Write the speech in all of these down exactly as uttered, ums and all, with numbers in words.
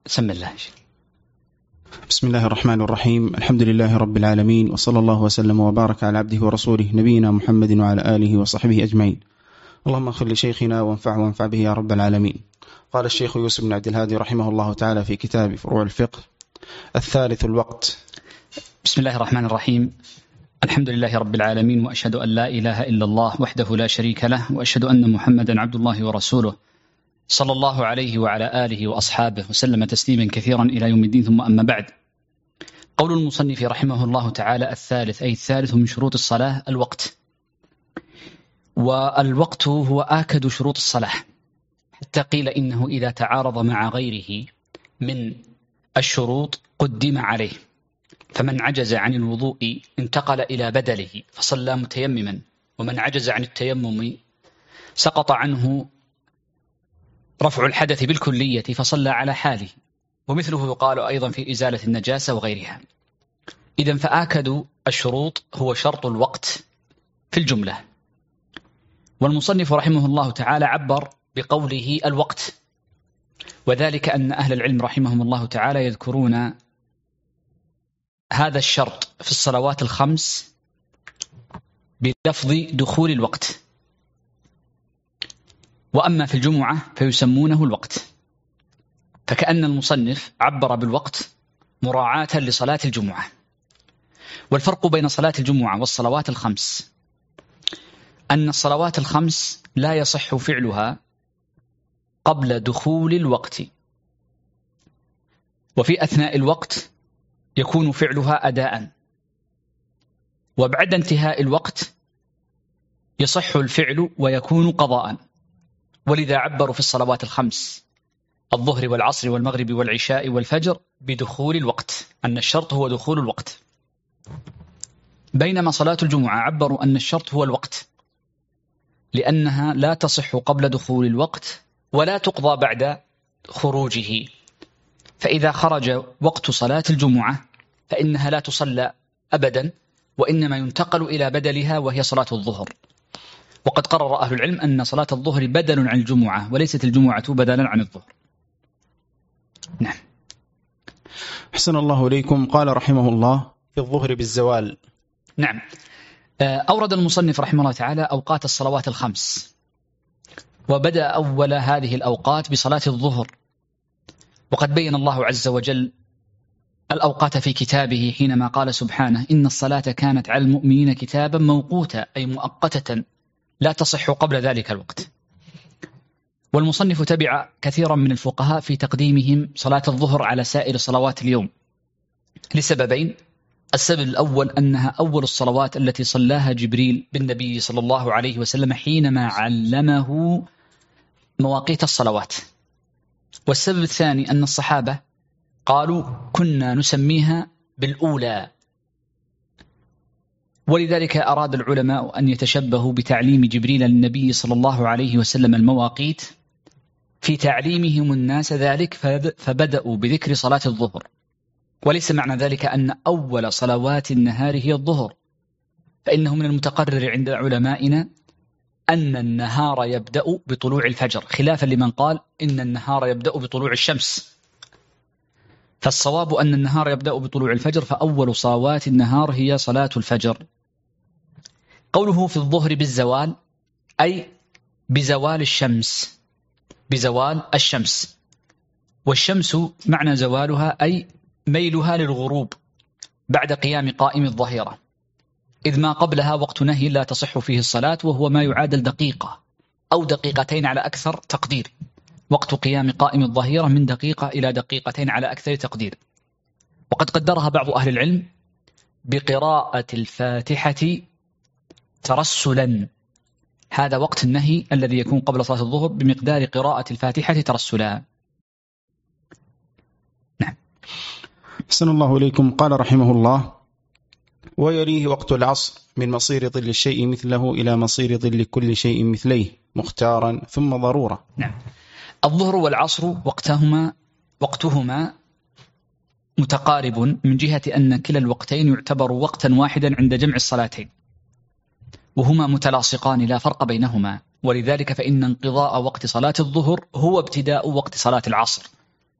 سم الله. بسم الله الرحمن الرحيم. الحمد لله رب العالمين، وصلى الله وسلم وبارك على عبده ورسوله نبينا محمد وعلى آله وصحبه أجمعين. اللهم اغفر لشيخنا وانفعه وانفع به يا رب العالمين. قال الشيخ يوسف بن عبد الهادي رحمه الله تعالى في كتاب فروع الفقه: الثالث الوقت. بسم الله الرحمن الرحيم. الحمد لله رب العالمين، وأشهد أن لا إله إلا الله وحده لا شريك له، وأشهد أن محمدا عبد الله ورسوله صلى الله عليه وعلى آله وأصحابه وسلم تسليما كثيرا إلى يوم الدين. ثم أما بعد، قول المصنف رحمه الله تعالى: الثالث، أي الثالث من شروط الصلاة الوقت. والوقت هو آكد شروط الصلاة، حتى قيل إنه إذا تعارض مع غيره من الشروط قدم عليه، فمن عجز عن الوضوء انتقل إلى بدله فصلى متيمما، ومن عجز عن التيمم سقط عنه رفع الحدث بالكلية فصلى على حاله، ومثله يقال أيضا في إزالة النجاسة وغيرها. إذن فآكد الشروط هو شرط الوقت في الجملة. والمصنف رحمه الله تعالى عبر بقوله الوقت، وذلك أن أهل العلم رحمهم الله تعالى يذكرون هذا الشرط في الصلوات الخمس بلفظ دخول الوقت، وأما في الجمعة فيسمونه الوقت، فكأن المصنف عبر بالوقت مراعاة لصلاة الجمعة. والفرق بين صلاة الجمعة والصلوات الخمس أن الصلوات الخمس لا يصح فعلها قبل دخول الوقت، وفي أثناء الوقت يكون فعلها أداء، وبعد انتهاء الوقت يصح الفعل ويكون قضاء. ولذا عبروا في الصلوات الخمس الظهر والعصر والمغرب والعشاء والفجر بدخول الوقت، أن الشرط هو دخول الوقت، بينما صلاة الجمعة عبروا أن الشرط هو الوقت، لأنها لا تصح قبل دخول الوقت ولا تقضى بعد خروجه. فإذا خرج وقت صلاة الجمعة فإنها لا تصلى أبدا، وإنما ينتقل إلى بدلها وهي صلاة الظهر. وقد قرر أهل العلم أن صلاة الظهر بدل عن الجمعة، وليست الجمعة بدلا عن الظهر. نعم. أحسن الله إليكم. قال رحمه الله: في الظهر بالزوال. نعم. أورد المصنف رحمه الله تعالى أوقات الصلوات الخمس، وبدأ أول هذه الأوقات بصلاة الظهر، وقد بين الله عز وجل الأوقات في كتابه حينما قال سبحانه: إن الصلاة كانت على المؤمنين كتابا موقوتا، أي مؤقتة لا تصح قبل ذلك الوقت. والمصنف تبع كثيرا من الفقهاء في تقديمهم صلاة الظهر على سائر صلوات اليوم لسببين: السبب الأول أنها أول الصلوات التي صلاها جبريل بالنبي صلى الله عليه وسلم حينما علمه مواقيت الصلوات. والسبب الثاني أن الصحابة قالوا: كنا نسميها بالأولى. ولذلك أراد العلماء أن يتشبهوا بتعليم جبريل للنبي صلى الله عليه وسلم المواقيت في تعليمهم الناس ذلك، فبدأوا بذكر صلاة الظهر. وليس معنى ذلك أن أول صلوات النهار هي الظهر، فإنه من المتقرر عند علمائنا أن النهار يبدأ بطلوع الفجر، خلافا لمن قال إن النهار يبدأ بطلوع الشمس. فالصواب أن النهار يبدأ بطلوع الفجر، فأول صلوات النهار هي صلاة الفجر. قوله في الظهر بالزوال أي بزوال الشمس، بزوال الشمس. والشمس معنى زوالها أي ميلها للغروب بعد قيام قائم الظهيرة، إذ ما قبلها وقت نهي لا تصح فيه الصلاة، وهو ما يعادل دقيقة أو دقيقتين على أكثر تقدير. وقت قيام قائم الظهيرة من دقيقة إلى دقيقتين على أكثر تقدير. وقد قدرها بعض أهل العلم بقراءة الفاتحة ترسلا، هذا وقت النهي الذي يكون قبل صلاة الظهر بمقدار قراءة الفاتحة ترسلا. نعم. أحسن الله إليكم. قال رحمه الله: ويليه وقت العصر من مصير ظل الشيء مثله إلى مصير ظل كل شيء مثليه مختارا ثم ضرورة. نعم. الظهر والعصر وقتهما وقتهما متقارب من جهة أن كلا الوقتين يعتبر وقتا واحدا عند جمع الصلاتين، وهما متلاصقان لا فرق بينهما. ولذلك فإن انقضاء وقت صلاة الظهر هو ابتداء وقت صلاة العصر،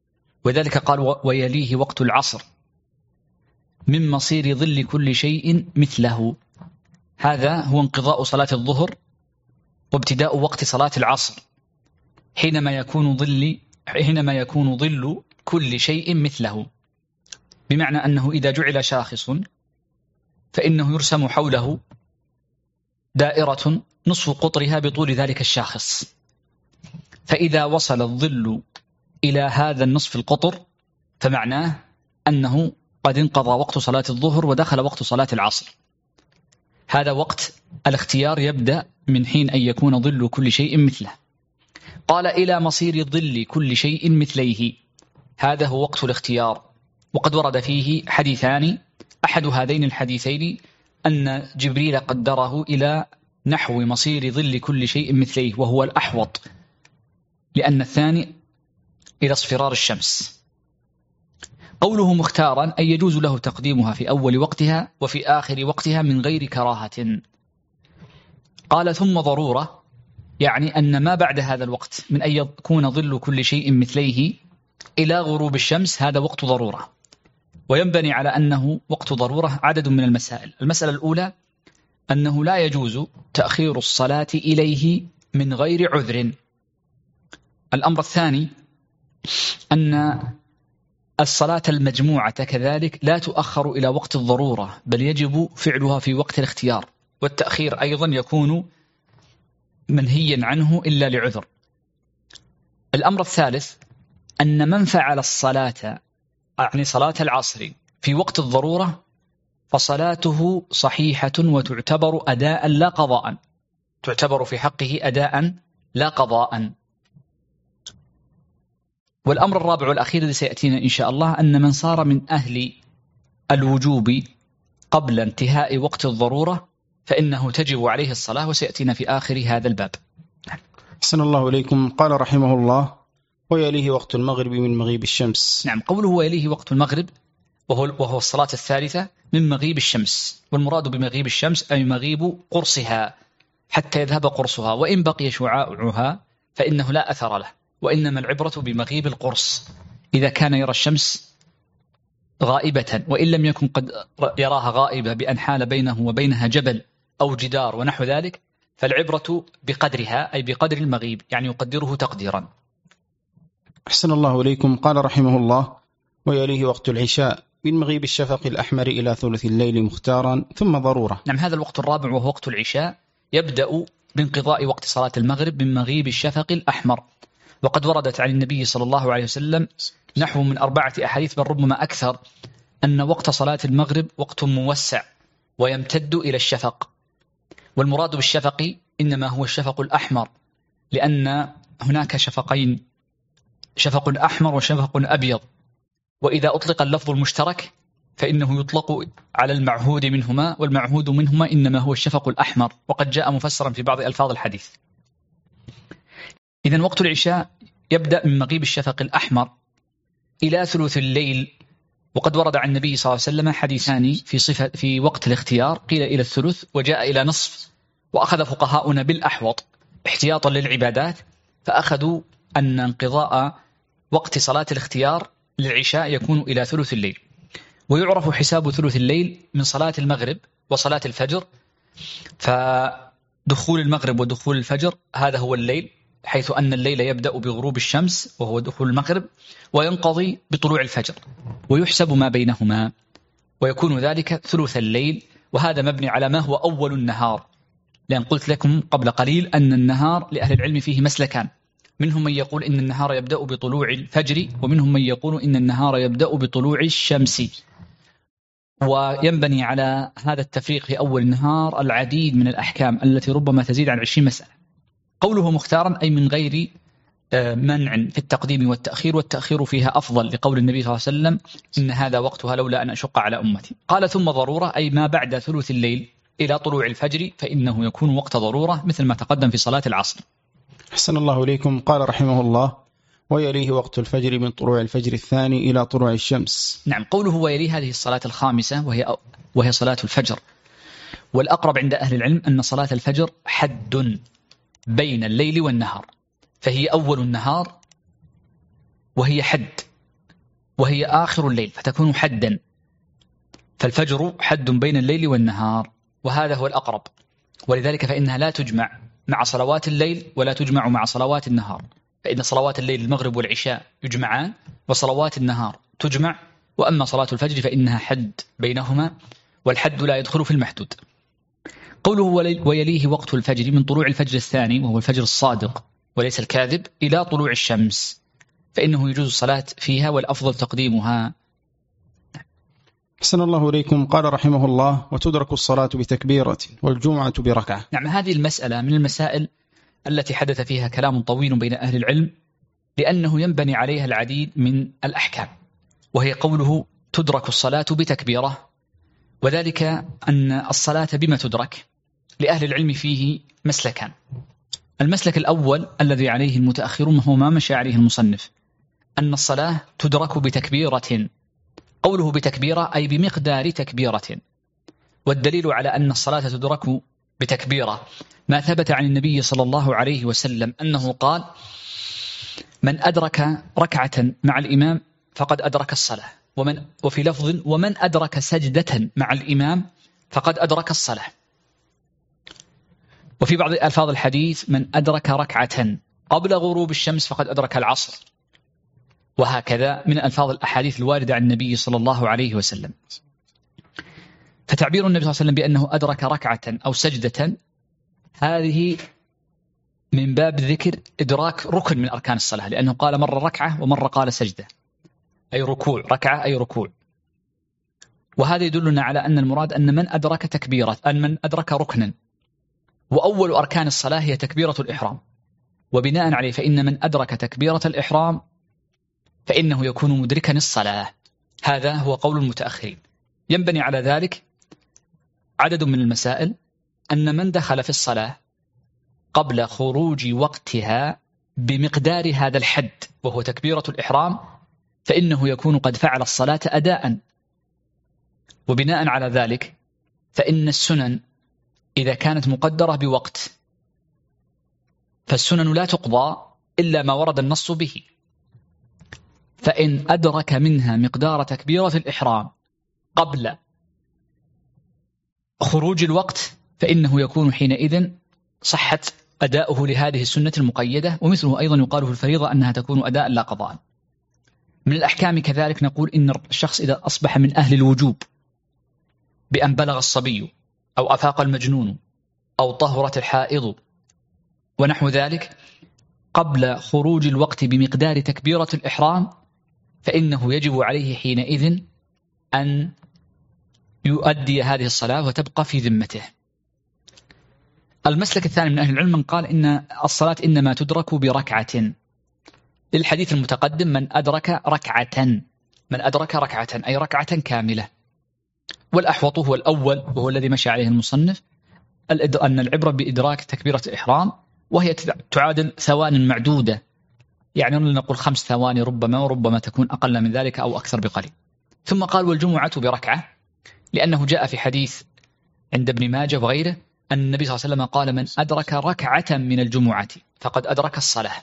وذلك قال ويليه وقت العصر من مصير ظل كل شيء مثله. هذا هو انقضاء صلاة الظهر وابتداء وقت صلاة العصر حينما يكون ظل حينما يكون ظل كل شيء مثله، بمعنى أنه إذا جعل شاخص فإنه يرسم حوله دائرة نصف قطرها بطول ذلك الشاخص، فإذا وصل الظل إلى هذا النصف القطر فمعناه أنه قد انقضى وقت صلاة الظهر ودخل وقت صلاة العصر. هذا وقت الاختيار يبدأ من حين أن يكون ظل كل شيء مثله. قال إلى مصير ظل كل شيء مثليه، هذا هو وقت الاختيار، وقد ورد فيه حديثان. أحد هذين الحديثين أن جبريل قدره إلى نحو مصير ظل كل شيء مثليه، وهو الأحوط، لأن الثاني إلى اصفرار الشمس. قوله مختارا أي يجوز له تقديمها في أول وقتها وفي آخر وقتها من غير كراهة. قال ثم ضرورة، يعني أن ما بعد هذا الوقت من أن يكون ظل كل شيء مثليه إلى غروب الشمس هذا وقت ضرورة، وينبني على أنه وقت ضرورة عدد من المسائل. المسألة الأولى أنه لا يجوز تأخير الصلاة إليه من غير عذر. الأمر الثاني أن الصلاة المجموعة كذلك لا تؤخر إلى وقت الضرورة، بل يجب فعلها في وقت الاختيار، والتأخير أيضا يكون منهيا عنه إلا لعذر. الأمر الثالث أن من فعل الصلاة يعني صلاة العصر في وقت الضرورة فصلاته صحيحة وتعتبر أداء لا قضاء، تعتبر في حقه أداء لا قضاء. والأمر الرابع والأخير الذي سيأتينا إن شاء الله أن من صار من أهل الوجوب قبل انتهاء وقت الضرورة فإنه تجب عليه الصلاة، وسيأتينا في آخر هذا الباب. أحسن الله إليكم. قال رحمه الله ويليه وقت المغرب من مغيب الشمس. نعم، قوله ويليه وقت المغرب وهو, وهو الصلاة الثالثة من مغيب الشمس، والمراد بمغيب الشمس أي مغيب قرصها حتى يذهب قرصها، وإن بقي شعاعها فإنه لا أثر له، وإنما العبرة بمغيب القرص إذا كان يرى الشمس غائبة، وإن لم يكن قد يراها غائبة بأن حال بينه وبينها جبل أو جدار ونحو ذلك، فالعبرة بقدرها أي بقدر المغيب، يعني يقدره تقديرا. أحسن الله إليكم. قال رحمه الله ويليه وقت العشاء من مغيب الشفق الأحمر إلى ثلث الليل مختارا ثم ضرورة. نعم، هذا الوقت الرابع وهو وقت العشاء يبدأ بانقضاء وقت صلاة المغرب من مغيب الشفق الأحمر، وقد وردت عن النبي صلى الله عليه وسلم نحو من أربعة أحاديث بل ربما أكثر أن وقت صلاة المغرب وقت موسع ويمتد إلى الشفق، والمراد بالشفق إنما هو الشفق الأحمر، لأن هناك شفقين، شفق أحمر وشفق أبيض، وإذا أطلق اللفظ المشترك فإنه يطلق على المعهود منهما، والمعهود منهما إنما هو الشفق الأحمر، وقد جاء مفسرا في بعض ألفاظ الحديث. إذن وقت العشاء يبدأ من مغيب الشفق الأحمر إلى ثلث الليل، وقد ورد عن النبي صلى الله عليه وسلم حديثان في صفة في وقت الاختيار، قيل إلى الثلث وجاء إلى نصف، وأخذ فقهاؤنا بالأحوط احتياطا للعبادات، فأخذوا أن انقضاء وقت صلاة الاختيار للعشاء يكون إلى ثلث الليل. ويعرف حساب ثلث الليل من صلاة المغرب وصلاة الفجر، فدخول المغرب ودخول الفجر هذا هو الليل، حيث أن الليل يبدأ بغروب الشمس وهو دخول المغرب وينقضي بطلوع الفجر، ويحسب ما بينهما ويكون ذلك ثلث الليل، وهذا مبني على ما هو أول النهار، لأن قلت لكم قبل قليل أن النهار لأهل العلم فيه مسلكان، منهم من يقول إن النهار يبدأ بطلوع الفجر، ومنهم من يقول إن النهار يبدأ بطلوع الشمس. وينبني على هذا التفريق في أول النهار العديد من الأحكام التي ربما تزيد عن عشرين مسألة. قوله مختارا أي من غير منع في التقديم والتأخير، والتأخير فيها أفضل، لقول النبي صلى الله عليه وسلم إن هذا وقتها لولا أن أشق على أمتي. قال ثم ضرورة أي ما بعد ثلث الليل إلى طلوع الفجر فإنه يكون وقت ضرورة مثل ما تقدم في صلاة العصر. أحسن الله إليكم. قال رحمه الله ويليه وقت الفجر من طلوع الفجر الثاني إلى طلوع الشمس. نعم، قوله ويليه هذه الصلاة الخامسة وهي وهي صلاة الفجر، والأقرب عند أهل العلم أن صلاة الفجر حد بين الليل والنهار، فهي أول النهار وهي حد وهي آخر الليل فتكون حدا، فالفجر حد بين الليل والنهار، وهذا هو الأقرب. ولذلك فإنها لا تجمع مع صلوات الليل ولا تجمع مع صلوات النهار، فإن صلوات الليل المغرب والعشاء يجمعان، وصلوات النهار تجمع، وأما صلاة الفجر فإنها حد بينهما، والحد لا يدخل في المحدود. قوله ويليه وقت الفجر من طلوع الفجر الثاني وهو الفجر الصادق وليس الكاذب إلى طلوع الشمس، فإنه يجوز الصلاة فيها والأفضل تقديمها. أحسن الله إليكم. قال رحمه الله: وتدرك الصلاة بتكبيرة والجمعة بركعة. نعم، هذه المسألة من المسائل التي حدث فيها كلام طويل بين أهل العلم، لأنه ينبني عليها العديد من الأحكام، وهي قوله تدرك الصلاة بتكبيرة، وذلك أن الصلاة بما تدرك لأهل العلم فيه مسلكان. المسلك الأول الذي عليه المتأخرون هو ما مشى عليه المصنف، أن الصلاة تدرك بتكبيرة. قوله بتكبيرة أي بمقدار تكبيرة، والدليل على أن الصلاة تدرك بتكبيرة ما ثبت عن النبي صلى الله عليه وسلم أنه قال: من أدرك ركعة مع الإمام فقد أدرك الصلاة، ومن وفي لفظ ومن أدرك سجدة مع الإمام فقد أدرك الصلاة. وفي بعض ألفاظ الحديث من أدرك ركعة قبل غروب الشمس فقد أدرك العصر، وهكذا من ألفاظ الأحاديث الواردة عن النبي صلى الله عليه وسلم. فتعبير النبي صلى الله عليه وسلم بأنه أدرك ركعة أو سجدة، هذه من باب ذكر إدراك ركن من أركان الصلاة، لأنه قال مرة ركعة ومرة قال سجدة، أي ركوع، ركعة أي ركوع. وهذا يدلنا على أن المراد أن من أدرك تكبيرة، أن من أدرك ركنا، وأول أركان الصلاة هي تكبيرة الإحرام، وبناء عليه فإن من أدرك تكبيرة الإحرام فإنه يكون مدركا الصلاة. هذا هو قول المتأخرين. ينبني على ذلك عدد من المسائل، أن من دخل في الصلاة قبل خروج وقتها بمقدار هذا الحد وهو تكبيرة الإحرام فإنه يكون قد فعل الصلاة أداء. وبناء على ذلك فإن السنن إذا كانت مقدرة بوقت فالسنن لا تقضى إلا ما ورد النص به، فإن أدرك منها مقدار تكبيرة الإحرام قبل خروج الوقت فإنه يكون حينئذ صحت أداؤه لهذه السنة المقيدة. ومثله أيضا يقال في الفريضة أنها تكون أداء لا قضاء. من الأحكام كذلك نقول إن الشخص إذا أصبح من أهل الوجوب بأن بلغ الصبي أو أفاق المجنون أو طهرت الحائض ونحو ذلك قبل خروج الوقت بمقدار تكبيرة الإحرام فإنه يجب عليه حينئذ أن يؤدي هذه الصلاة وتبقى في ذمته. المسلك الثاني من أهل العلم من قال إن الصلاة إنما تدرك بركعة، للحديث المتقدم من أدرك ركعة، من أدرك ركعة أي ركعة كاملة. والأحوط هو الأول وهو الذي مشى عليه المصنف، أن العبرة بإدراك تكبيرة الإحرام، وهي تعادل ثوان معدودة، يعني نقول خمس ثواني ربما، وربما تكون أقل من ذلك أو أكثر بقليل. ثم قال والجمعة بركعة، لأنه جاء في حديث عند ابن ماجه وغيره أن النبي صلى الله عليه وسلم قال من أدرك ركعة من الجمعة فقد أدرك الصلاة.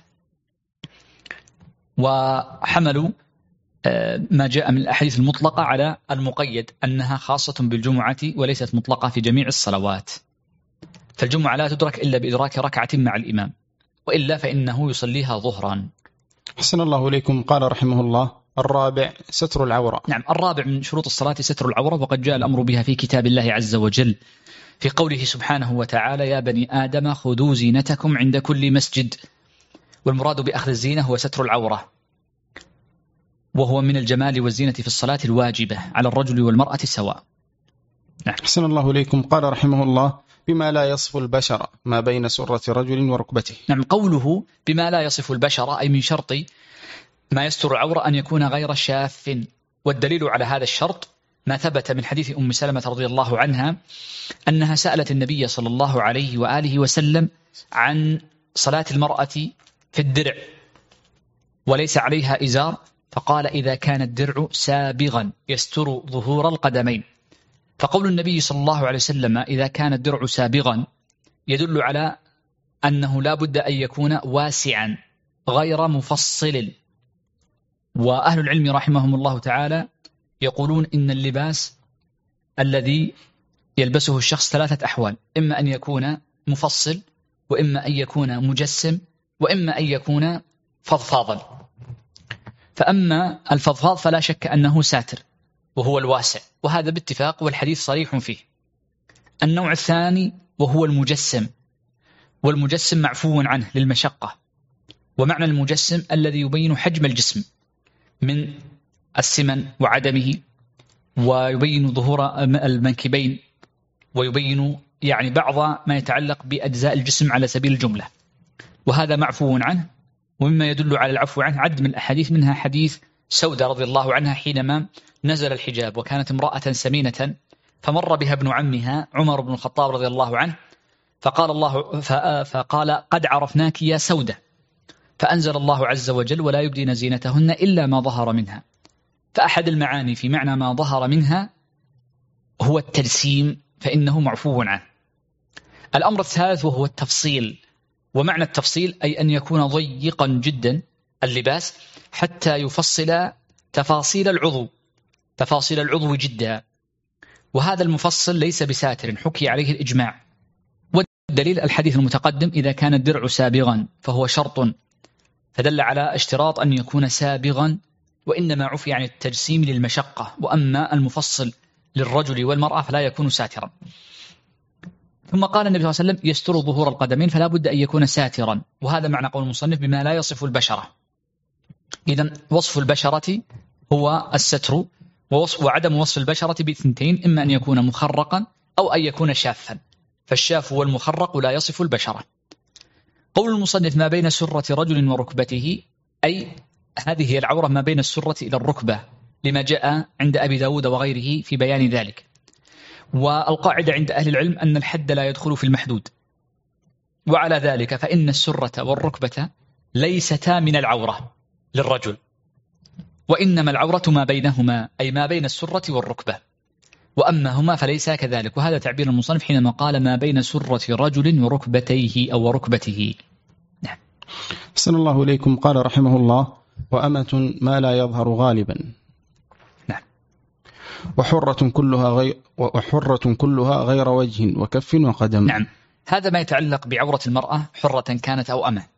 وحملوا ما جاء من الأحاديث المطلقة على المقيد أنها خاصة بالجمعة وليست مطلقة في جميع الصلوات، فالجمعة لا تدرك إلا بإدراك ركعة مع الإمام، وإلا فإنه يصليها ظهرا. حسن الله إليكم. قال رحمه الله: الرابع ستر العورة. نعم، الرابع من شروط الصلاة ستر العورة، وقد جاء الأمر بها في كتاب الله عز وجل في قوله سبحانه وتعالى: يا بني آدم خذوا زينتكم عند كل مسجد. والمراد بأخذ الزينة هو ستر العورة، وهو من الجمال والزينة في الصلاة الواجبة على الرجل والمرأة سواء. نعم. حسن الله إليكم. قال رحمه الله: بما لا يصف البشر ما بين سرة رجل وركبته. نعم، قوله بما لا يصف البشر أي من شرط ما يستر العورة أن يكون غير شاف، والدليل على هذا الشرط ما ثبت من حديث أم سلمة رضي الله عنها أنها سألت النبي صلى الله عليه وآله وسلم عن صلاة المرأة في الدرع وليس عليها إزار، فقال إذا كان الدرع سابغا يستر ظهور القدمين. فقول النبي صلى الله عليه وسلم إذا كان الدرع سابغا يدل على أنه لا بد أن يكون واسعا غير مفصل، وأهل العلم رحمهم الله تعالى يقولون إن اللباس الذي يلبسه الشخص ثلاثة أحوال، إما أن يكون مفصل، وإما أن يكون مجسم، وإما أن يكون فضفاضا. فأما الفضفاض فلا شك أنه ساتر وهو الواسع، وهذا باتفاق والحديث صريح فيه. النوع الثاني وهو المجسم، والمجسم معفو عنه للمشقة. ومعنى المجسم الذي يبين حجم الجسم من السمن وعدمه، ويبين ظهور المنكبين، ويبين يعني بعض ما يتعلق بأجزاء الجسم على سبيل الجملة، وهذا معفو عنه. ومما يدل على العفو عنه عدد من الأحاديث، منها حديث سودة رضي الله عنها حينما نزل الحجاب، وكانت امرأة سمينة فمر بها ابن عمها عمر بن الخطاب رضي الله عنه، فقال الله فقال قد عرفناك يا سودة، فأنزل الله عز وجل ولا يبدين زينتهن إلا ما ظهر منها. فأحد المعاني في معنى ما ظهر منها هو التجسيم، فإنه معفو عنه. الأمر الثالث وهو التفصيل، ومعنى التفصيل أي أن يكون ضيقا جدا اللباس حتى يفصل تفاصيل العضو تفاصيل العضو جدا، وهذا المفصل ليس بساتر، حكي عليه الإجماع. والدليل الحديث المتقدم إذا كان الدرع سابغا فهو شرط، فدل على اشتراط أن يكون سابغا، وإنما عفي عن التجسيم للمشقة. وأما المفصل للرجل والمرأة فلا يكون ساترا. ثم قال النبي صلى الله عليه وسلم يستر ظهور القدمين، فلا بد أن يكون ساترا، وهذا معنى قول المصنف بما لا يصف البشرة. إذن وصف البشرة هو الستر، وعدم وصف البشرة باثنتين، إما أن يكون مخرقا أو أن يكون شافا، فالشاف والمخرق لا يصف البشرة. قول المصنف ما بين سرة رجل وركبته، أي هذه هي العورة ما بين السرة إلى الركبة، لما جاء عند أبي داود وغيره في بيان ذلك. والقاعدة عند أهل العلم أن الحد لا يدخل في المحدود، وعلى ذلك فإن السرة والركبة ليستا من العورة للرجل، وإنما العورة ما بينهما، أي ما بين السرة والركبة، وأما هما فليس كذلك. وهذا تعبير المصنف حينما قال ما بين سرة رجل وركبتيه أو وركبته. نعم. أحسن الله إليكم. قال رحمه الله وأمة ما لا يظهر غالبا. نعم. وحرة كلها غير وحرة كلها غير وجه وكف وقدم. نعم. هذا ما يتعلق بعورة المرأة حرة كانت أو أمة.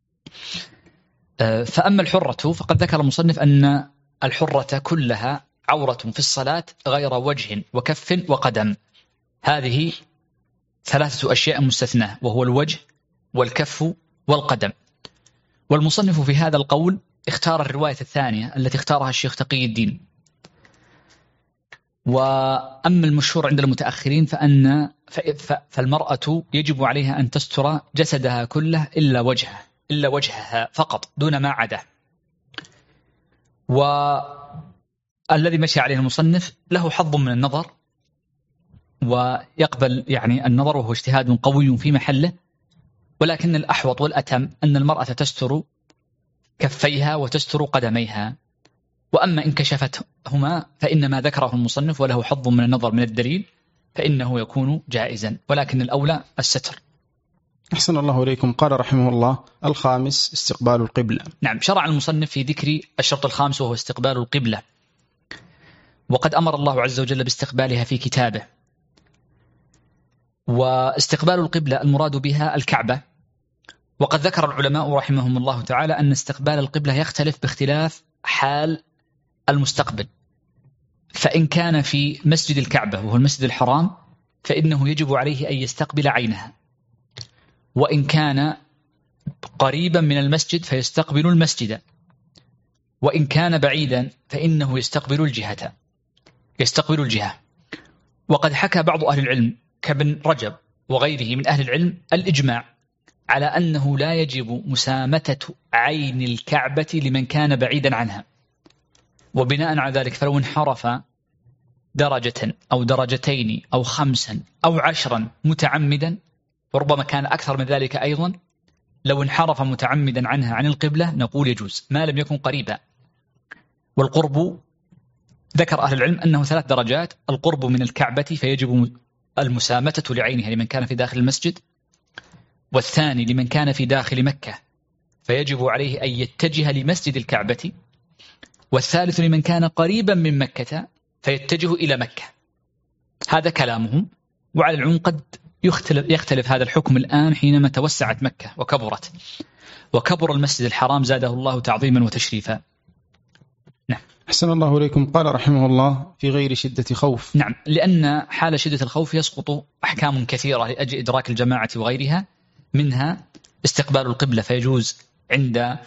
فأما الحرة فقد ذكر المصنف أن الحرة كلها عورة في الصلاة غير وجه وكف وقدم. هذه ثلاثة أشياء مستثناة، وهو الوجه والكف والقدم. والمصنف في هذا القول اختار الرواية الثانية التي اختارها الشيخ تقي الدين. وأما المشهور عند المتأخرين فأن فالمرأة يجب عليها أن تستر جسدها كله إلا وجهها إلا وجهها فقط دون ما عدا. والذي مشي عليه المصنف له حظ من النظر، ويقبل يعني النظر وهو اجتهاد قوي في محله، ولكن الأحوط والأتم أن المرأة تستر كفيها وتستر قدميها. وأما إن كشفتهما فإن ما ذكره المصنف وله حظ من النظر من الدليل فإنه يكون جائزا، ولكن الأولى الستر. أحسن الله إليكم. قال رحمه الله الخامس استقبال القبلة. نعم. شرع المصنف في ذكر الشرط الخامس وهو استقبال القبلة، وقد أمر الله عز وجل باستقبالها في كتابه. واستقبال القبلة المراد بها الكعبة، وقد ذكر العلماء رحمهم الله تعالى أن استقبال القبلة يختلف باختلاف حال المستقبل. فإن كان في مسجد الكعبة وهو المسجد الحرام فإنه يجب عليه أن يستقبل عينها، وإن كان قريبا من المسجد فيستقبل المسجد، وإن كان بعيدا فإنه يستقبل الجهة يستقبل الجهة. وقد حكى بعض أهل العلم كابن رجب وغيره من أهل العلم الإجماع على أنه لا يجب مسامتة عين الكعبة لمن كان بعيدا عنها. وبناء على ذلك فلو انحرف درجة أو درجتين أو خمسا أو عشرا متعمدا، وربما كان أكثر من ذلك أيضا، لو انحرف متعمدا عنها عن القبلة نقول يجوز ما لم يكن قريبا. والقرب ذكر أهل العلم أنه ثلاث درجات: القرب من الكعبة فيجب المسامتة لعينها لمن كان في داخل المسجد، والثاني لمن كان في داخل مكة فيجب عليه أن يتجه لمسجد الكعبة، والثالث لمن كان قريبا من مكة فيتجه إلى مكة. هذا كلامهم. وعلى العموم قد يختلف, يختلف هذا الحكم الآن حينما توسعت مكة وكبرت وكبر المسجد الحرام زاده الله تعظيما وتشريفا. نعم. أحسن الله إليكم. قال رحمه الله: في غير شدة خوف. نعم، لأن حال شدة الخوف يسقط أحكام كثيرة لأجل إدراك الجماعة وغيرها، منها استقبال القبلة، فيجوز عند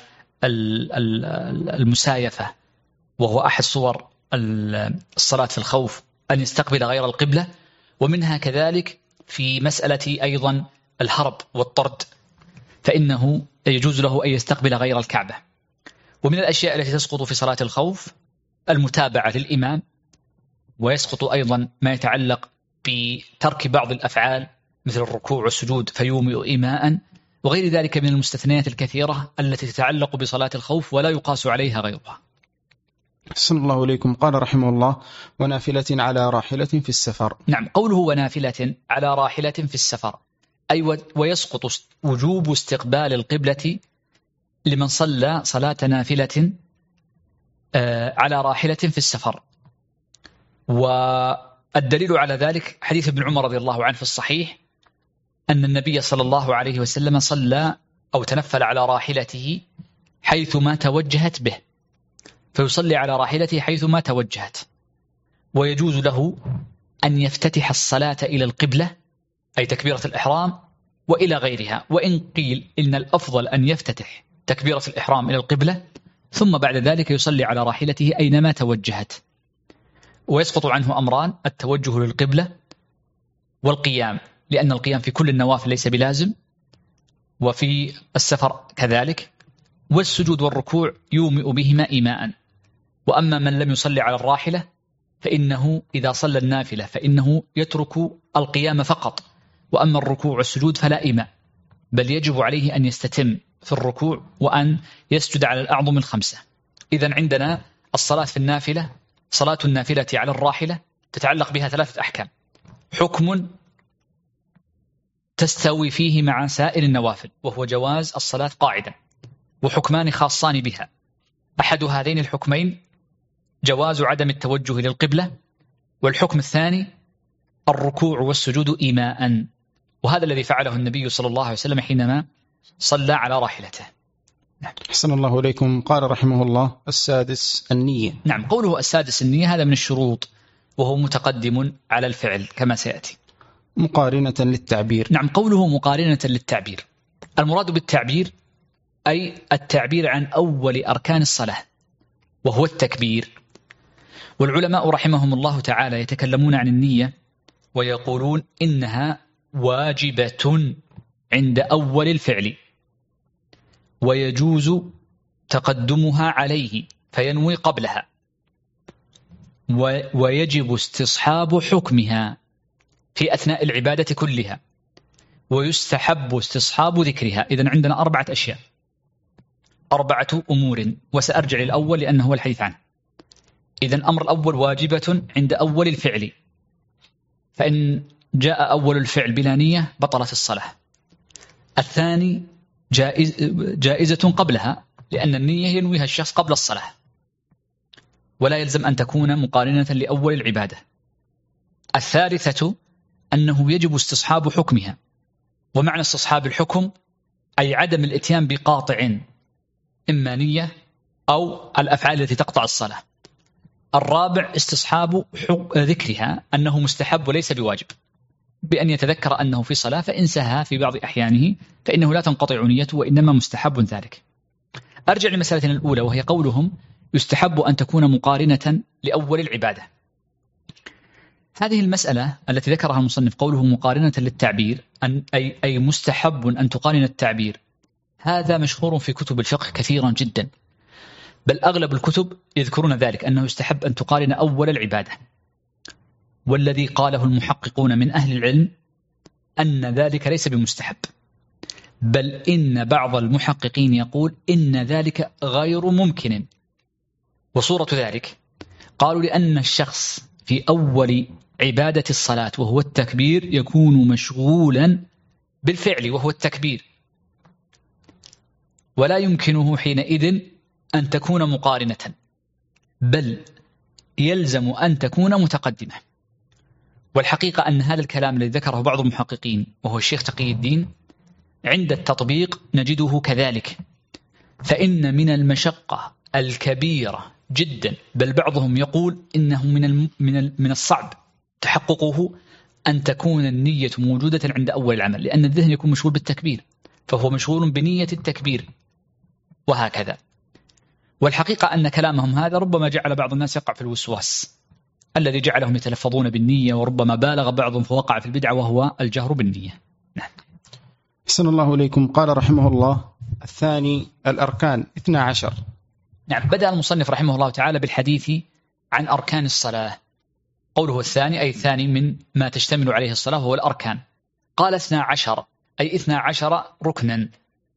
المسايفة وهو أحد صور الصلاة في الخوف أن يستقبل غير القبلة، ومنها كذلك في مسألة أيضا الهرب والطرد، فإنه يجوز له أن يستقبل غير الكعبة. ومن الأشياء التي تسقط في صلاة الخوف المتابعة للإمام، ويسقط أيضا ما يتعلق بترك بعض الأفعال مثل الركوع والسجود فيومئ إيماء، وغير ذلك من المستثنيات الكثيرة التي تتعلق بصلاة الخوف ولا يقاس عليها غيرها. أحسن الله إليكم. قال رحمه الله: ونافلة على راحلة في السفر. نعم، قوله ونافلة على راحلة في السفر أي ويسقط وجوب استقبال القبلة لمن صلى صلاة نافلة على راحلة في السفر. والدليل على ذلك حديث ابن عمر رضي الله عنه في الصحيح أن النبي صلى الله عليه وسلم صلى أو تنفل على راحلته حيثما توجهت به، فيصلي على راحلته حيثما توجهت، ويجوز له أن يفتتح الصلاة إلى القبلة أي تكبيرة الإحرام وإلى غيرها، وإن قيل إن الأفضل أن يفتتح تكبيرة الإحرام إلى القبلة ثم بعد ذلك يصلي على راحلته أينما توجهت. ويسقط عنه أمران: التوجه للقبلة والقيام، لأن القيام في كل النوافل ليس بلازم، وفي السفر كذلك، والسجود والركوع يومئ بهما إيماء. وأما من لم يصلي على الراحلة فإنه إذا صلى النافلة فإنه يترك القيام فقط، وأما الركوع والسجود فلا إيماء، بل يجب عليه أن يستتم في الركوع وأن يسجد على الأعظم الخمسة. إذن عندنا الصلاة في النافلة، صلاة النافلة على الراحلة تتعلق بها ثلاثة أحكام: حكم تستوي فيه مع سائر النوافل وهو جواز الصلاة قاعدا، وحكمان خاصان بها. أحد هذين الحكمين جواز عدم التوجه للقبلة، والحكم الثاني الركوع والسجود إيماء، وهذا الذي فعله النبي صلى الله عليه وسلم حينما صلى على راحلته. نعم. أحسن الله إليكم. قال رحمه الله: السادس النية. نعم، قوله السادس النية هذا من الشروط، وهو متقدم على الفعل كما سيأتي. مقارنة للتعبير. نعم، قوله مقارنة للتعبير، المراد بالتعبير أي التعبير عن أول أركان الصلاة وهو التكبير. والعلماء رحمهم الله تعالى يتكلمون عن النية ويقولون إنها واجبة عند أول الفعل، ويجوز تقدمها عليه فينوي قبلها، ويجب استصحاب حكمها في أثناء العبادة كلها، ويستحب استصحاب ذكرها. إذن عندنا أربعة أشياء، أربعة أمور، وسأرجع للأول لأنه هو الحديث عنه. إذن الأمر الأول واجبة عند أول الفعل، فإن جاء أول الفعل بلا نية بطلت الصلاة. الثاني جائز جائزة قبلها، لأن النية ينويها الشخص قبل الصلاة، ولا يلزم أن تكون مقارنة لأول العبادة. الثالثة أنه يجب استصحاب حكمها، ومعنى استصحاب الحكم أي عدم الاتيان بقاطع، إما نية أو الأفعال التي تقطع الصلاة. الرابع استصحاب ذكرها، أنه مستحب وليس بواجب، بأن يتذكر أنه في صلاة فإن سهى في بعض أحيانه فإنه لا تنقطع نيته وإنما مستحب ذلك. أرجع لمسألتنا الأولى، وهي قولهم يستحب أن تكون مقارنة لأول العبادة. هذه المسألة التي ذكرها المصنف قوله مقارنة للتعبير أن أي, أي مستحب أن تقارن التعبير، هذا مشهور في كتب الفقه كثيرا جدا، بل أغلب الكتب يذكرون ذلك أنه يستحب أن تقارن أول العبادة. والذي قاله المحققون من أهل العلم أن ذلك ليس بمستحب، بل إن بعض المحققين يقول إن ذلك غير ممكن. وصورة ذلك قالوا لأن الشخص في أول عبادة الصلاة وهو التكبير يكون مشغولا بالفعل وهو التكبير، ولا يمكنه حينئذ أن تكون مقارنة، بل يلزم أن تكون متقدمة. والحقيقة أن هذا الكلام الذي ذكره بعض المحققين وهو الشيخ تقي الدين عند التطبيق نجده كذلك، فإن من المشقة الكبيرة جدا، بل بعضهم يقول إنه من من من الصعب تحققه أن تكون النية موجودة عند أول العمل، لأن الذهن يكون مشغول بالتكبير، فهو مشغول بنية التكبير وهكذا. والحقيقة أن كلامهم هذا ربما جعل بعض الناس يقع في الوسواس الذي جعلهم يتلفظون بالنية، وربما بالغ بعضهم فوقع في البدعة وهو الجهر بالنية. نعم. أحسن الله إليكم. قال رحمه الله: الثاني الأركان اثنى عشر. نعم. بدأ المصنف رحمه الله تعالى بالحديث عن أركان الصلاة. قوله الثاني أي الثاني من ما تشتمل عليه الصلاة وهو الأركان. قال اثنى عشر أي اثنى عشر ركنا،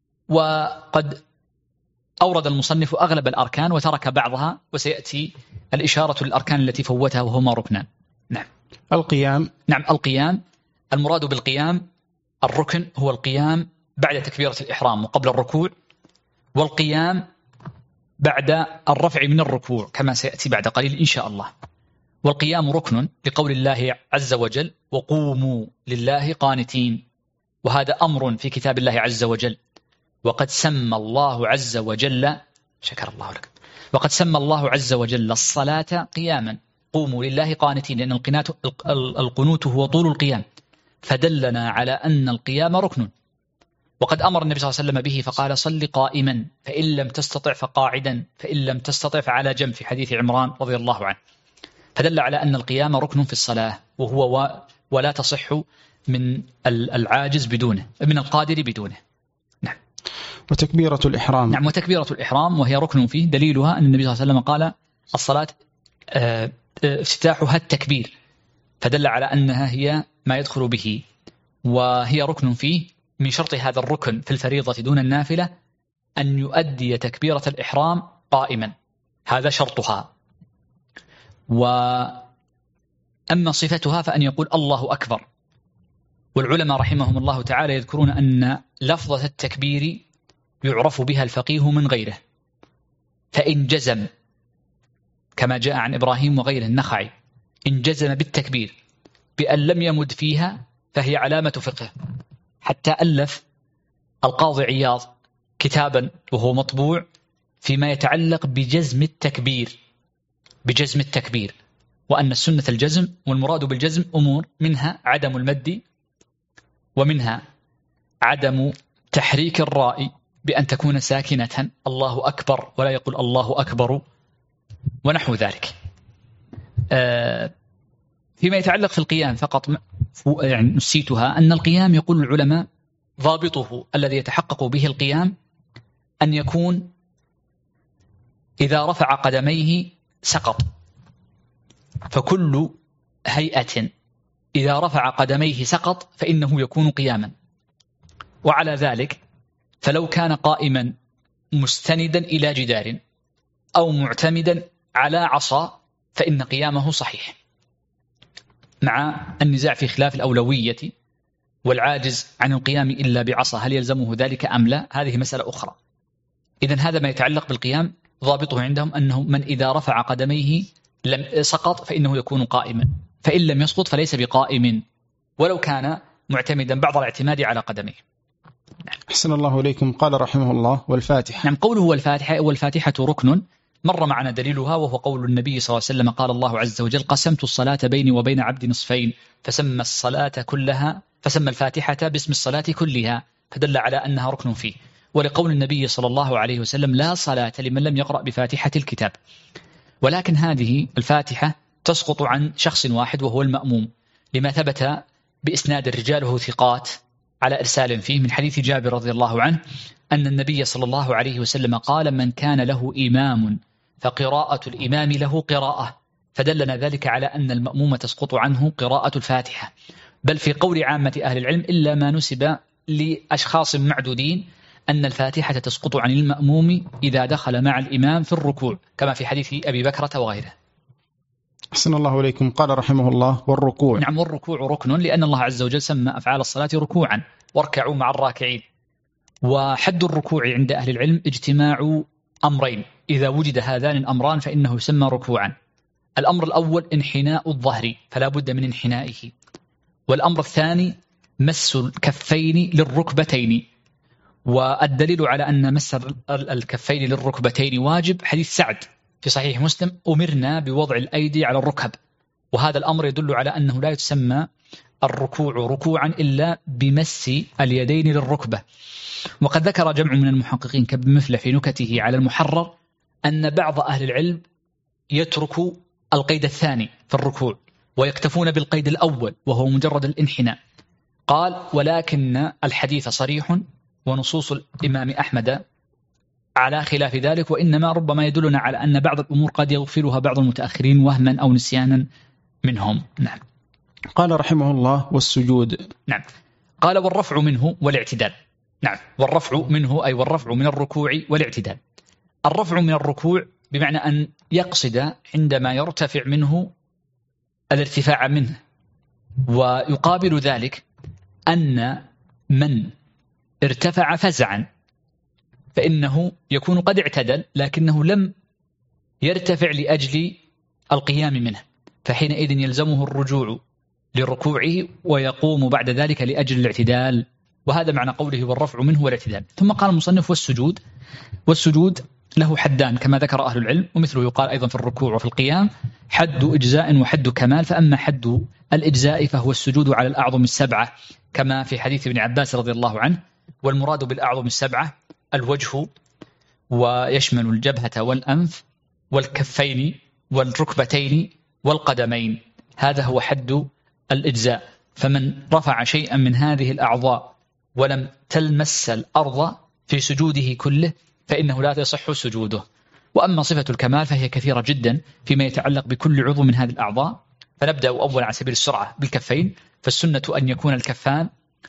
وقد أورد المصنف أغلب الأركان وترك بعضها، وسيأتي الإشارة للأركان التي فوتها وهما ركنان. نعم. القيام. نعم. القيام، المراد بالقيام الركن هو القيام بعد تكبيرة الإحرام وقبل الركوع، والقيام بعد الرفع من الركوع كما سيأتي بعد قليل إن شاء الله. والقيام ركن لقول الله عز وجل: وقوموا لله قانتين، وهذا أمر في كتاب الله عز وجل. وقد سمى الله عز وجل شكر الله لك وقد سمى الله عز وجل الصلاة قياما. قوموا لله قانتين، لأن القنوت هو طول القيام، فدلنا على أن القيام ركن. وقد أمر النبي صلى الله عليه وسلم به فقال: صل قائما، فإن لم تستطع فقاعدا، فإن لم تستطع فعلى جنب، في حديث عمران رضي الله عنه. فدل على أن القيام ركن في الصلاة، وهو و... ولا تصح من العاجز بدونه، من القادر بدونه. نعم. وتكبيرة الإحرام. نعم. وتكبيرة الإحرام وهي ركن فيه، دليلها أن النبي صلى الله عليه وسلم قال: الصلاة افتتاحها التكبير، فدل على أنها هي ما يدخل به، وهي ركن فيه. من شرط هذا الركن في الفريضة دون النافلة أن يؤدي تكبيرة الإحرام قائما، هذا شرطها. وأما صفتها فأن يقول الله أكبر. والعلماء رحمهم الله تعالى يذكرون أن لفظة التكبير يعرف بها الفقيه من غيره، فإن جزم كما جاء عن إبراهيم وغيره النخعي، إن جزم بالتكبير بأن لم يمد فيها فهي علامة فقه. حتى ألف القاضي عياض كتابا وهو مطبوع فيما يتعلق بجزم التكبير بجزم التكبير وأن السنة الجزم، والمراد بالجزم أمور منها عدم المد، ومنها عدم تحريك الراء بأن تكون ساكنة، الله أكبر ولا يقول الله أكبر، ونحو ذلك. فيما يتعلق في القيام فقط يعني نسيتها، أن القيام يقول العلماء ضابطه الذي يتحقق به القيام أن يكون إذا رفع قدميه سقط، فكل هيئة إذا رفع قدميه سقط فإنه يكون قياما. وعلى ذلك فلو كان قائما مستندا إلى جدار أو معتمدا على عصا فإن قيامه صحيح، مع النزاع في خلاف الأولوية والعاجز عن القيام إلا بعصا هل يلزمه ذلك أم لا، هذه مسألة أخرى. إذن هذا ما يتعلق بالقيام، ضابطه عندهم أنه من إذا رفع قدميه لم سقط فإنه يكون قائما، فإن لم يسقط فليس بقائم ولو كان معتمدا بعض الاعتماد على قدميه. أحسن الله إليكم. قال رحمه الله: والفاتحة. نعم. قوله والفاتحة والفاتحة ركن مر معنا دليلها، وهو قول النبي صلى الله عليه وسلم: قال الله عز وجل: قسمت الصلاة بيني وبين عبدي نصفين، فسمى الصلاة كلها فسمى الفاتحة باسم الصلاة كلها، فدل على أنها ركن فيه. ولقول النبي صلى الله عليه وسلم: لا صلاة لمن لم يقرأ بفاتحة الكتاب. ولكن هذه الفاتحة تسقط عن شخص واحد وهو المأموم، لما ثبت بإسناد الرجال وهو ثقات على إرسال فيه من حديث جابر رضي الله عنه أن النبي صلى الله عليه وسلم قال: من كان له إمام فقراءة الإمام له قراءة، فدلنا ذلك على أن المأموم تسقط عنه قراءة الفاتحة. بل في قول عامة أهل العلم إلا ما نسب لأشخاص معدودين أن الفاتحة تسقط عن المأموم إذا دخل مع الإمام في الركوع، كما في حديث أبي بكرة وغيره. أحسن الله إليكم. قال رحمه الله: والركوع. نعم. والركوع ركن، لأن الله عز وجل سمى أفعال الصلاة ركوعا، واركعوا مع الراكعين. وحد الركوع عند أهل العلم اجتماع أمرين، إذا وجد هذان الأمران فإنه يسمى ركوعا. الأمر الأول انحناء الظهر فلا بد من انحنائه، والأمر الثاني مس الكفين للركبتين. والدليل على أن مس الكفين للركبتين واجب حديث سعد في صحيح مسلم: أمرنا بوضع الأيدي على الركب. وهذا الأمر يدل على أنه لا يسمى الركوع ركوعا إلا بمس اليدين للركبة. وقد ذكر جمع من المحققين كابن مفلح في نكته على المحرر أن بعض أهل العلم يترك القيد الثاني في الركوع ويكتفون بالقيد الأول وهو مجرد الانحناء. قال: ولكن الحديث صريح ونصوص الإمام أحمد على خلاف ذلك، وإنما ربما يدلنا على أن بعض الأمور قد يغفلها بعض المتأخرين وهما أو نسيانا منهم. نعم. قال رحمه الله: والسجود. نعم. قال: والرفع منه والاعتدال. نعم. والرفع منه أي والرفع من الركوع والاعتدال. الرفع من الركوع بمعنى أن يقصد عندما يرتفع منه الارتفاع منه، ويقابل ذلك أن من ارتفع فزعا فإنه يكون قد اعتدل لكنه لم يرتفع لأجل القيام منه، فحينئذ يلزمه الرجوع لركوعه ويقوم بعد ذلك لأجل الاعتدال. وهذا معنى قوله والرفع منه والاعتدال. ثم قال المصنف: والسجود. والسجود له حدان كما ذكر أهل العلم، ومثله يقال أيضا في الركوع وفي القيام: حد إجزاء وحد كمال. فأما حد الإجزاء فهو السجود على الأعظم السبعة كما في حديث ابن عباس رضي الله عنه. والمراد بالأعظم السبعة الوجه، ويشمل الجبهة والأنف والكفين والركبتين والقدمين. هذا هو حد الإجزاء. فمن رفع شيئا من هذه الأعضاء ولم تلمس الأرض في سجوده كله فإنه لا يصح سجوده. وأما صفة الكمال فهي كثيرة جدا فيما يتعلق بكل عضو من هذه الأعضاء. فنبدأ أولا على سبيل السرعة بالكفين. فالسنة أن يكون الكفان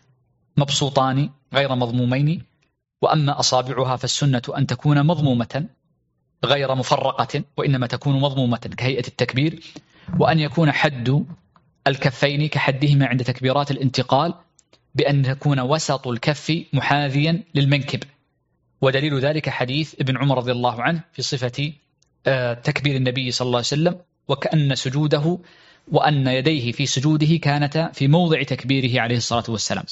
مبسوطان غير مضمومين، وأما أصابعها فالسنة أن تكون مضمومة غير مفرقة، وإنما تكون مضمومة كهيئة التكبير، وأن يكون حد الكفين كحدهما عند تكبيرات الانتقال بأن يكون وسط الكف محاذيا للمنكب. ودليل ذلك حديث ابن عمر رضي الله عنه في صفة تكبير النبي صلى الله عليه وسلم: وكأن سجوده وأن يديه في سجوده كانتا في موضع تكبيره عليه الصلاة والسلام.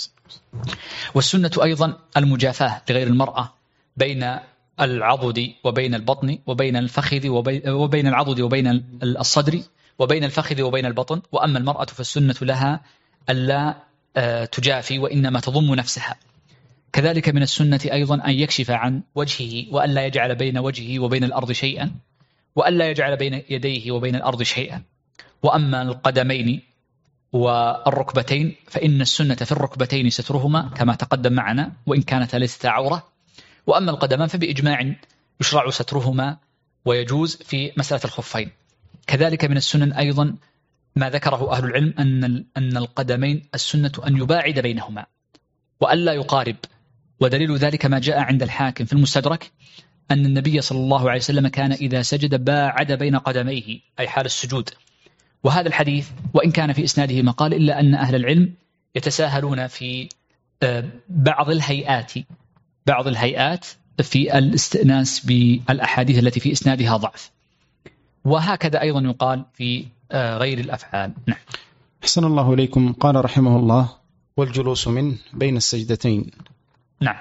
والسنة أيضا المجافاة لغير المرأة بين العضد وبين البطن وبين الفخذ وبين العضد وبين الصدر وبين الفخذ وبين البطن. وأما المرأة فالسنة لها ألا تجافي وإنما تضم نفسها. كذلك من السنة أيضا أن يكشف عن وجهه وألا يجعل بين وجهه وبين الأرض شيئا، وألا يجعل بين يديه وبين الأرض شيئا. وأما القدمين والركبتين فإن السنة في الركبتين سترهما كما تقدم معنا وإن كانت ليست عورة. وأما القدمان فبإجماع يشرع سترهما ويجوز في مسألة الخفين. كذلك من السنن أيضا ما ذكره أهل العلم أن أن القدمين السنة أن يباعد بينهما وألا يقارب. ودليل ذلك ما جاء عند الحاكم في المستدرك أن النبي صلى الله عليه وسلم كان إذا سجد باعد بين قدميه أي حال السجود. وهذا الحديث وإن كان في إسناده مقال إلا أن أهل العلم يتساهلون في بعض الهيئات بعض الهيئات في الاستئناس بالأحاديث التي في إسنادها ضعف. وهكذا أيضا يقال في غير الأفعال. نعم. أحسن الله إليكم. قال رحمه الله: والجلوس منه بين السجدتين. نعم.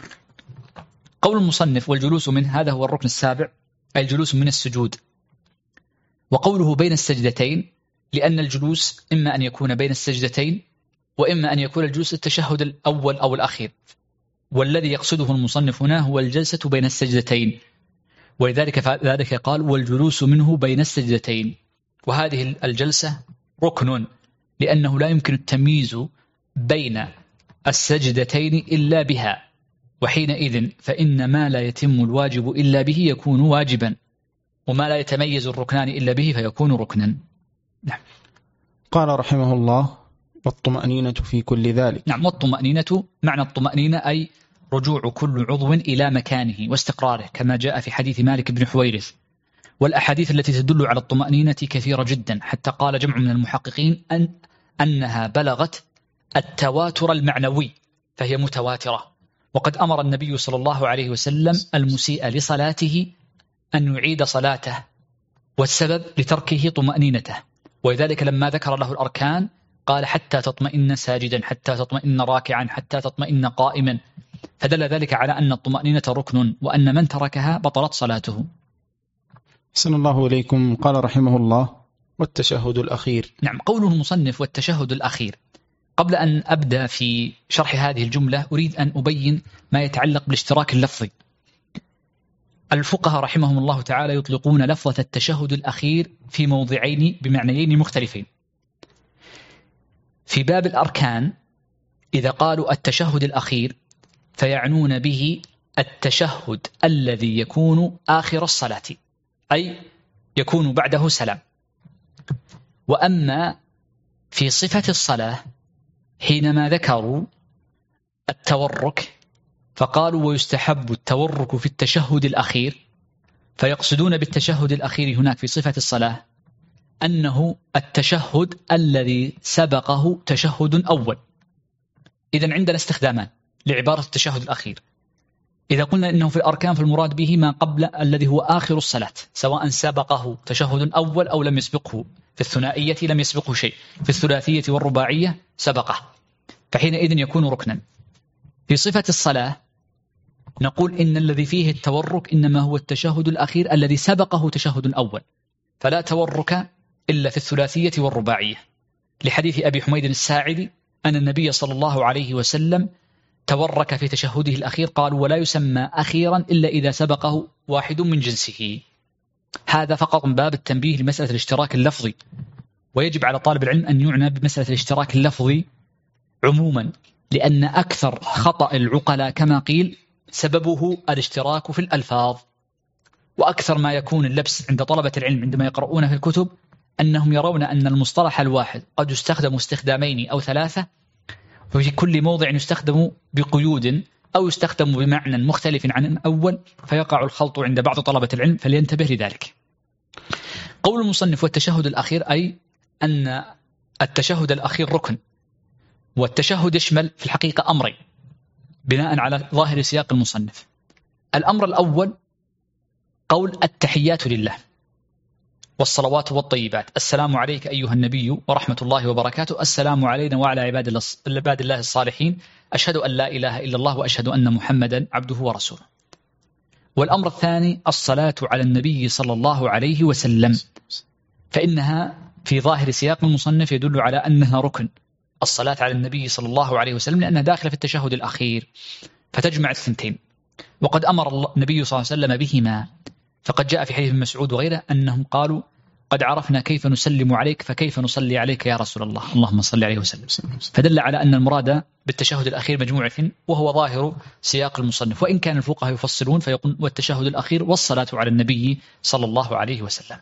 قول المصنف والجلوس منه هذا هو الركن السابع، أي الجلوس من السجود. وقوله بين السجدتين لأن الجلوس إما أن يكون بين السجدتين وإما أن يكون الجلوس التشهد الأول أو الأخير، والذي يقصده المصنف هنا هو الجلسة بين السجدتين، ولذلك ذلك قال والجلوس منه بين السجدتين. وهذه الجلسة ركن لأنه لا يمكن التمييز بين السجدتين إلا بها، وحينئذ فإن ما لا يتم الواجب إلا به يكون واجبا، وما لا يتميز الركنان إلا به فيكون ركنا. نعم. قال رحمه الله: والطمأنينة في كل ذلك. نعم. والطمأنينة معنى الطمأنينة أي رجوع كل عضو إلى مكانه واستقراره كما جاء في حديث مالك بن حويرث. والأحاديث التي تدل على الطمأنينة كثيرة جدا، حتى قال جمع من المحققين أن أنها بلغت التواتر المعنوي، فهي متواترة. وقد أمر النبي صلى الله عليه وسلم المسيء لصلاته أن يعيد صلاته، والسبب لتركه طمأنينته، ولذلك لما ذكر له الأركان قال حتى تطمئن ساجدا، حتى تطمئن راكعا، حتى تطمئن قائما، فدل ذلك على أن الطمأنينة ركن، وأن من تركها بطلت صلاته. أحسن الله إليكم. قال رحمه الله: والتشهد الأخير. نعم، قوله المصنف والتشهد الأخير. قبل أن أبدأ في شرح هذه الجملة أريد أن أبين ما يتعلق بالاشتراك اللفظي. الفقهاء رحمهم الله تعالى يطلقون لفظة التشهد الأخير في موضعين بمعنيين مختلفين. في باب الأركان إذا قالوا التشهد الأخير فيعنون به التشهد الذي يكون آخر الصلاة، أي يكون بعده سلام. وأما في صفة الصلاة حينما ذكروا التورك فقالوا ويستحب التورك في التشهد الأخير، فيقصدون بالتشهد الأخير هناك في صفة الصلاة أنه التشهد الذي سبقه تشهد أول. إذن عندنا استخدامان لعبارة التشهد الأخير. إذا قلنا إنه في الأركان فالمراد به ما قبل الذي هو آخر الصلاة، سواء سبقه تشهد أول أو لم يسبقه. في الثنائية لم يسبقه شيء، في الثلاثية والرباعية سبقه، فحينئذ يكون ركنا. في صفة الصلاة نقول إن الذي فيه التورك إنما هو التشهد الأخير الذي سبقه تشهد أول، فلا تورك إلا في الثلاثية والرباعية، لحديث أبي حميد الساعدي أن النبي صلى الله عليه وسلم تورك في تشهده الأخير، قالوا ولا يسمى أخيرا إلا إذا سبقه واحد من جنسه. هذا فقط من باب التنبيه لمسألة الاشتراك اللفظي، ويجب على طالب العلم أن يعنى بمسألة الاشتراك اللفظي عموما، لأن أكثر خطأ العقلاء كما قيل سببه الاشتراك في الألفاظ. وأكثر ما يكون اللبس عند طلبة العلم عندما يقرؤون في الكتب أنهم يرون أن المصطلح الواحد قد يستخدم استخدامين أو ثلاثة، وفي كل موضع يستخدم بقيود أو يستخدم بمعنى مختلف عن الأول، فيقع الخلط عند بعض طلبة العلم، فلينتبه لذلك. قول المصنف والتشهد الأخير أي أن التشهد الأخير ركن، والتشهد يشمل في الحقيقة أمرين بناء على ظاهر سياق المصنف. الأمر الأول قول التحيات لله والصلوات والطيبات، السلام عليك أيها النبي ورحمة الله وبركاته، السلام علينا وعلى عباد الله الصالحين، أشهد أن لا إله إلا الله وأشهد أن محمدا عبده ورسوله. والأمر الثاني الصلاة على النبي صلى الله عليه وسلم، فإنها في ظاهر سياق المصنف يدل على أنها ركن، الصلاة على النبي صلى الله عليه وسلم، لأنها داخلة في التشهد الأخير فتجمع الثنتين. وقد أمر النبي صلى الله عليه وسلم بهما، فقد جاء في حديث ابن مسعود وغيره أنهم قالوا قد عرفنا كيف نسلم عليك فكيف نصلي عليك يا رسول الله، اللهم صل عليه وسلم. فدل على أن المراد بالتشهد الأخير مجموع وهو ظاهر سياق المصنف، وإن كان الفقهاء يفصلون فيقول والتشهد الأخير والصلاة على النبي صلى الله عليه وسلم.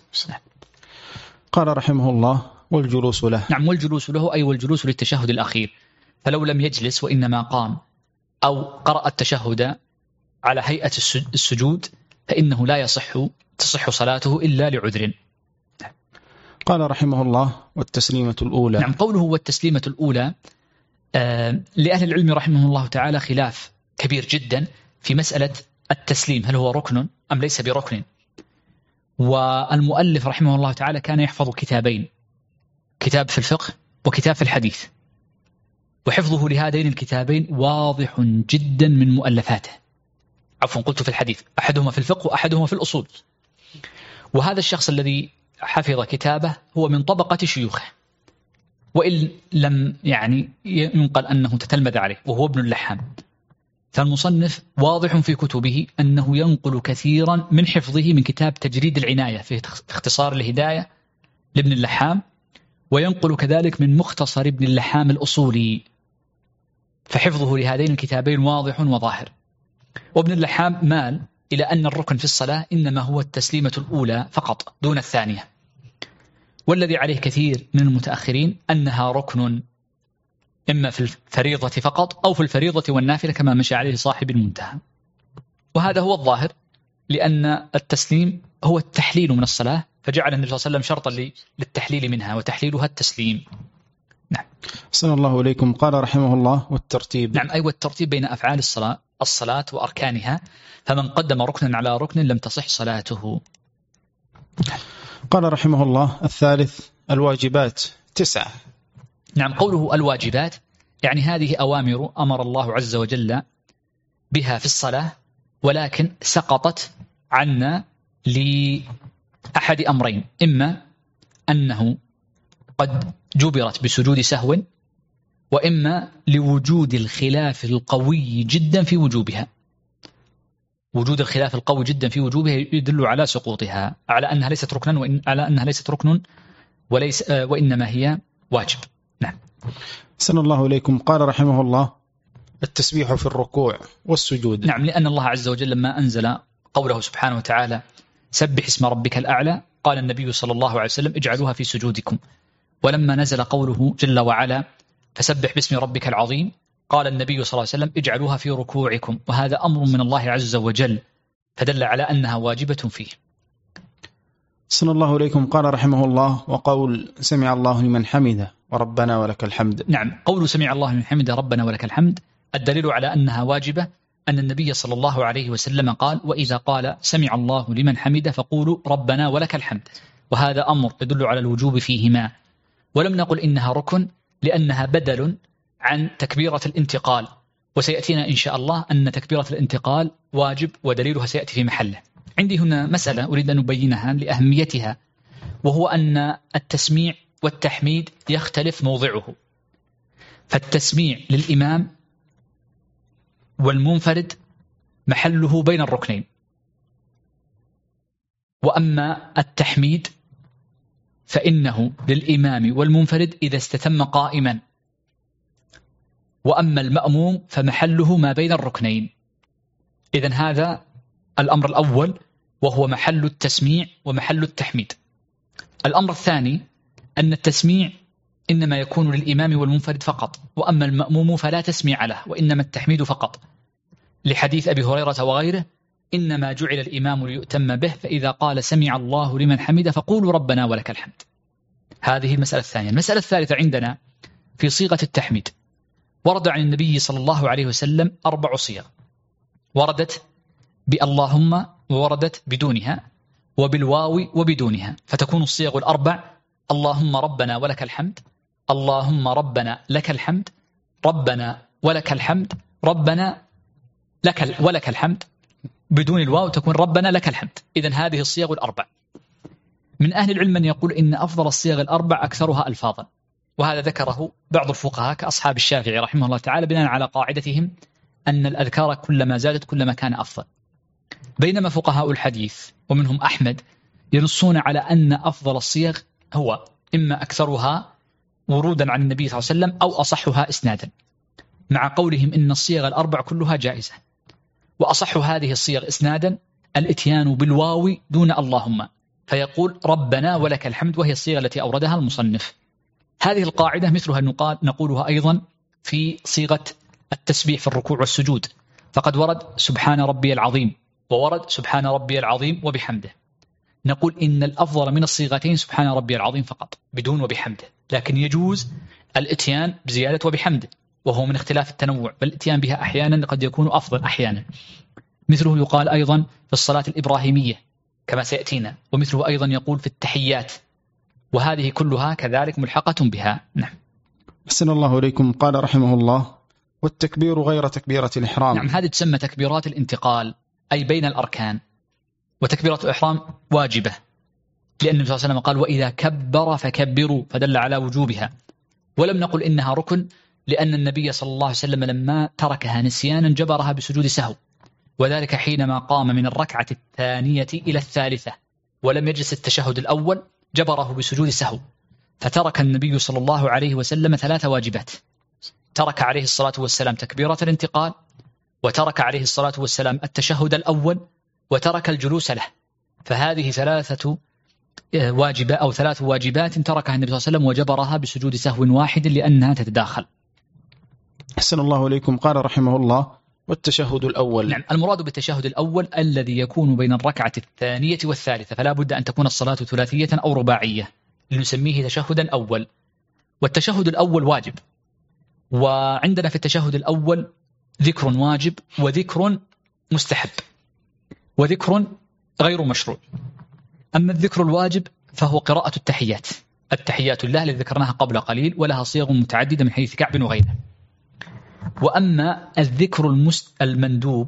قال رحمه الله والجلوس له. نعم، والجلوس له أي والجلوس للتشهد الأخير، فلو لم يجلس وإنما قام أو قرأ التشهد على هيئة السجود فإنه لا يصح تصح صلاته إلا لعذر. قال رحمه الله والتسليمة الأولى. نعم، قوله والتسليمة الأولى آه لأهل العلم رحمه الله تعالى خلاف كبير جدا في مسألة التسليم، هل هو ركن أم ليس بركن. والمؤلف رحمه الله تعالى كان يحفظ كتابين، كتاب في الفقه وكتاب في الحديث، وحفظه لهذين الكتابين واضح جدا من مؤلفاته. عفوا قلت في الحديث، أحدهما في الفقه وأحدهما في الأصول. وهذا الشخص الذي حفظ كتابه هو من طبقة شيوخه، وإن لم يعني ينقل أنه تتلمذ عليه، وهو ابن اللحام. فالمصنف واضح في كتبه أنه ينقل كثيرا من حفظه من كتاب تجريد العناية في اختصار الهداية لابن اللحام، وينقل كذلك من مختصر ابن اللحام الأصولي، فحفظه لهذين الكتابين واضح وظاهر. وابن اللحام مال إلى أن الركن في الصلاة إنما هو التسليمة الأولى فقط دون الثانية، والذي عليه كثير من المتأخرين أنها ركن إما في الفريضة فقط أو في الفريضة والنافلة كما مشى عليه صاحب المنتهى. وهذا هو الظاهر، لأن التسليم هو التحليل من الصلاة، فجعل النبي صلى الله عليه وسلم شرطا للتحليل منها، وتحليلها التسليم. نعم. أحسن الله إليكم. قال رحمه الله والترتيب. نعم، أي أيوة والترتيب بين أفعال الصلاة الصلاة وأركانها، فمن قدم ركنا على ركن لم تصح صلاته. قال رحمه الله الثالث الواجبات تسعة. نعم، قوله الواجبات يعني هذه أوامر أمر الله عز وجل بها في الصلاة، ولكن سقطت عنا لأحد أمرين: إما أنه قد جبرت بسجود سهو، وإما لوجود الخلاف القوي جدا في وجوبها. وجود الخلاف القوي جدا في وجوبها يدل على سقوطها، على أنها ليست ركنا، وإن على أنها ليست ركن وليس وإنما هي واجب. نعم. أحسن الله إليكم. قال رحمه الله التسبيح في الركوع والسجود. نعم، لأن الله عز وجل لما أنزل قوله سبحانه وتعالى سبح اسم ربك الأعلى، قال النبي صلى الله عليه وسلم اجعلوها في سجودكم. ولما نزل قوله جل وعلا فسبح باسم ربك العظيم، قال النبي صلى الله عليه وسلم اجعلوها في ركوعكم. وهذا أمر من الله عز وجل، فدل على أنها واجبة فيه. صلى الله إليكم. قال رحمه الله وقول سمع الله لمن حمده وربنا ولك الحمد. نعم، قول سمع الله لمن حمده ربنا ولك الحمد الدليل على أنها واجبة أن النبي صلى الله عليه وسلم قال وإذا قال سمع الله لمن حمده فقولوا ربنا ولك الحمد، وهذا أمر يدل على الوجوب فيهما. ولم نقل إنها ركن لأنها بدل عن تكبيرة الانتقال، وسيأتينا إن شاء الله أن تكبيرة الانتقال واجب ودليلها سيأتي في محله. عندي هنا مسألة أريد أن أبينها لأهميتها، وهو أن التسميع والتحميد يختلف موضعه. فالتسميع للإمام والمنفرد محله بين الركنين، وأما التحميد فإنه للإمام والمنفرد إذا استتم قائما، وأما المأموم فمحله ما بين الركنين. إذن هذا الأمر الأول وهو محل التسميع ومحل التحميد. الأمر الثاني أن التسميع إنما يكون للإمام والمنفرد فقط، وأما المأموم فلا تسميع له وإنما التحميد فقط، لحديث أبي هريرة وغيره إنما جعل الإمام ليؤتم به، فإذا قال سمع الله لمن حمده فقولوا ربنا ولك الحمد. هذه المسألة الثانية. المسألة الثالثة عندنا في صيغة التحميد، ورد عن النبي صلى الله عليه وسلم أربع صيغ، وردت باللهم ووردت بدونها وبالواو وبدونها، فتكون الصيغ الأربع اللهم ربنا ولك الحمد، اللهم ربنا لك الحمد، ربنا ولك الحمد، ربنا لك ولك الحمد، بدون الواو تكون ربنا لك الحمد. إذن هذه الصيغ الأربع. من أهل العلم من يقول إن أفضل الصيغ الأربع أكثرها ألفاظا، وهذا ذكره بعض الفقهاء كأصحاب الشافعي رحمه الله تعالى بناء على قاعدتهم أن الأذكار كلما زادت كلما كان أفضل. بينما فقهاء الحديث ومنهم أحمد ينصون على أن أفضل الصيغ هو إما أكثرها ورودا عن النبي صلى الله عليه وسلم أو أصحها إسنادا، مع قولهم إن الصيغ الأربع كلها جائزة. وأصح هذه الصيغ إسنادا الإتيان بالواو دون اللهم، فيقول ربنا ولك الحمد، وهي الصيغة التي أوردها المصنف. هذه القاعدة مثلها نقولها أيضا في صيغة التسبيح في الركوع والسجود، فقد ورد سبحان ربي العظيم وورد سبحان ربي العظيم وبحمده. نقول إن الأفضل من الصيغتين سبحان ربي العظيم فقط بدون وبحمده، لكن يجوز الاتيان بزيادة وبحمده، وهو من اختلاف التنوع، بل الاتيان بها أحيانا قد يكون أفضل أحيانا. مثله يقال أيضا في الصلاة الإبراهيمية كما سيأتينا، ومثله أيضا يقول في التحيات، وهذه كلها كذلك ملحقة بها. نعم. أحسن الله إليكم. قال رحمه الله والتكبير غير تكبيرة الإحرام. نعم، هذه تسمى تكبيرات الانتقال، أي بين الأركان. وتكبيرة الإحرام واجبة، لأن النبي صلى الله عليه وسلم قال وإذا كبر فكبروا، فدل على وجوبها. ولم نقل إنها ركن، لأن النبي صلى الله عليه وسلم لما تركها نسيانا جبرها بسجود سهو، وذلك حينما قام من الركعة الثانية إلى الثالثة ولم يجلس التشهد الأول جبره بسجود سهو، فترك النبي صلى الله عليه وسلم ثلاث واجبات. ترك عليه الصلاة والسلام تكبيرة الانتقال، وترك عليه الصلاة والسلام التشهد الأول، وترك الجلوس له. فهذه ثلاثة واجبات أو ثلاث واجبات تركها النبي صلى الله عليه وسلم وجبرها بسجود سهو واحد لأنها تتداخل. أحسن الله إليكم. قال رحمه الله والتشهد الأول. نعم، المراد بالتشهد الأول الذي يكون بين الركعة الثانية والثالثة، فلا بد أن تكون الصلاة ثلاثية أو رباعية لنسميه تشهدا أول. والتشهد الأول واجب، وعندنا في التشهد الأول ذكر واجب وذكر مستحب وذكر غير مشروع. أما الذكر الواجب فهو قراءة التحيات، التحيات لله التي ذكرناها قبل قليل ولها صيغ متعددة من حديث كعب وغيره. وأما الذكر المندوب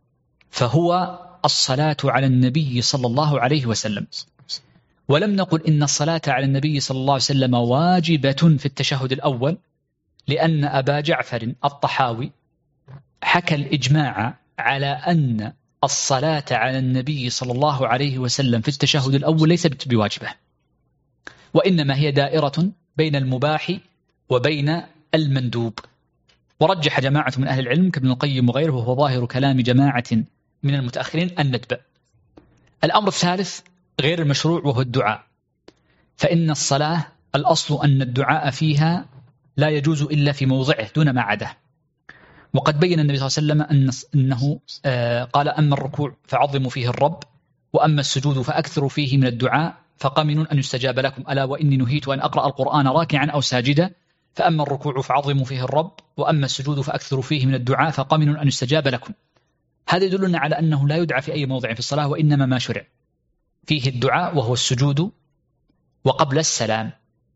فهو الصلاة على النبي صلى الله عليه وسلم. ولم نقل إن الصلاة على النبي صلى الله عليه وسلم واجبة في التشهد الأول، لأن أبا جعفر الطحاوي حكى الإجماع على أن الصلاة على النبي صلى الله عليه وسلم في التشهد الأول ليست بواجبة، وإنما هي دائرة بين المباح وبين المندوب. ورجح جماعة من أهل العلم كابن القيم وغيره، وهو ظاهر كلام جماعة من المتأخرين، الندب. الأمر الثالث غير المشروع وهو الدعاء، فإن الصلاة الأصل أن الدعاء فيها لا يجوز إلا في موضعه دون ما عداه. وقد بين النبي صلى الله عليه وسلم أنه قال: أما الركوع فعظموا فيه الرب، وأما السجود فأكثروا فيه من الدعاء، فقمن أن يستجاب لكم، ألا وإني نهيت أن أقرأ القرآن راكعا أو ساجدا، فأما الركوع فعظموا فيه الرب، وأما السجود فأكثروا فيه من الدعاء، فقمن أن يستجاب لكم. هذا يدلنا على أنه لا يدعى في أي موضع في الصلاة، وإنما ما شرع فيه الدعاء وهو السجود وقبل السلام.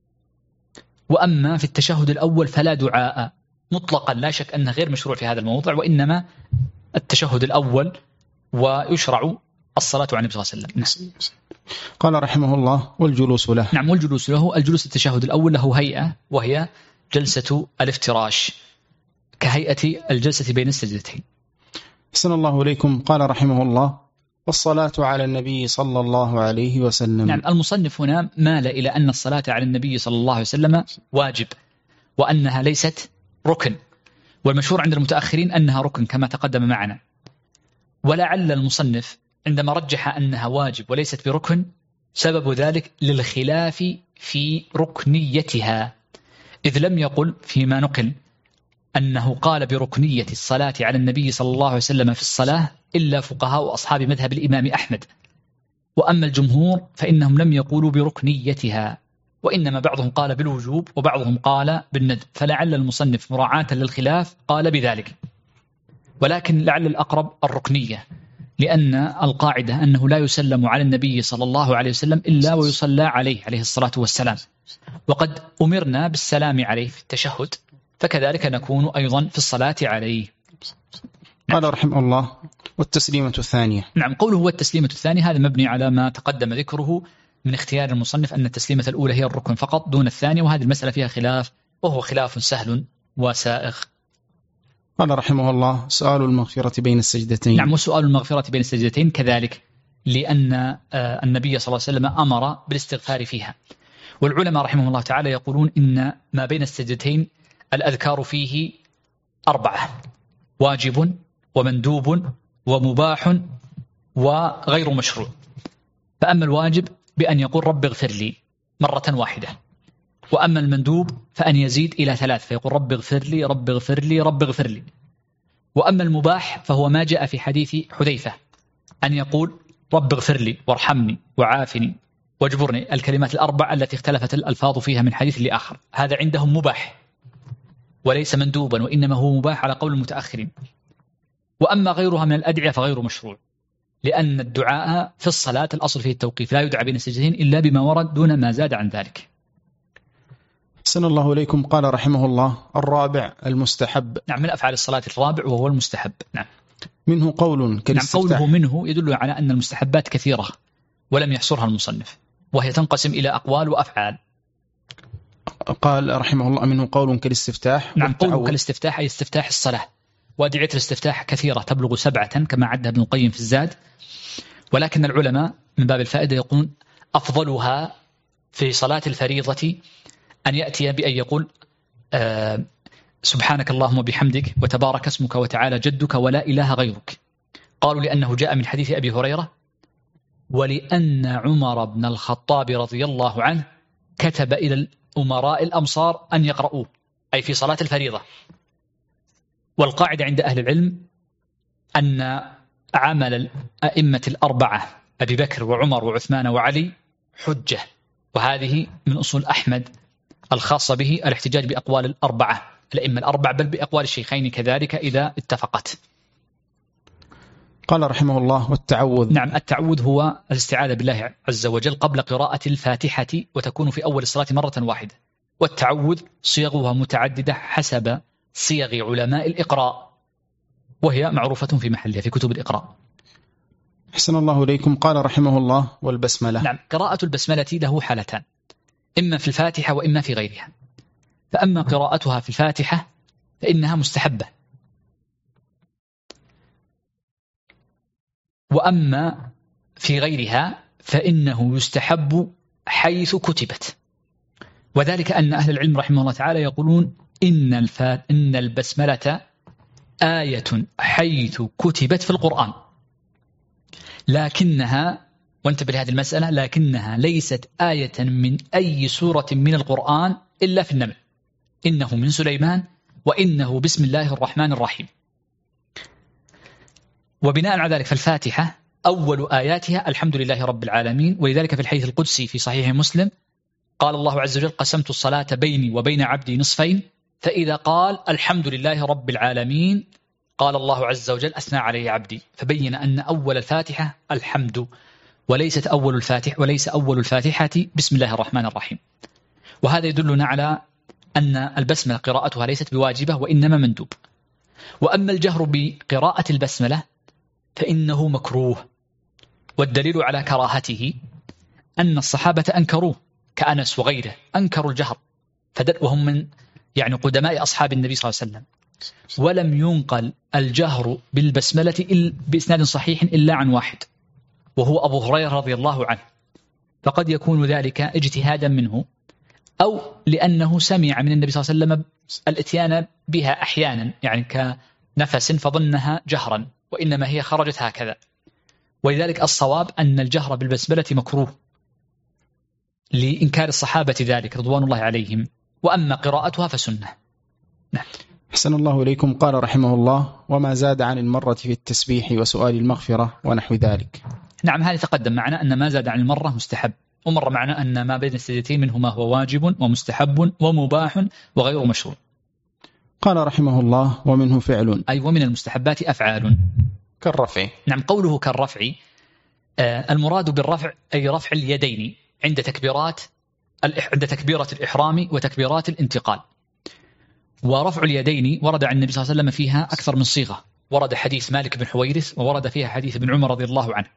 وأما في التشهد الأول فلا دعاء مطلقا، لا شك أنه غير مشروع في هذا الموضع، وإنما التشهد الأول ويشرع الصلاة على النبي صلى الله عليه وسلم. قال رحمه الله: والجلوس له. نعم، والجلوس له. الجلوس التشهد الأول له هيئة، وهي جلسة الافتراش كهيئة الجلسة بين السجدتين. أحسن الله إليكم. قال رحمه الله: والصلاة على النبي صلى الله عليه وسلم. نعم، المصنف هنا مال إلى أن الصلاة على النبي صلى الله عليه وسلم واجب، وأنها ليست ركن، والمشهور عند المتأخرين أنها ركن كما تقدم معنا. ولعل المصنف عندما رجح أنها واجب وليست بركن سبب ذلك للخلاف في ركنيتها، إذ لم يقل فيما نقل أنه قال بركنية الصلاة على النبي صلى الله عليه وسلم في الصلاة إلا فقهاء أصحاب مذهب الإمام أحمد. وأما الجمهور فإنهم لم يقولوا بركنيتها، وإنما بعضهم قال بالوجوب وبعضهم قال بالندب، فلعل المصنف مراعاة للخلاف قال بذلك، ولكن لعل الأقرب الركنية، لأن القاعدة أنه لا يسلم على النبي صلى الله عليه وسلم إلا ويصلى عليه عليه الصلاة والسلام، وقد أمرنا بالسلام عليه في التشهد، فكذلك نكون أيضا في الصلاة عليه. قال رحمه الله: والتسليمة الثانية. نعم، قوله هو التسليمة الثانية هذا مبني على ما تقدم ذكره من اختيار المصنف أن التسليمة الأولى هي الركن فقط دون الثانية، وهذه المسألة فيها خلاف، وهو خلاف سهل وسائغ. قال رحمه الله: سؤال المغفرة بين السجدتين. نعم، وسؤال المغفرة بين السجدتين كذلك، لأن النبي صلى الله عليه وسلم أمر بالاستغفار فيها. والعلماء رحمه الله تعالى يقولون إن ما بين السجدتين الأذكار فيه أربعة: واجب ومندوب ومباح وغير مشروع. فأما الواجب بأن يقول رب اغفر لي مرة واحدة، وأما المندوب فأن يزيد إلى ثلاث فيقول رب اغفر لي رب اغفر لي رب اغفر لي. وأما المباح فهو ما جاء في حديث حذيفة أن يقول رب اغفر لي وارحمني وعافني واجبرني، الكلمات الأربع التي اختلفت الألفاظ فيها من حديث لآخر، هذا عندهم مباح وليس مندوبا، وإنما هو مباح على قول المتأخرين. وأما غيرها من الأدعية فغير مشروع، لأن الدعاء في الصلاة الأصل فيه التوقيف، لا يدعى بين السجدتين إلا بما ورد دون ما زاد عن ذلك. أحسن الله إليكم. قال رحمه الله: الرابع المستحب. نعم، من أفعال الصلاة الرابع وهو المستحب. نعم، منه قول كالاستفتاح. نعم، قوله منه يدل على أن المستحبات كثيرة ولم يحصرها المصنف، وهي تنقسم إلى أقوال وأفعال. قال رحمه الله: منه قول كالاستفتاح. نعم، قوله كالاستفتاح أي استفتاح الصلاة، وأدعية الاستفتاح كثيرة تبلغ سبعة كما عدها ابن القيم في الزاد، ولكن العلماء من باب الفائدة يقولون أفضلها في صلاة الفريضة أن يأتي بأن يقول آه سبحانك اللهم وبحمدك وتبارك اسمك وتعالى جدك ولا إله غيرك. قالوا لأنه جاء من حديث أبي هريرة، ولأن عمر بن الخطاب رضي الله عنه كتب إلى الأمراء الأمصار أن يقرؤوه، أي في صلاة الفريضة. والقاعدة عند أهل العلم أن عمل الأئمة الأربعة أبي بكر وعمر وعثمان وعلي حجة، وهذه من أصول أحمد الخاصة به الاحتجاج بأقوال الأربعة الأئمة الأربعة، بل بأقوال الشيخين كذلك إذا اتفقت. قال رحمه الله: والتعوذ. نعم، التعوذ هو الاستعاذة بالله عز وجل قبل قراءة الفاتحة، وتكون في أول الصلاة مرة واحدة. والتعوذ صيغها متعددة حسب صيغ علماء الإقراء، وهي معروفة في محلها في كتب الإقراء. أحسن الله إليكم. قال رحمه الله: والبسملة. نعم، قراءة البسملة له حالتان، إما في الفاتحة وإما في غيرها. فأما قراءتها في الفاتحة فإنها مستحبة، وأما في غيرها فإنه يستحب حيث كتبت. وذلك أن أهل العلم رحمه الله تعالى يقولون إن, الفا... إن البسملة آية حيث كتبت في القرآن، لكنها، وانتبه لهذه المسألة، لكنها ليست آية من أي سورة من القرآن إلا في النمل، إنه من سليمان وإنه بسم الله الرحمن الرحيم. وبناء على ذلك فالفاتحة أول آياتها الحمد لله رب العالمين، ولذلك في الحديث القدسي في صحيح مسلم قال الله عز وجل: قسمت الصلاة بيني وبين عبدي نصفين، فإذا قال الحمد لله رب العالمين قال الله عز وجل أثنى عليه عبدي، فبين أن أول الفاتحة الحمد، وليست أول الفاتح وليس أول الفاتحة بسم الله الرحمن الرحيم. وهذا يدلنا على أن البسملة قراءتها ليست بواجبة وإنما مندوب. وأما الجهر بقراءة البسملة فإنه مكروه، والدليل على كراهته أن الصحابة أنكروه كأنس وغيره، أنكروا الجهر، وهم من يعني قدماء أصحاب النبي صلى الله عليه وسلم. ولم ينقل الجهر بالبسملة بإسناد صحيح إلا عن واحد، وهو أبو هريرة رضي الله عنه، فقد يكون ذلك اجتهادا منه، أو لأنه سمع من النبي صلى الله عليه وسلم الاتيان بها أحيانا يعني كنفس فظنها جهرا، وإنما هي خرجت هكذا. ولذلك الصواب أن الجهر بالبسملة مكروه لإنكار الصحابة ذلك رضوان الله عليهم، وأما قراءتها فسنة. نعم. أحسن الله إليكم. قال رحمه الله: وما زاد عن المرة في التسبيح وسؤال المغفرة ونحو ذلك. نعم، هذا تقدم معنا أن ما زاد عن المرة مستحب، ومر معنا أن ما بين السجدتين منه ما هو واجب ومستحب ومباح وغير مشروع. قال رحمه الله: ومنه فعل، أي ومن المستحبات أفعال كالرفع. نعم، قوله كالرفع، آه المراد بالرفع أي رفع اليدين عند تكبيرات عند تكبيرة الإحرام وتكبيرات الانتقال. ورفع اليدين ورد عن النبي صلى الله عليه وسلم فيها أكثر من صيغة، ورد حديث مالك بن حويرث، وورد فيها حديث ابن عمر رضي الله عنه.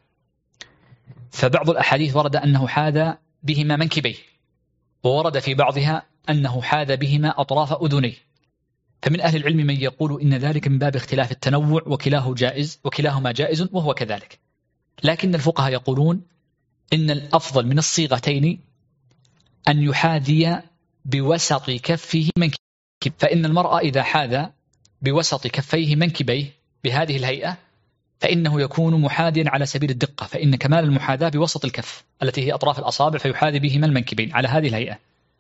فبعض الأحاديث ورد أنه حاذ بهما منكبيه، وورد في بعضها أنه حاذ بهما أطراف أذنيه. فمن أهل العلم من يقول إن ذلك من باب اختلاف التنوع، وكلاه جائز وكلاهما جائز وهو كذلك. لكن الفقهاء يقولون إن الأفضل من الصيغتين أن يحاذي بوسط كفه منكب، فإن المرأة إذا حاذ بوسط كفيه منكبيه بهذه الهيئة فإنه يكون محاذيا على سبيل الدقة، فإن كمال المحاذاة بوسط الكف التي هي أطراف الأصابع، فيحاذي بهما المنكبين على هذه الهيئة.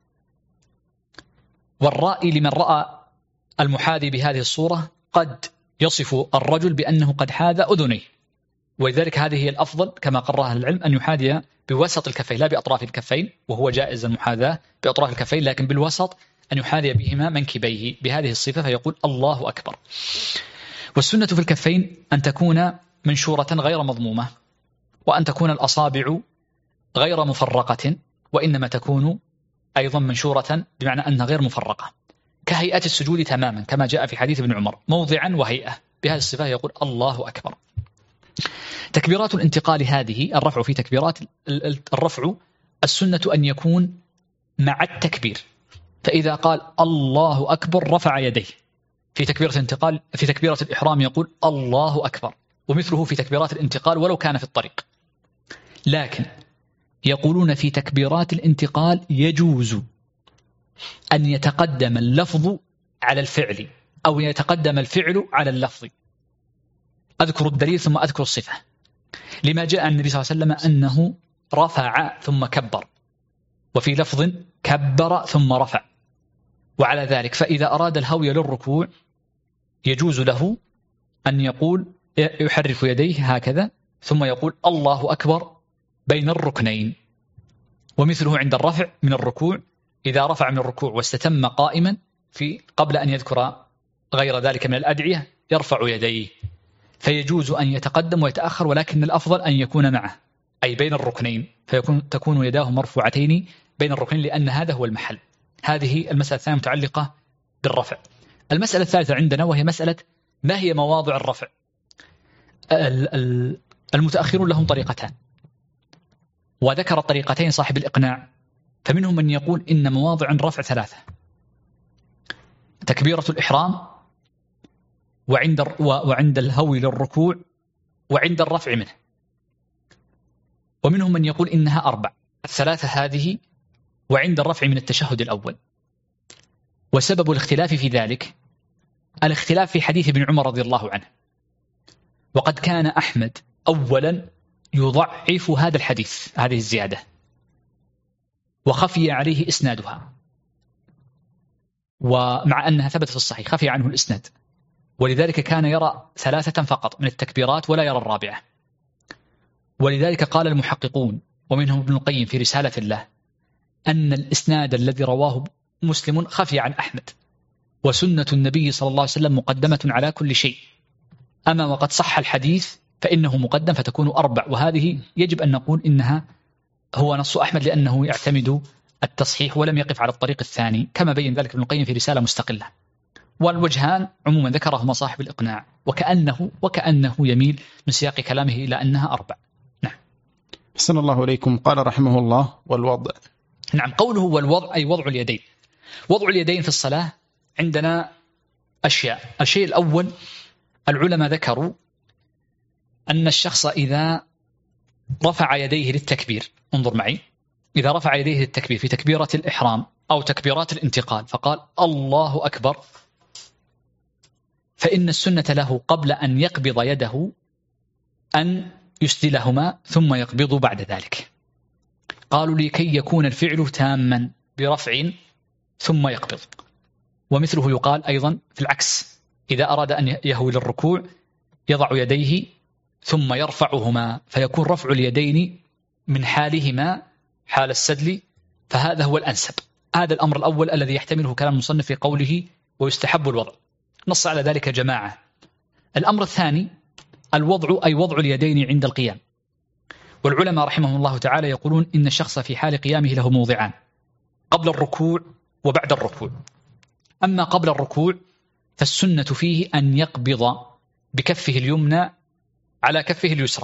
والرائي لمن رأى المحاذي بهذه الصورة قد يصف الرجل بأنه قد حاذ أذنيه، ولذلك هذه هي الأفضل كما قررها العلم، أن يحاذي بوسط الكفين لا بأطراف الكفين، وهو جائز المحاذاة بأطراف الكفين، لكن بالوسط أن يحاذي بهما منكبيه بهذه الصفة، فيقول الله أكبر. والسنة في الكفين أن تكون منشورة غير مضمومة، وأن تكون الأصابع غير مفرقة، وإنما تكون أيضا منشورة بمعنى أنها غير مفرقة، كهيئة السجود تماما كما جاء في حديث ابن عمر، موضعا وهيئة، بهذه الصفة يقول الله أكبر. تكبيرات الانتقال هذه الرفع في تكبيرات الرفع السنة أن يكون مع التكبير، فإذا قال الله أكبر رفع يديه. في تكبيرة الانتقال في تكبيرة الإحرام يقول الله أكبر، ومثله في تكبيرات الانتقال ولو كان في الطريق. لكن يقولون في تكبيرات الانتقال يجوز أن يتقدم اللفظ على الفعل، أو يتقدم الفعل على اللفظ. أذكر الدليل ثم أذكر الصفة. لما جاء عن النبي صلى الله عليه وسلم أنه رفع ثم كبر، وفي لفظ كبر ثم رفع. وعلى ذلك فإذا أراد الهوي للركوع يجوز له أن يقول يحرك يديه هكذا ثم يقول الله أكبر بين الركنين، ومثله عند الرفع من الركوع إذا رفع من الركوع واستتم قائما في قبل أن يذكر غير ذلك من الأدعية يرفع يديه، فيجوز أن يتقدم ويتأخر، ولكن الأفضل أن يكون معه أي بين الركنين، فيكون تكون يداه مرفوعتين بين الركنين، لأن هذا هو المحل. هذه المسألة الثانية متعلقة بالرفع. المسألة الثالثة عندنا وهي مسألة ما هي مواضع الرفع. المتأخرون لهم طريقتان، وذكر طريقتين صاحب الإقناع، فمنهم من يقول إن مواضع الرفع ثلاثة: تكبيرة الإحرام، وعند وعند الهوي للركوع، وعند الرفع منه. ومنهم من يقول إنها أربع: الثلاثة هذه وعند الرفع من التشهد الأول. وسبب الاختلاف في ذلك الاختلاف في حديث ابن عمر رضي الله عنه، وقد كان أحمد أولا يضعف هذا الحديث، هذه الزيادة، وخفي عليه إسنادها، ومع أنها ثبت في الصحيح خفي عنه الإسناد، ولذلك كان يرى ثلاثة فقط من التكبيرات ولا يرى الرابعة. ولذلك قال المحققون ومنهم ابن القيم في رسالة الله أن الإسناد الذي رواه مسلم خفي عن أحمد، وسنة النبي صلى الله عليه وسلم مقدمة على كل شيء، أما وقد صح الحديث فإنه مقدم فتكون أربع. وهذه يجب أن نقول إنها هو نص أحمد، لأنه يعتمد التصحيح ولم يقف على الطريق الثاني، كما بين ذلك ابن القيم في رسالة مستقلة. والوجهان عموما ذكرهما صاحب الإقناع، وكأنه وكأنه يميل من سياق كلامه إلى أنها أربع. نعم. أحسن الله إليكم. قال رحمه الله: والوضع. نعم، قوله والوضع أي وضع اليدين. وضع اليدين في الصلاة عندنا أشياء. الشيء الأول، العلماء ذكروا أن الشخص إذا رفع يديه للتكبير، انظر معي، إذا رفع يديه للتكبير في تكبيرة الإحرام أو تكبيرات الانتقال فقال الله أكبر، فإن السنة له قبل أن يقبض يده أن يسدلهما ثم يقبض بعد ذلك. قالوا لكي يكون الفعل تاما برفع ثم يقبض. ومثله يقال أيضا في العكس، إذا أراد أن يهوي للركوع يضع يديه ثم يرفعهما، فيكون رفع اليدين من حالهما حال السدل، فهذا هو الأنسب. هذا الأمر الأول الذي يحتمله كلام المصنف في قوله ويستحب الوضع، نص على ذلك جماعة. الأمر الثاني الوضع أي وضع اليدين عند القيام، والعلماء رحمهم الله تعالى يقولون إن الشخص في حال قيامه له موضعان: قبل الركوع وبعد الركوع. أما قبل الركوع فالسنة فيه أن يقبض بكفه اليمنى على كفه اليسرى،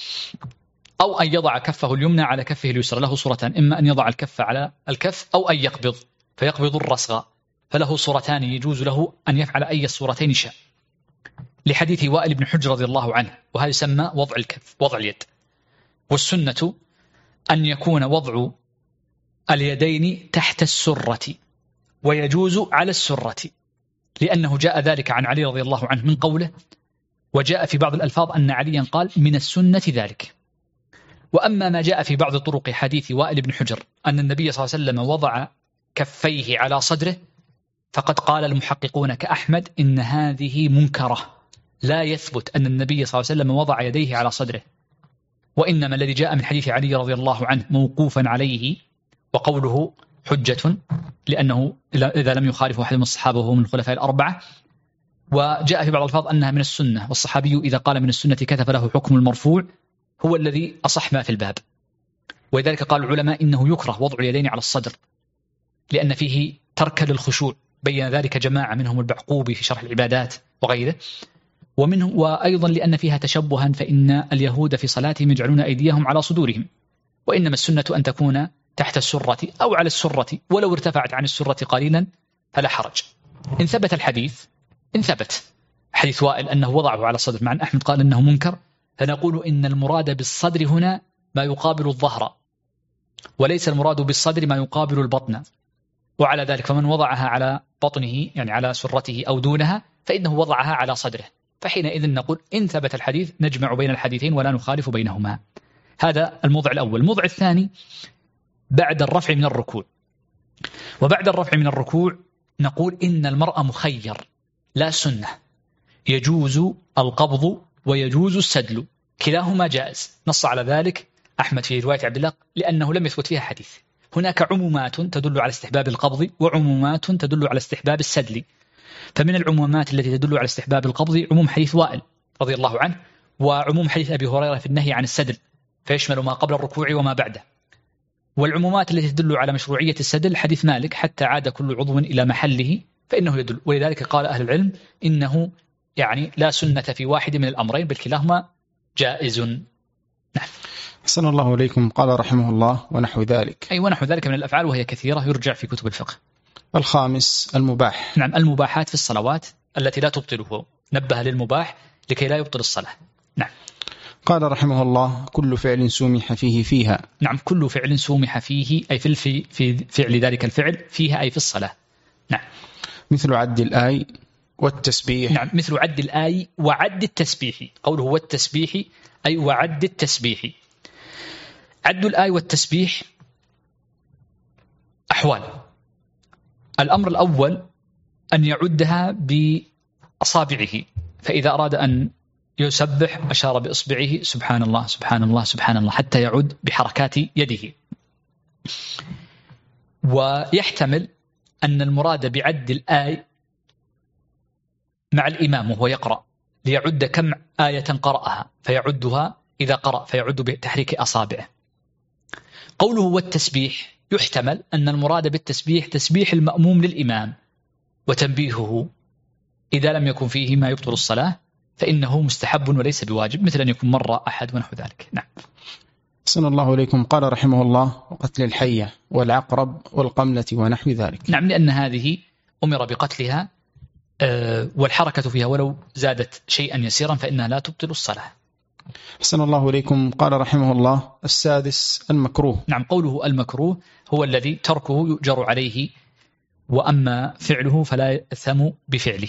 أو أن يضع كفه اليمنى على كفه اليسرى. له صورتان: إما أن يضع الكف على الكف أو أن يقبض فيقبض الرصغ، فله صورتان يجوز له أن يفعل أي الصورتين شاء، لحديث وائل بن حجر رضي الله عنه، وهذا يسمى وضع الكف، وضع اليد. والسنة أن يكون وضع اليدين تحت السرة، ويجوز على السرة، لأنه جاء ذلك عن علي رضي الله عنه من قوله، وجاء في بعض الألفاظ أن عليا قال من السنة ذلك. وأما ما جاء في بعض طرق حديث وائل بن حجر أن النبي صلى الله عليه وسلم وضع كفيه على صدره، فقد قال المحققون كأحمد إن هذه منكرة، لا يثبت أن النبي صلى الله عليه وسلم وضع يديه على صدره، وإنما الذي جاء من حديث علي رضي الله عنه موقوفا عليه، وقوله حجة لأنه إذا لم يخالف أحد من الصحابة وهو من الخلفاء الأربعة. وجاء في بعض الألفاظ أنها من السنة، والصحابي إذا قال من السنة كتب له حكم المرفوع، هو الذي أصح ما في الباب. ولذلك قال العلماء إنه يكره وضع اليدين على الصدر، لأن فيه ترك للخشوع، بين ذلك جماعة منهم البعقوبي في شرح العبادات وغيره، ومنه وأيضا لأن فيها تشبها، فإن اليهود في صلاتهم يجعلون أيديهم على صدورهم، وإنما السنة أن تكون تحت السرة أو على السرة، ولو ارتفعت عن السرة قليلا فلا حرج. إن ثبت الحديث إن ثبت حديث وائل أنه وضعه على الصدر، مع أن أحمد قال أنه منكر، فنقول إن المراد بالصدر هنا ما يقابل الظهر، وليس المراد بالصدر ما يقابل البطن. وعلى ذلك فمن وضعها على بطنه يعني على سرته أو دونها فإنه وضعها على صدره، فحينئذ نقول إن ثبت الحديث نجمع بين الحديثين ولا نخالف بينهما. هذا الموضع الأول. الموضع الثاني بعد الرفع من الركوع. وبعد الرفع من الركوع نقول إن المرء مخير لا سنة، يجوز القبض ويجوز السدل، كلاهما جائز. نص على ذلك أحمد في رواية عبد الله لأنه لم يثبت فيها حديث. هناك عمومات تدل على استحباب القبض وعمومات تدل على استحباب السدل. فمن العمومات التي تدل على استحباب القبض عموم حديث وائل رضي الله عنه، وعموم حديث أبي هريرة في النهي عن السدل فيشمل ما قبل الركوع وما بعده. والعمومات التي تدل على مشروعية السدل حديث مالك حتى عاد كل عضو إلى محله فإنه يدل. ولذلك قال أهل العلم إنه يعني لا سنة في واحد من الأمرين بل كلاهما جائز. نعم. أحسن الله إليكم. قال رحمه الله ونحو ذلك. أي ونحو ذلك من الأفعال وهي كثيرة يرجع في كتب الفقه. الخامس المباح. نعم، المباحات في الصلوات التي لا تبطله، نبه للمباح لكي لا يبطل الصلاة. نعم. قال رحمه الله كل فعل سومح فيه فيها. نعم، كل فعل سومح فيه أي في الفي في فعل ذلك الفعل فيها أي في الصلاة. نعم. مثل عد الآي والتسبيح. نعم، مثل عد الآي وعد التسبيح. قوله والتسبيح أي وعد التسبيح. عد الآي والتسبيح أحوال. الأمر الأول أن يعدها بأصابعه، فإذا أراد أن يسبح أشار بإصبعه سبحان الله سبحان الله سبحان الله حتى يعد بحركات يده. ويحتمل أن المراد بعد الآي مع الإمام وهو يقرأ ليعد كم آية قرأها فيعدها إذا قرأ فيعد بتحريك أصابعه. قوله والتسبيح يحتمل أن المراد بالتسبيح تسبيح المأموم للإمام وتنبيهه إذا لم يكن فيه ما يبطل الصلاة فإنه مستحب وليس بواجب، مثل أن يكون مرة أحد ونحو ذلك. نعم. صلى الله عليكم. قال رحمه الله وقتل الحية والعقرب والقملة ونحو ذلك. نعم، لأن هذه أمر بقتلها والحركة فيها ولو زادت شيئا يسيرا فإنها لا تبطل الصلاة. حسن الله إليكم. قال رحمه الله السادس المكروه. نعم، قوله المكروه هو الذي تركه يؤجر عليه، وأما فعله فلا يأثم بفعله.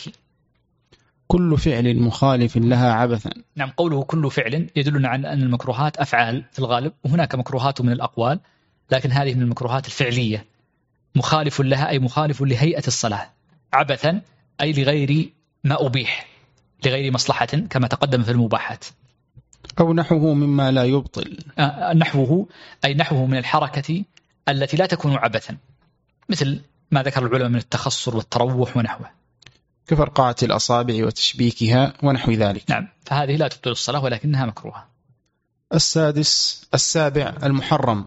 كل فعل مخالف لها عبثا. نعم، قوله كل فعل يدلنا على أن المكروهات أفعال في الغالب، وهناك مكروهات من الأقوال لكن هذه من المكروهات الفعلية. مخالف لها أي مخالف لهيئة الصلاة. عبثا أي لغير ما أبيح، لغير مصلحة كما تقدم في المباحات. أو نحوه مما لا يبطل. آه نحوه أي نحوه من الحركة التي لا تكون عبثا، مثل ما ذكر العلماء من التخصر والتروح ونحوه، كفرقعة الأصابع وتشبيكها ونحو ذلك. نعم، فهذه لا تبطل الصلاة ولكنها مكروهة. السادس السابع المحرم،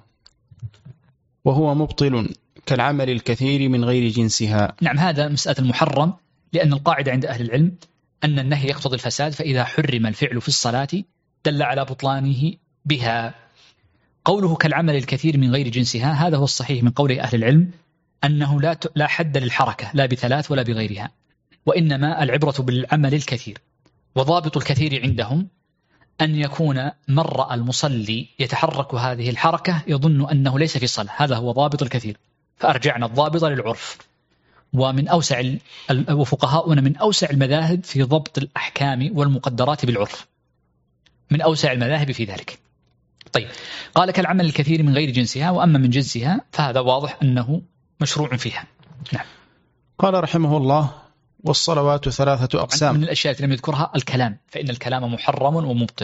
وهو مبطل كالعمل الكثير من غير جنسها. نعم، هذا مسألة المحرم، لأن القاعدة عند أهل العلم أن النهي يقتضي الفساد، فإذا حرم الفعل في الصلاة دل على بطلانه بها. قوله كالعمل الكثير من غير جنسها هذا هو الصحيح من قول أهل العلم، أنه لا لا حد للحركة لا بثلاث ولا بغيرها، وإنما العبرة بالعمل الكثير. وضابط الكثير عندهم أن يكون من رأى المصلي يتحرك هذه الحركة يظن أنه ليس في صلاة، هذا هو ضابط الكثير. فأرجعنا الضابط للعرف. ومن أوسع وفقهاؤنا من أوسع المذاهب في ضبط الأحكام والمقدرات بالعرف، من أوسع المذاهب في ذلك. طيب، قال كالعمل الكثير من غير جنسها، وأما من جنسها فهذا واضح أنه مشروع فيها. نعم. قال رحمه الله والصلوات ثلاثة أقسام. من الأشياء التي لم يذكرها الكلام، فإن الكلام محرم ومبطل.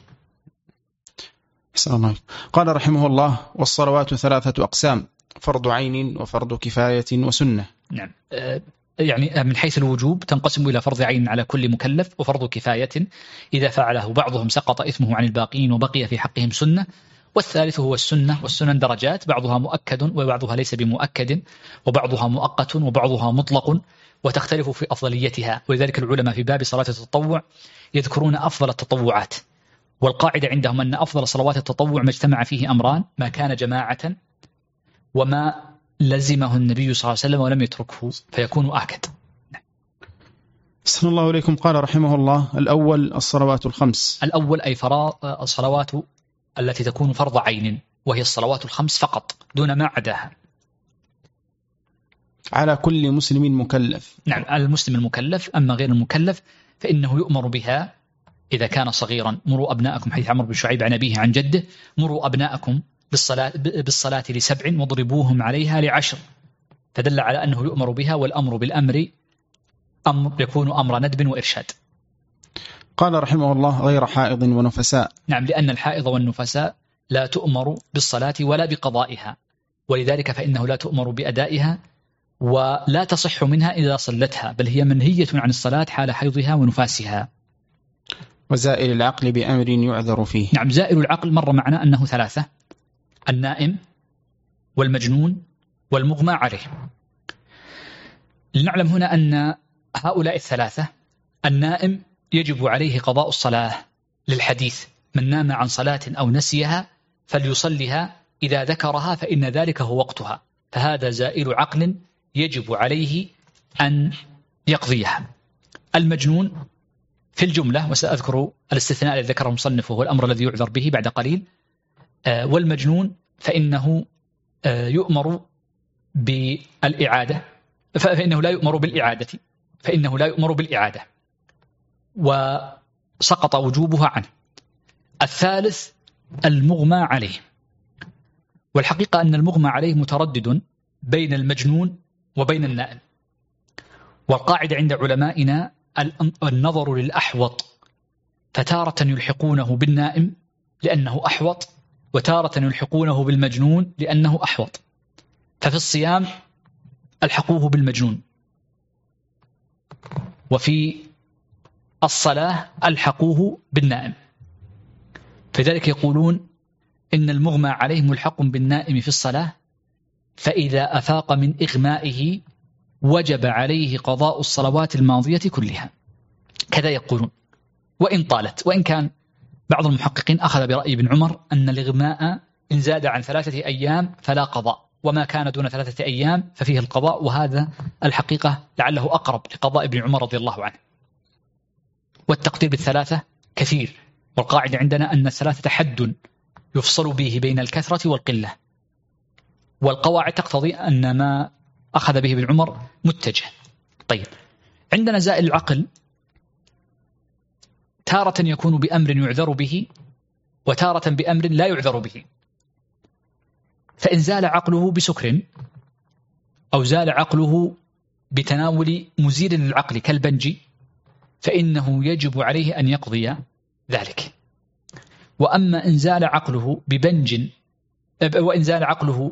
قال رحمه الله والصلوات ثلاثة أقسام، فرض عين وفرض كفاية وسنة. نعم، يعني من حيث الوجوب تنقسم إلى فرض عين على كل مكلف، وفرض كفاية إذا فعله بعضهم سقط إثمه عن الباقين وبقي في حقهم سنة. والثالث هو السنة، والسنن درجات، بعضها مؤكد وبعضها ليس بمؤكد، وبعضها مؤقت وبعضها مطلق، وتختلف في أفضليتها. ولذلك العلماء في باب صلاة التطوع يذكرون أفضل التطوعات، والقاعدة عندهم أن أفضل صلوات التطوع ما اجتمع فيه أمران: ما كان جماعة، وما لزمه النبي صلى الله عليه وسلم ولم يتركه فيكون آكد. صلى الله عليكم. قال رحمه الله الأول الصلوات الخمس. الأول أي فراغ الصلوات التي تكون فرض عين، وهي الصلوات الخمس فقط دون ما عداها، على كل مسلم مكلف. نعم، على المسلم المكلف. أما غير المكلف فإنه يؤمر بها إذا كان صغيرا. مروا أبناءكم، حيث عمرو بن شعيب عن أبيه عن جده، مروا أبناءكم بالصلاة, بالصلاة لسبع واضربوهم عليها لعشر، فدل على أنه يؤمر بها. والأمر بالأمر أمر يكون أمر ندب وإرشاد. قال رحمه الله غير حائض ونفساء. نعم، لأن الحائض والنفساء لا تؤمر بالصلاة ولا بقضائها، ولذلك فإنه لا تؤمر بأدائها ولا تصح منها إذا صلتها، بل هي منهية عن الصلاة حال حيضها ونفاسها. وزائل العقل بأمر يعذر فيه. نعم، زائل العقل مر معنا أنه ثلاثة: النائم والمجنون والمغمى عليه. لنعلم هنا أن هؤلاء الثلاثة، النائم يجب عليه قضاء الصلاة للحديث: من نام عن صلاة أو نسيها فليصلها إذا ذكرها فإن ذلك هو وقتها، فهذا زائل عقل يجب عليه أن يقضيها. المجنون في الجملة، وسأذكر الاستثناء الذي ذكره المصنف وهو الأمر الذي يعذر به بعد قليل، آه والمجنون فإنه آه يؤمر بالإعادة، فإنه لا يؤمر بالإعادة فإنه لا يؤمر بالإعادة وسقط وجوبها عنه. الثالث المغمى عليه، والحقيقة أن المغمى عليه متردد بين المجنون وبين النائم، والقاعدة عند علمائنا النظر للأحوط، فتارة يلحقونه بالنائم لأنه أحوط، وتارة يلحقونه بالمجنون لأنه أحوط. ففي الصيام ألحقوه بالمجنون، وفي الصلاة ألحقوه بالنائم، فذلك يقولون إن المغمى عليه ملحق بالنائم في الصلاة، فإذا أفاق من إغمائه وجب عليه قضاء الصلوات الماضية كلها، كذا يقولون وإن طالت. وإن كان بعض المحققين أخذ برأي ابن عمر أن الإغماء إن زاد عن ثلاثة أيام فلا قضاء، وما كان دون ثلاثة أيام ففيه القضاء، وهذا الحقيقة لعله أقرب لقضاء ابن عمر رضي الله عنه. والتقدير بالثلاثة كثير، والقاعدة عندنا أن الثلاثة حد يفصل به بين الكثرة والقلة، والقواعد تقتضي أن ما أخذ به ابن عمر متجه. طيب، عندنا زائل العقل تارة يكون بأمر يعذر به وتارة بأمر لا يعذر به. فإن زال عقله بسكر أو زال عقله بتناول مزيل للعقل كالبنج فإنه يجب عليه أن يقضي ذلك. وأما إن زال عقله ببنج، وإن زال عقله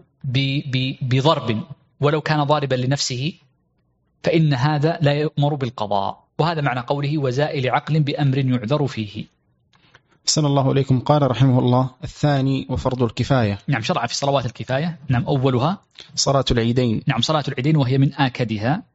بضرب ولو كان ضاربا لنفسه فإن هذا لا يؤمر بالقضاء، وهذا معنى قوله وزائل عقل بأمر يعذر فيه. أحسن الله إليكم. قال رحمه الله: الثاني وفرض الكفاية. نعم، شرع في صلوات الكفاية. نعم، أولها صلاة العيدين. نعم، صلاة العيدين، وهي من آكدها.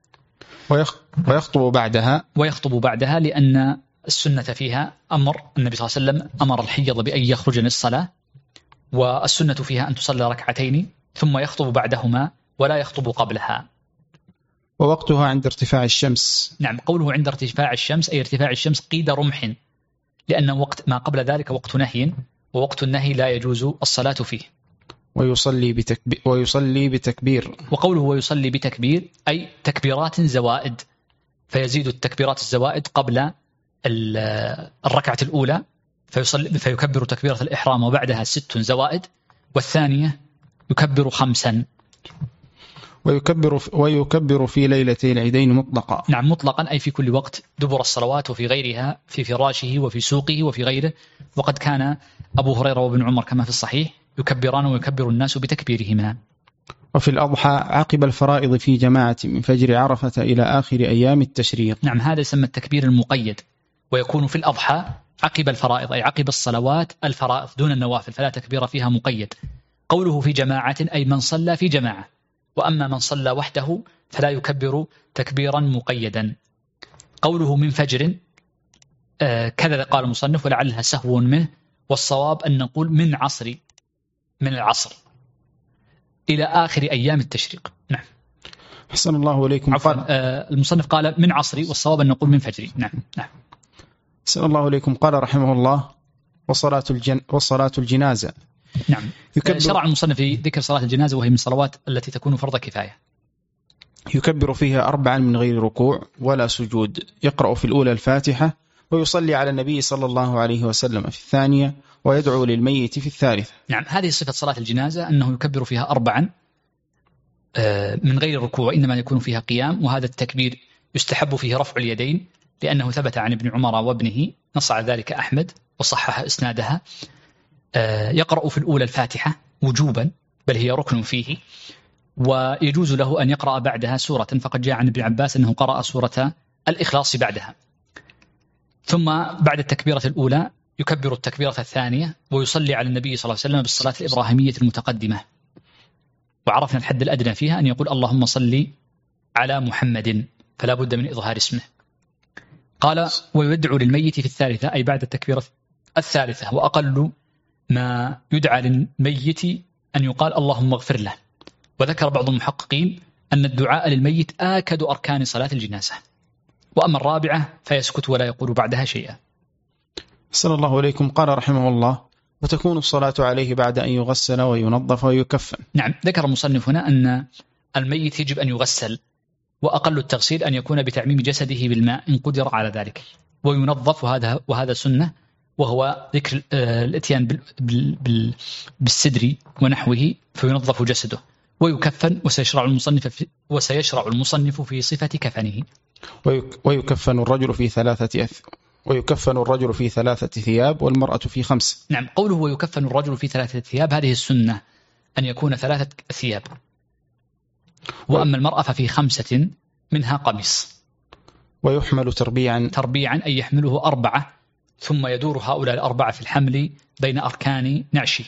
ويخطب بعدها ويخطب بعدها لأن السنة فيها أمر النبي صلى الله عليه وسلم أمر الحيض بأن يخرج للصلاة، والسنة فيها أن تصلي ركعتين ثم يخطب بعدهما ولا يخطب قبلها. ووقتها عند ارتفاع الشمس. نعم، قوله عند ارتفاع الشمس أي ارتفاع الشمس قيد رمح، لأن وقت ما قبل ذلك وقت نهي، ووقت النهي لا يجوز الصلاة فيه. ويصلي بتكبير, ويصلي بتكبير. وقوله ويصلي بتكبير أي تكبيرات زوائد، فيزيد التكبيرات الزوائد قبل الركعة الأولى فيصلي فيكبر تكبيرة الإحرام وبعدها ست زوائد، والثانية يكبر خمسا. ويكبر ويكبر في ليلتي العيدين مطلقا. نعم، مطلقا أي في كل وقت دبر الصلوات وفي غيرها، في فراشه وفي سوقه وفي غيره. وقد كان أبو هريرة وابن عمر كما في الصحيح يكبران ويكبر الناس بتكبيرهما. وفي الأضحى عقب الفرائض في جماعة من فجر عرفة إلى آخر أيام التشريق. نعم، هذا يسمى التكبير المقيد، ويكون في الأضحى عقب الفرائض أي عقب الصلوات الفرائض دون النوافل، فلا تكبير فيها مقيد. قوله في جماعة أي من صلى في جماعة، وأما من صلى وحده فلا يكبر تكبيرا مقيدا. قوله من فجر آه كذا قال المصنف ولعلها سهو منه، والصواب أن نقول من عصر، من العصر إلى آخر أيام التشريق. نعم. أحسن الله إليكم. عفوا، آه المصنف قال من عصري، والصواب أن نقول من فجري. نعم نعم. أحسن الله إليكم. قال رحمه الله: وصلاة الجن وصلاة الجنازة. نعم، شرع المصنف في ذكر صلاة الجنازة، وهي من الصلوات التي تكون فرض كفاية. يكبر فيها أربعا من غير ركوع ولا سجود، يقرأ في الأولى الفاتحة، ويصلي على النبي صلى الله عليه وسلم في الثانية، ويدعو للميت في الثالثة. نعم، هذه صفة صلاة الجنازة، أنه يكبر فيها أربعا من غير ركوع، إنما يكون فيها قيام، وهذا التكبير يستحب فيه رفع اليدين، لأنه ثبت عن ابن عمر وابنه، نص على ذلك أحمد وصحح إسنادها. يقرأ في الأولى الفاتحة وجوبا، بل هي ركن فيه، ويجوز له أن يقرأ بعدها سورة، فقد جاء عن ابن عباس أنه قرأ سورة الإخلاص بعدها. ثم بعد التكبيرة الأولى يكبر التكبيرة الثانية ويصلي على النبي صلى الله عليه وسلم بالصلاة الإبراهيمية المتقدمة، وعرفنا الحد الأدنى فيها أن يقول اللهم صل على محمد، فلا بد من إظهار اسمه. قال ويدعو للميت في الثالثة، أي بعد التكبيرة الثالثة، وأقل ما يدعى للميت أن يقال اللهم اغفر له. وذكر بعض المحققين أن الدعاء للميت آكد أركان صلاة الجنازة، وأما الرابعة فيسكت ولا يقول بعدها شيئا. صلى الله عليكم. قال رحمه الله وتكون الصلاة عليه بعد أن يغسل وينظف ويكفن. نعم، ذكر المصنف هنا أن الميت يجب أن يغسل، وأقل التغسيل أن يكون بتعميم جسده بالماء إن قدر على ذلك، وينظف، وهذا وهذا سنة، وهو ذكر الاتيان بالسدر ونحوه فينظف جسده، ويكفن، وسيشرع المصنف في وسيشرع المصنف في صفة كفنه. ويكفن الرجل في ثلاثة أث... ويكفن الرجل في ثلاثة ثياب والمرأة في خمس. نعم، قوله ويكفن الرجل في ثلاثة ثياب هذه السنة أن يكون ثلاثة ثياب، وأما المرأة ففي خمسة منها قميص. ويحمل تربيعا تربيعا أي يحمله أربعة، ثم يدور هؤلاء الأربعة في الحمل بين أركان نعشه.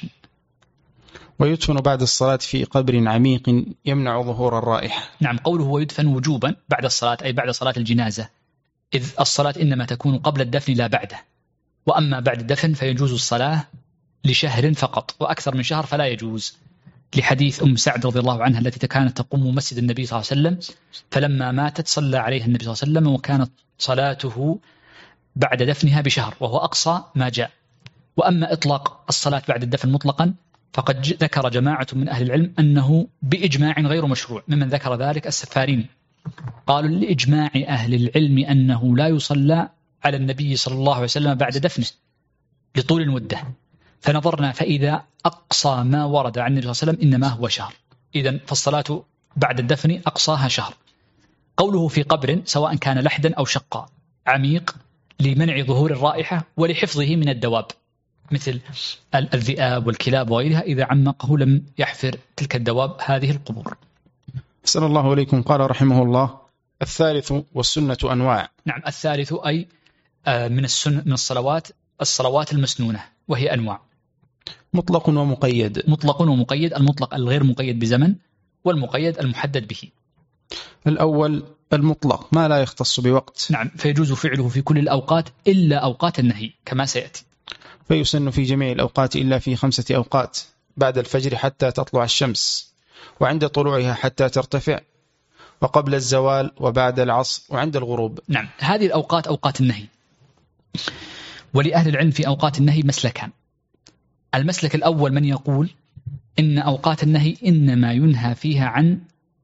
ويدفن بعد الصلاة في قبر عميق يمنع ظهور الرائحة. نعم، قوله ويدفن وجوبا بعد الصلاة أي بعد صلاة الجنازة، إذ الصلاة إنما تكون قبل الدفن لا بعده، وأما بعد الدفن فيجوز الصلاة لشهر فقط، وأكثر من شهر فلا يجوز، لحديث أم سعد رضي الله عنها التي كانت تقوم مسجد النبي صلى الله عليه وسلم، فلما ماتت صلى عليها النبي صلى الله عليه وسلم، وكانت صلاته بعد دفنها بشهر، وهو أقصى ما جاء. وأما إطلاق الصلاة بعد الدفن مطلقا فقد ذكر جماعة من أهل العلم أنه بإجماع غير مشروع، ممن ذكر ذلك السفارين، قالوا لإجماع أهل العلم أنه لا يصلى على النبي صلى الله عليه وسلم بعد دفنه لطول المدة. فنظرنا فإذا أقصى ما ورد عن النبي صلى الله عليه وسلم إنما هو شهر، إذن فالصلاة بعد الدفن أقصاها شهر. قوله في قبر سواء كان لحدا أو شقا عميق لمنع ظهور الرائحة ولحفظه من الدواب مثل الذئاب والكلاب وغيرها، إذا عمقه لم يحفر تلك الدواب هذه القبور. صلى الله عليكم. قال رحمه الله الثالث والسنة أنواع. نعم، الثالث أي من السنة من الصلوات الصلوات المسنونة، وهي أنواع مطلق ومقيد. مطلق ومقيد، المطلق الغير مقيد بزمن، والمقيد المحدد به. الأول المطلق ما لا يختص بوقت. نعم، فيجوز فعله في كل الأوقات إلا أوقات النهي كما سيأتي. فيسن في جميع الأوقات إلا في خمسة أوقات: بعد الفجر حتى تطلع الشمس، وعند طلوعها حتى ترتفع، وقبل الزوال، وبعد العصر، وعند الغروب. نعم، هذه الأوقات أوقات النهي. ولأهل العلم في أوقات النهي مسلكان. المسلك الأول من يقول إن أوقات النهي إنما ينهى فيها عن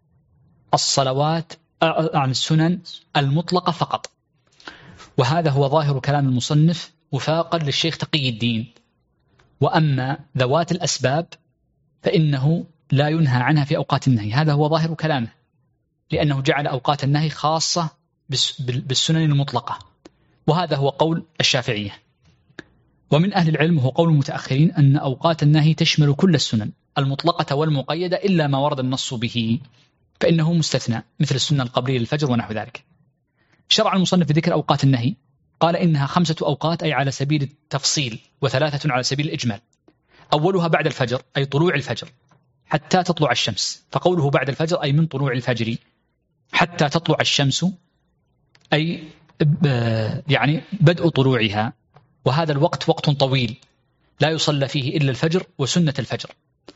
الصلوات عن السنن المطلقة فقط، وهذا هو ظاهر كلام المصنف وفاقا للشيخ تقي الدين. وأما ذوات الأسباب فإنه لا ينهى عنها في أوقات النهي، هذا هو ظاهر كلامه، لأنه جعل أوقات النهي خاصة بالسنن المطلقة، وهذا هو قول الشافعية. ومن أهل العلم هو قول المتأخرين أن أوقات النهي تشمل كل السنن المطلقة والمقيدة إلا ما ورد النص به، فإنه مستثنى مثل السنة القبلية للفجر ونحو ذلك. شرع المصنف بذكر أوقات النهي، قال إنها خمسة أوقات أي على سبيل التفصيل، وثلاثة على سبيل الإجمال. أولها بعد الفجر أي طلوع الفجر حتى تطلع الشمس، فقوله بعد الفجر أي من طلوع الفجر حتى تطلع الشمس أي يعني بدء طلوعها، وهذا الوقت وقت طويل لا يصلى فيه إلا الفجر وسنة الفجر.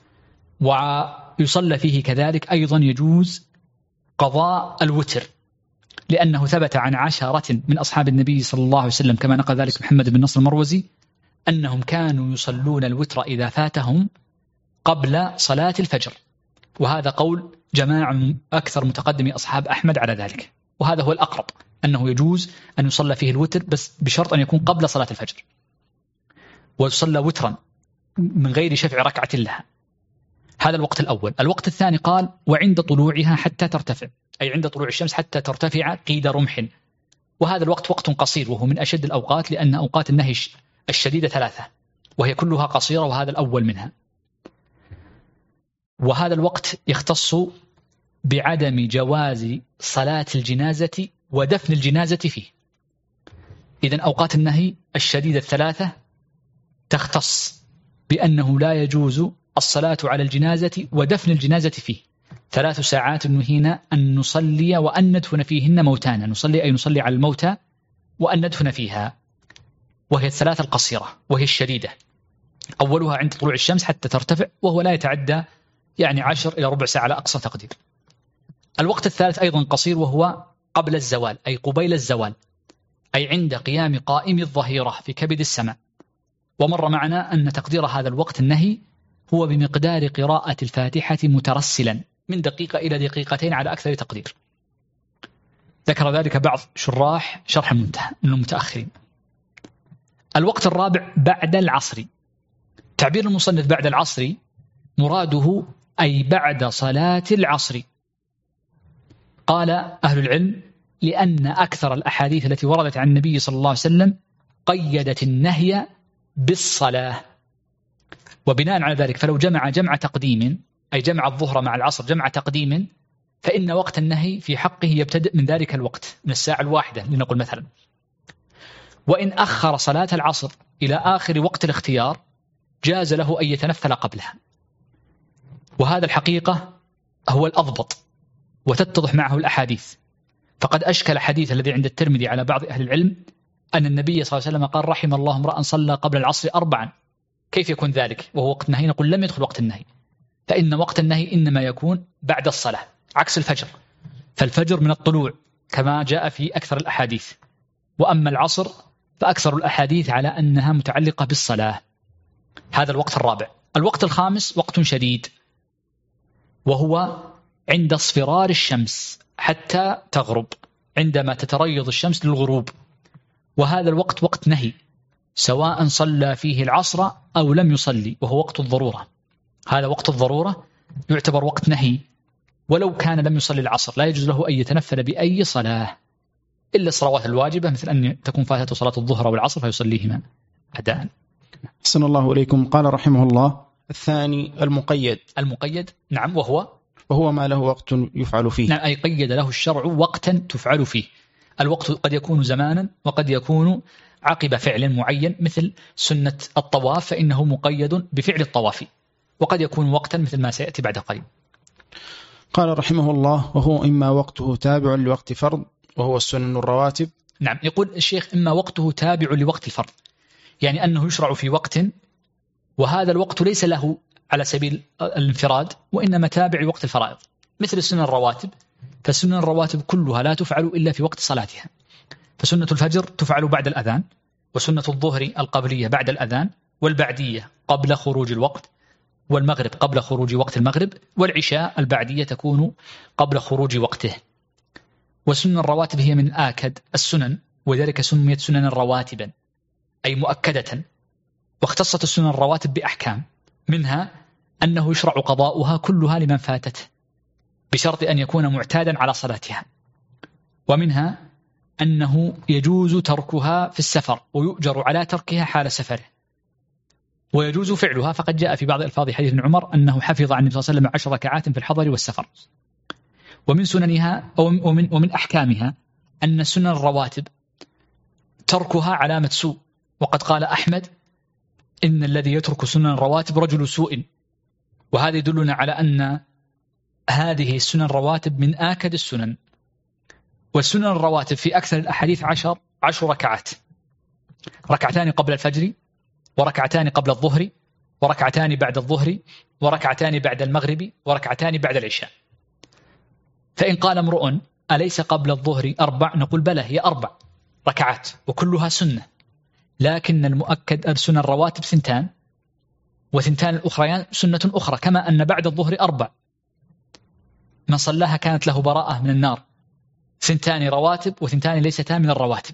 ويصلى فيه كذلك أيضا يجوز قضاء الوتر، لأنه ثبت عن عشرة من أصحاب النبي صلى الله عليه وسلم كما نقل ذلك محمد بن نصر المروزي أنهم كانوا يصلون الوتر إذا فاتهم قبل صلاة الفجر، وهذا قول جماعة أكثر متقدمي أصحاب أحمد على ذلك، وهذا هو الأقرب أنه يجوز أن يصلى فيه الوتر بس بشرط أن يكون قبل صلاة الفجر، ويصلى وترا من غير شفع ركعة لها. هذا الوقت الأول. الوقت الثاني قال وعند طلوعها حتى ترتفع، أي عند طلوع الشمس حتى ترتفع قيد رمح، وهذا الوقت وقت قصير وهو من أشد الأوقات، لأن أوقات النهي الشديدة ثلاثة وهي كلها قصيرة، وهذا الأول منها. وهذا الوقت يختص بعدم جواز صلاة الجنازة ودفن الجنازة فيه. إذن أوقات النهي الشديدة الثلاثة تختص بأنه لا يجوز الصلاة على الجنازة ودفن الجنازة فيه. ثلاث ساعات نهينا أن نصلي وأن ندفن فيهن موتانا، نصلي أي نصلي على الموتى وأن ندفن فيها، وهي الثلاثة القصيرة وهي الشديدة. أولها عند طلوع الشمس حتى ترتفع، وهو لا يتعدى يعني عشر إلى ربع ساعة على أقصى تقدير. الوقت الثالث أيضا قصير، وهو قبل الزوال أي قبيل الزوال، أي عند قيام قائم الظهيرة في كبد السماء. ومر معنا أن تقدير هذا الوقت النهي هو بمقدار قراءة الفاتحة مترسلا من دقيقة إلى دقيقتين على أكثر تقدير. ذكر ذلك بعض شراح شرح المنتهى من المتأخرين. الوقت الرابع بعد العصر. تعبير المصنف بعد العصر مراده أي بعد صلاة العصر. قال أهل العلم لأن أكثر الأحاديث التي وردت عن النبي صلى الله عليه وسلم قيدت النهي بالصلاة، وبناء على ذلك فلو جمع جمع تقديم أي جمع الظهر مع العصر جمع تقديم، فإن وقت النهي في حقه يبتدئ من ذلك الوقت من الساعة الواحدة لنقول مثلا. وإن أخر صلاة العصر إلى آخر وقت الاختيار جاز له أن يتنفل قبلها، وهذا الحقيقة هو الأضبط وتتضح معه الأحاديث. فقد أشكل حديث الذي عند الترمذي على بعض أهل العلم أن النبي صلى الله عليه وسلم قال رحم الله امرأ صلى قبل العصر أربعا، كيف يكون ذلك وهو وقت النهي؟ نقول لم يدخل وقت النهي، فإن وقت النهي إنما يكون بعد الصلاة عكس الفجر، فالفجر من الطلوع كما جاء في أكثر الأحاديث، وأما العصر فأكثر الأحاديث على أنها متعلقة بالصلاة. هذا الوقت الرابع. الوقت الخامس وقت شديد، وهو عند اصفرار الشمس حتى تغرب، عندما تتريض الشمس للغروب، وهذا الوقت وقت نهي سواء صلى فيه العصر أو لم يصلي، وهو وقت الضرورة. هذا وقت الضرورة يعتبر وقت نهي، ولو كان لم يصلي العصر لا يجوز له أن يتنفل بأي صلاة إلا الصلوات الواجبة، مثل أن تكون فاتته صلاة الظهر والعصر فيصليهما أداء. أحسن الله إليكم. قال رحمه الله الثاني المقيد. المقيد نعم، وهو وهو ما له وقت يفعل فيه. نعم، أي قيد له الشرع وقتا تفعل فيه. الوقت قد يكون زمانا وقد يكون عقب فعل معين، مثل سنة الطواف فإنه مقيد بفعل الطواف، وقد يكون وقتا مثل ما سيأتي بعد قليل. قال رحمه الله وهو إما وقته تابع لوقت فرض وهو السنن الرواتب. نعم، يقول الشيخ إما وقته تابع لوقت الفرض، يعني أنه يشرع في وقت وهذا الوقت ليس له على سبيل الانفراد وإنما تابع لوقت الفرائض، مثل السنن الرواتب، فالسنن الرواتب كلها لا تفعل إلا في وقت صلاتها. فسنة الفجر تفعل بعد الأذان، وسنة الظهر القبلية بعد الأذان، والبعدية قبل خروج الوقت، والمغرب قبل خروج وقت المغرب، والعشاء البعدية تكون قبل خروج وقته. وسنن الرواتب هي من آكد السنن، وذلك سميت سنن رواتبا أي مؤكدة. واختصت السنن الرواتب بأحكام، منها أنه يشرع قضاؤها كلها لمن فاتته بشرط أن يكون معتادا على صلاتها، ومنها أنه يجوز تركها في السفر ويؤجر على تركها حال سفره، ويجوز فعلها، فقد جاء في بعض ألفاظ حديث ابن عمر أنه حفظ عن النبي صلى الله عليه وسلم عشر ركعات في الحضر والسفر. ومن سننها أو ومن, ومن أحكامها أن سنن الرواتب تركها علامة سوء، وقد قال أحمد إن الذي يترك سنن الرواتب رجل سوء، وهذا يدلنا على أن هذه السنن الرواتب من آكد السنن. والسنن الرواتب في أكثر الأحاديث عشر عشر ركعات، ركعتان قبل الفجر، وركعتان قبل الظهر، وركعتان بعد الظهر، وركعتان بعد المغرب، وركعتان بعد العشاء. فإن قال امرؤ أليس قبل الظهر أربع؟ نقول بلى، هي أربع ركعات وكلها سنة، لكن المؤكد السنن الرواتب ثنتان، وثنتان الأخريان سنة أخرى، كما أن بعد الظهر أربع من صلاها كانت له براءة من النار، ثنتان رواتب وثنتان ليستان من الرواتب.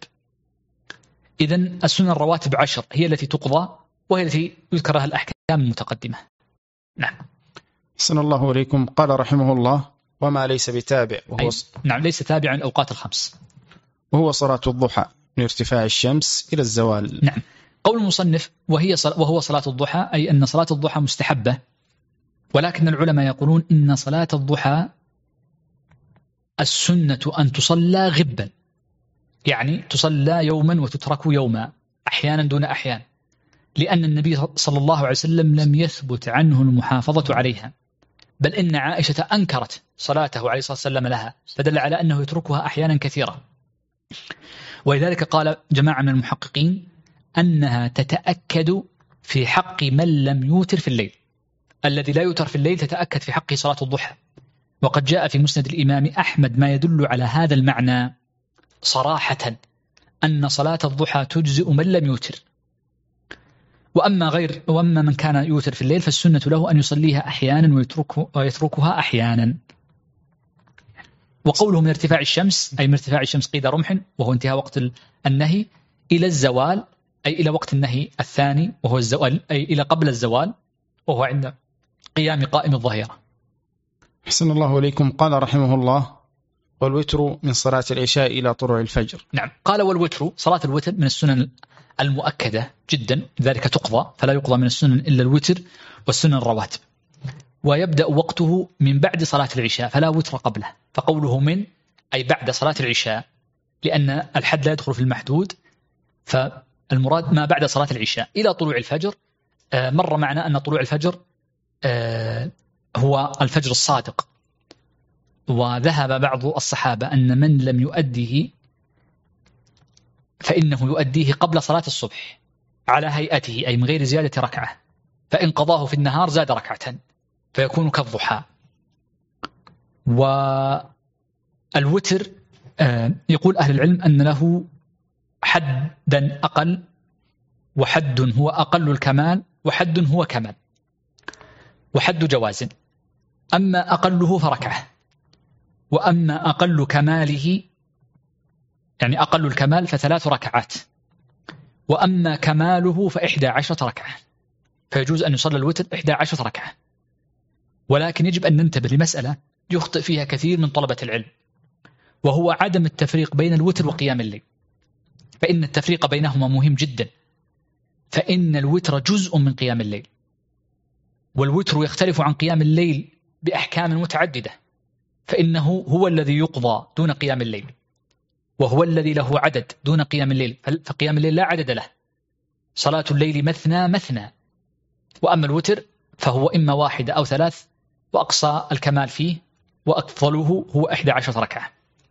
إذن السنن الرواتب عشر هي التي تقضى، وهي التي يذكر لها الأحكام المتقدمة. نعم. أحسن الله إليكم. قال رحمه الله وما ليس بتابع وهو ص... نعم، ليس تابعا الأوقات الخمس، وهو صلاة الضحى من ارتفاع الشمس إلى الزوال. نعم. قول المصنف وهي صل... وهو صلاة الضحى، أي أن صلاة الضحى مستحبة، ولكن العلماء يقولون إن صلاة الضحى السنة أن تصلى غبا، يعني تصلى يوما وتترك يوما، أحيانا دون أحيان، لأن النبي صلى الله عليه وسلم لم يثبت عنه المحافظة عليها، بل إن عائشة أنكرت صلاته عليه الصلاة والسلام لها، فدل على أنه يتركها أحيانا كثيرة. ولذلك قال جماعة من المحققين أنها تتأكد في حق من لم يوتر في الليل، الذي لا يوتر في الليل تتأكد في حقه صلاة الضحى. وقد جاء في مسند الإمام أحمد ما يدل على هذا المعنى صراحة، أن صلاة الضحى تجزئ من لم يوتر. وأما غير وأما من كان يوتر في الليل فالسنة له أن يصليها أحيانا ويتركه ويتركها أحيانا. وقوله من ارتفاع الشمس أي من ارتفاع الشمس قيد رمح وهو انتهاء وقت النهي إلى الزوال أي إلى وقت النهي الثاني وهو الزوال، أي إلى قبل الزوال وهو عند قيام قائم الظهيرة. أحسن الله إليكم. قال رحمه الله: والوتر من صلاة العشاء إلى طلوع الفجر. نعم، قال والوتر، صلاة الوتر من السنن المؤكدة جدا، ذلك تقضى، فلا يقضى من السنن إلا الوتر والسنن الرواتب. ويبدأ وقته من بعد صلاة العشاء فلا وتر قبله، فقوله من أي بعد صلاة العشاء، لأن الحد لا يدخل في المحدود، فالمراد ما بعد صلاة العشاء إلى طلوع الفجر. آه مر معنا أن طلوع الفجر آه هو الفجر الصادق، وذهب بعض الصحابة أن من لم يؤديه فإنه يؤديه قبل صلاة الصبح على هيئته، أي من غير زيادة ركعة، فإن قضاه في النهار زاد ركعة فيكون كالضحى. والوتر يقول أهل العلم أن له حدا أقل، وحد هو أقل الكمال، وحد هو كمال، وحد جواز. أما أقله فركعة، وأما أقل كماله يعني أقل الكمال فثلاث ركعات، وأما كماله فإحدى عشرة ركعة، فيجوز أن يصلى الوتر إحدى عشرة ركعة. ولكن يجب أن ننتبه لمسألة يخطئ فيها كثير من طلبة العلم، وهو عدم التفريق بين الوتر وقيام الليل، فإن التفريق بينهما مهم جدا، فإن الوتر جزء من قيام الليل، والوتر يختلف عن قيام الليل بأحكام متعددة، فإنه هو الذي يقضى دون قيام الليل، وهو الذي له عدد دون قيام الليل، فقيام الليل لا عدد له. صلاة الليل مثنى مثنى، وأما الوتر فهو إما واحدة أو ثلاث، وأقصى الكمال فيه وأفضله هو إحدى عشرة ركعة.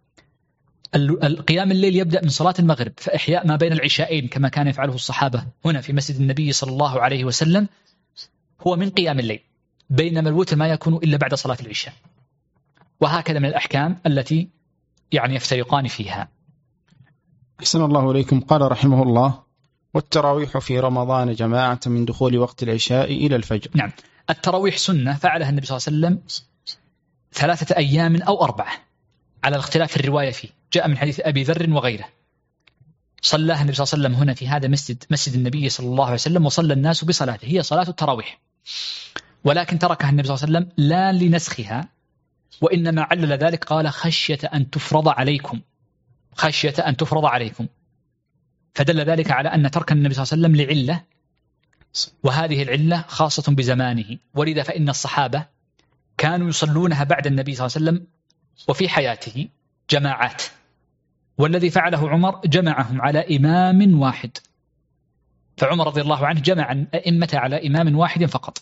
القيام الليل يبدأ من صلاة المغرب، فإحياء ما بين العشاءين كما كان يفعله الصحابة هنا في مسجد النبي صلى الله عليه وسلم هو من قيام الليل، بينما الوتر ما يكون إلا بعد صلاة العشاء. وهكذا من الأحكام التي يعني يفترقان فيها. أحسن الله إليكم. قال رحمه الله: والتراويح في رمضان جماعة من دخول وقت العشاء إلى الفجر. نعم، التراويح سنة فعلها النبي صلى الله عليه وسلم ثلاثة أيام أو أربعة على الاختلاف الرواية فيه، جاء من حديث أبي ذر وغيره. صلاها النبي صلى الله عليه وسلم هنا في هذا مسجد مسجد النبي صلى الله عليه وسلم، وصلى الناس بصلاته، هي صلاة التراويح، ولكن تركها النبي صلى الله عليه وسلم لا لنسخها، وإنما علل ذلك قال: خشية أن تفرض عليكم، خشية أن تفرض عليكم، فدل ذلك على أن ترك النبي صلى الله عليه وسلم لعلة، وهذه العلة خاصة بزمانه، ولذا فإن الصحابة كانوا يصلونها بعد النبي صلى الله عليه وسلم وفي حياته جماعات، والذي فعله عمر جمعهم على إمام واحد، فعمر رضي الله عنه جمع الأئمة على إمام واحد فقط.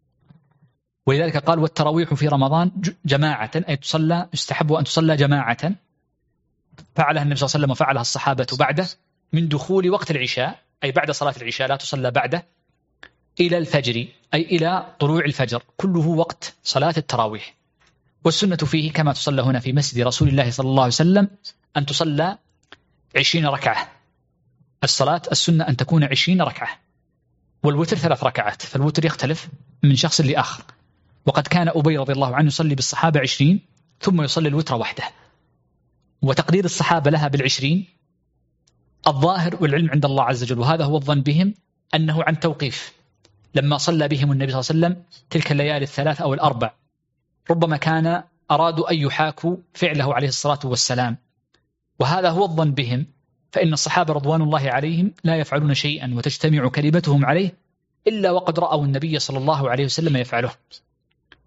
ولذلك قال: والتراويح في رمضان جماعة، أي تصلى يستحب أن تصلى جماعة، فعلها النبي صلى الله عليه وسلم وفعلها الصحابة بعده من دخول وقت العشاء، أي بعد صلاة العشاء لا تصلى بعده، إلى الفجر أي إلى طلوع الفجر، كله وقت صلاة التراويح. والسنة فيه كما تصلى هنا في مسجد رسول الله صلى الله عليه وسلم أن تصلى عشرين ركعة. الصلاة السنة أن تكون عشرين ركعة، والوتر ثلاث ركعات، فالوتر يختلف من شخص لآخر. وقد كان أبي رضي الله عنه يصلي بالصحابة عشرين ثم يصلي الوتر وحده. وتقدير الصحابة لها بالعشرين الظاهر والعلم عند الله عز وجل، وهذا هو الظن بهم أنه عن توقيف، لما صلى بهم النبي صلى الله عليه وسلم تلك الليالي الثلاث أو الأربع، ربما كان أرادوا أن يحاكوا فعله عليه الصلاة والسلام، وهذا هو الظن بهم، فإن الصحابة رضوان الله عليهم لا يفعلون شيئا وتجتمع كلمتهم عليه إلا وقد رأوا النبي صلى الله عليه وسلم يفعله.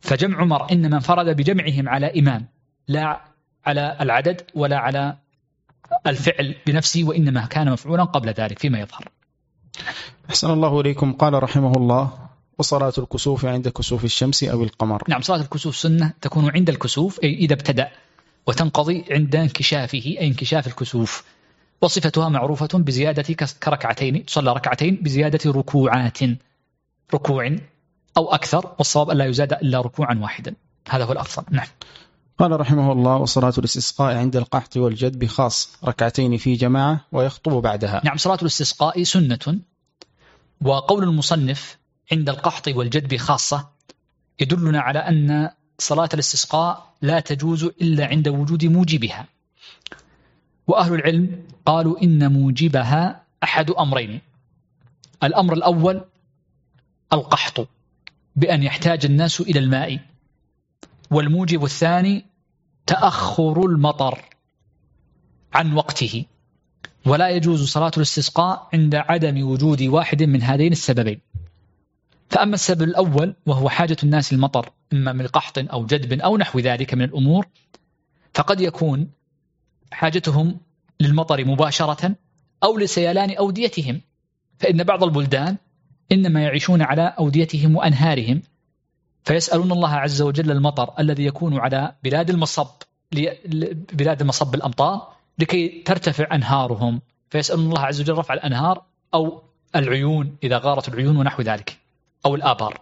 فجمع عمر إنما انفرد بجمعهم على إمام، لا على العدد ولا على الفعل بنفسه، وإنما كان مفعولا قبل ذلك فيما يظهر. أحسن الله إليكم. قال رحمه الله: وصلاة الكسوف عند كسوف الشمس أو القمر. نعم، صلاة الكسوف سنة تكون عند الكسوف، أي إذا ابتدأ، وتنقضي عند انكشافه أي انكشاف الكسوف، وصفتها معروفة بزيادة كركعتين، تصلى ركعتين بزيادة ركوعات، ركوع أو أكثر، والصواب ألا يزاد إلا ركوعا واحدا، هذا هو الأفضل. نعم. قال رحمه الله: وصلاة الاستسقاء عند القحط والجدب خاص، ركعتين في جماعة ويخطب بعدها. نعم، صلاة الاستسقاء سنة، وقول المصنف عند القحط والجدب خاصة يدلنا على أن صلاة الاستسقاء لا تجوز إلا عند وجود موجبها، وأهل العلم قالوا إن موجبها أحد أمرين: الأمر الأول القحط بأن يحتاج الناس إلى الماء، والموجب الثاني تأخر المطر عن وقته، ولا يجوز صلاة الاستسقاء عند عدم وجود واحد من هذين السببين. فأما السبب الأول وهو حاجة الناس المطر، إما من قحط أو جدب أو نحو ذلك من الأمور، فقد يكون حاجتهم للمطر مباشرة أو لسيلان أوديتهم، فإن بعض البلدان إنما يعيشون على أوديتهم وأنهارهم، فيسألون الله عز وجل المطر الذي يكون على بلاد المصب، بلاد المصب الأمطار، لكي ترتفع أنهارهم، فيسألون الله عز وجل رفع الأنهار أو العيون إذا غارت العيون ونحو ذلك، أو الآبار.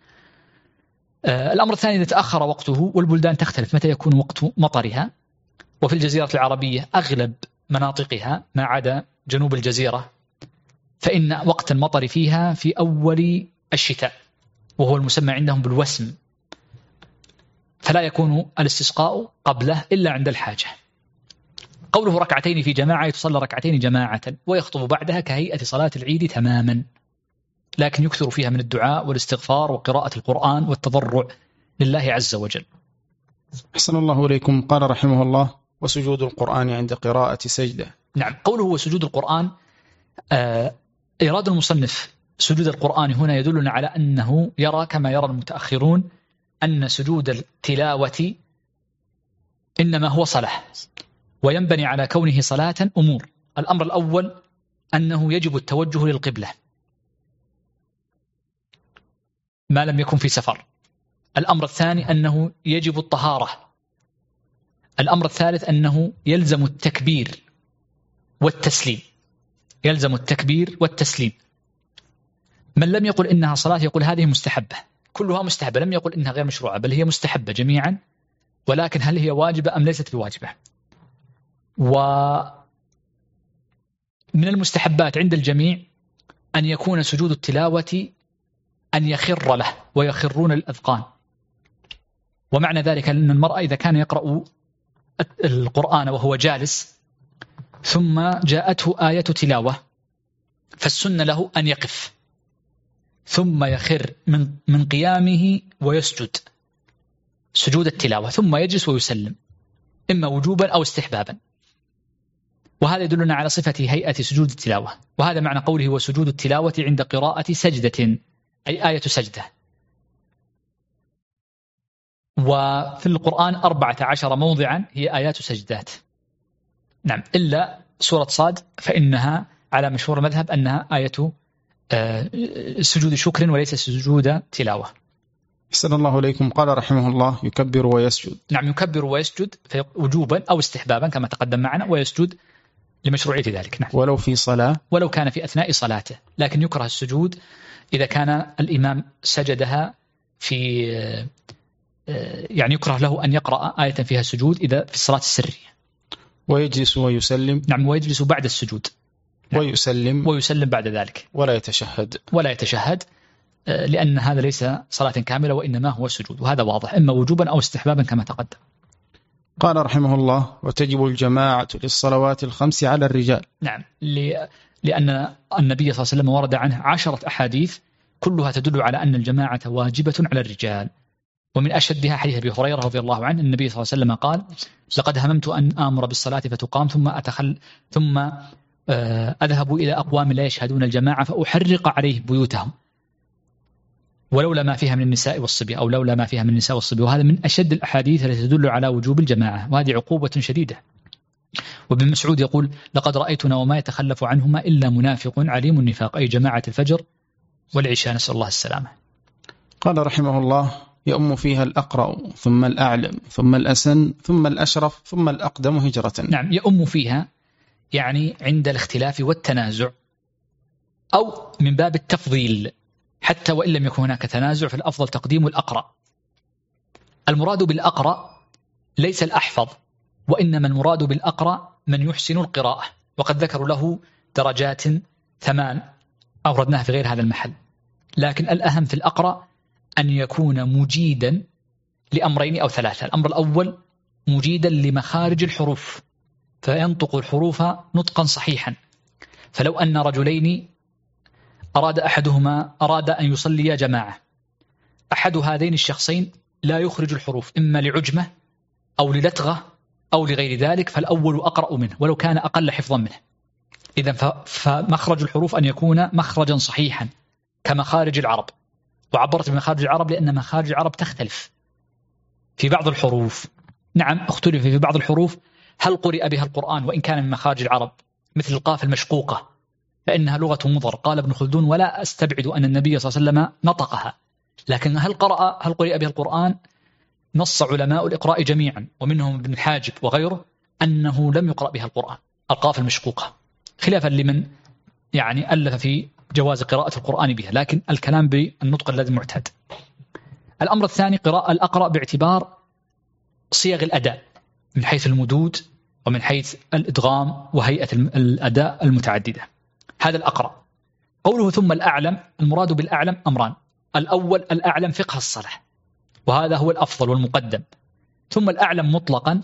آه الأمر الثاني إذا تأخر وقته، والبلدان تختلف متى يكون وقت مطرها، وفي الجزيرة العربية أغلب مناطقها ما عدا جنوب الجزيرة فإن وقت المطر فيها في أول الشتاء، وهو المسمى عندهم بالوسم، فلا يكون الاستسقاء قبله إلا عند الحاجة. قوله ركعتين في جماعة، يتصلى ركعتين جماعة ويخطب بعدها كهيئة صلاة العيد تماما، لكن يكثر فيها من الدعاء والاستغفار وقراءة القرآن والتضرع لله عز وجل. أحسن الله إليكم. قال رحمه الله: وسجود القرآن عند قراءة سجدة. نعم، قوله وسجود القرآن، آه إراد المصنف سجود القرآن هنا يدلنا على أنه يرى كما يرى المتأخرون أن سجود التلاوة إنما هو صلاة، وينبني على كونه صلاة أمور. الأمر الأول أنه يجب التوجه للقبلة ما لم يكن في سفر. الأمر الثاني أنه يجب الطهارة. الأمر الثالث أنه يلزم التكبير والتسليم، يلزم التكبير والتسليم. من لم يقل إنها صلاة يقول هذه مستحبة، كلها مستحبة، لم يقل إنها غير مشروعة، بل هي مستحبة جميعا، ولكن هل هي واجبة أم ليست بواجبة؟ ومن المستحبات عند الجميع أن يكون سجود التلاوة أن يخر له ويخرون الأذقان، ومعنى ذلك أن المرأة إذا كان يقرأ القرآن وهو جالس ثم جاءته آية تلاوة فالسنة له أن يقف ثم يخر من من قيامه ويسجد سجود التلاوة، ثم يجلس ويسلم، إما وجوبا أو استحبابا. وهذا يدلنا على صفة هيئة سجود التلاوة، وهذا معنى قوله وسجود التلاوة عند قراءة سجدة، أي آية سجدة. وفي القرآن أربعة عشر موضعا هي آيات سجدات، نعم، إلا سورة صاد فإنها على مشهور المذهب أنها آية سجود شكر وليس سجود تلاوة. أحسن الله إليكم. قال رحمه الله: يكبر ويسجد. نعم، يكبر ويسجد وجوبا أو استحبابا كما تقدم معنا، ويسجد لمشروعية ذلك. نعم. ولو في صلاة، ولو كان في أثناء صلاته، لكن يكره السجود إذا كان الإمام سجدها في، يعني يكره له أن يقرأ آية فيها سجود إذا في الصلاة السرية. ويجلس ويسلم. نعم، ويجلس بعد السجود. نعم. ويسلم ويسلم بعد ذلك، ولا يتشهد ولا يتشهد لأن هذا ليس صلاة كاملة وإنما هو السجود، وهذا واضح إما وجوبا أو استحبابا كما تقدم. قال رحمه الله: وتجب الجماعة للصلوات الخمس على الرجال. نعم، لأن النبي صلى الله عليه وسلم ورد عنه عشرة أحاديث كلها تدل على أن الجماعة واجبة على الرجال، ومن أشدها حديث أبي هريرة رضي الله عنه النبي صلى الله عليه وسلم قال: لقد هممت أن آمر بالصلاة فتقام ثم أتخل ثم أذهب إلى أقوام لا يشهدون الجماعة فأحرق عليه بيوتهم. ولولا ما فيها من النساء والصبي، أو لولا ما فيها من النساء والصبي. وهذا من أشد الأحاديث التي تدل على وجوب الجماعة، وهذه عقوبة شديدة. وابن مسعود يقول: لقد رأيتنا وما يتخلف عنهما إلا منافق عليم النفاق، أي جماعة الفجر والعشاء، نسأل الله السلامة. قال رحمه الله: يؤم فيها الأقرأ ثم الأعلم ثم الأسن ثم الأشرف ثم الأقدم هجرة. نعم، يؤم فيها يعني عند الاختلاف والتنازع، أو من باب التفضيل، حتى وإن لم يكن هناك تنازع فالأفضل تقديم الأقرأ. المراد بالأقرأ ليس الأحفظ، وإنما المراد بالأقرأ من يحسن القراءة، وقد ذكروا له درجات ثمان أوردناها في غير هذا المحل. لكن الأهم في الأقرأ أن يكون مجيدا لأمرين أو ثلاثة. الأمر الأول مجيدا لمخارج الحروف، فينطق الحروف نطقا صحيحا. فلو أن رجلين أراد أحدهما أراد أن يصلي جماعة، أحد هذين الشخصين لا يخرج الحروف، إما لعجمة أو للتغة أو لغير ذلك، فالأول أقرأ منه ولو كان أقل حفظا منه. إذن فمخرج الحروف أن يكون مخرجا صحيحا كمخارج العرب. وعبرت بمخارج العرب لأن مخارج العرب تختلف في بعض الحروف. نعم، اختلف في بعض الحروف هل قرئ بها القرآن وإن كان من مخارج العرب، مثل القاف المشقوقة فإنها لغة مضر. قال ابن خلدون: ولا أستبعد أن النبي صلى الله عليه وسلم نطقها، لكن هل قرأ هل قرئ بها القرآن؟ نص علماء الإقراء جميعا ومنهم ابن الحاجب وغيره أنه لم يقرأ بها القرآن، القاف المشقوقة، خلافا لمن يعني ألف في جواز قراءة القرآن بها، لكن الكلام بالنطق الذي معتاد. الأمر الثاني قراءة الأقرأ باعتبار صيغ الأداء من حيث المدود ومن حيث الإدغام وهيئة الأداء المتعددة. هذا الأقرأ. قوله ثم الأعلم، المراد بالأعلم أمران: الأول الأعلم فقه الصلاة، وهذا هو الأفضل والمقدم. ثم الأعلم مطلقا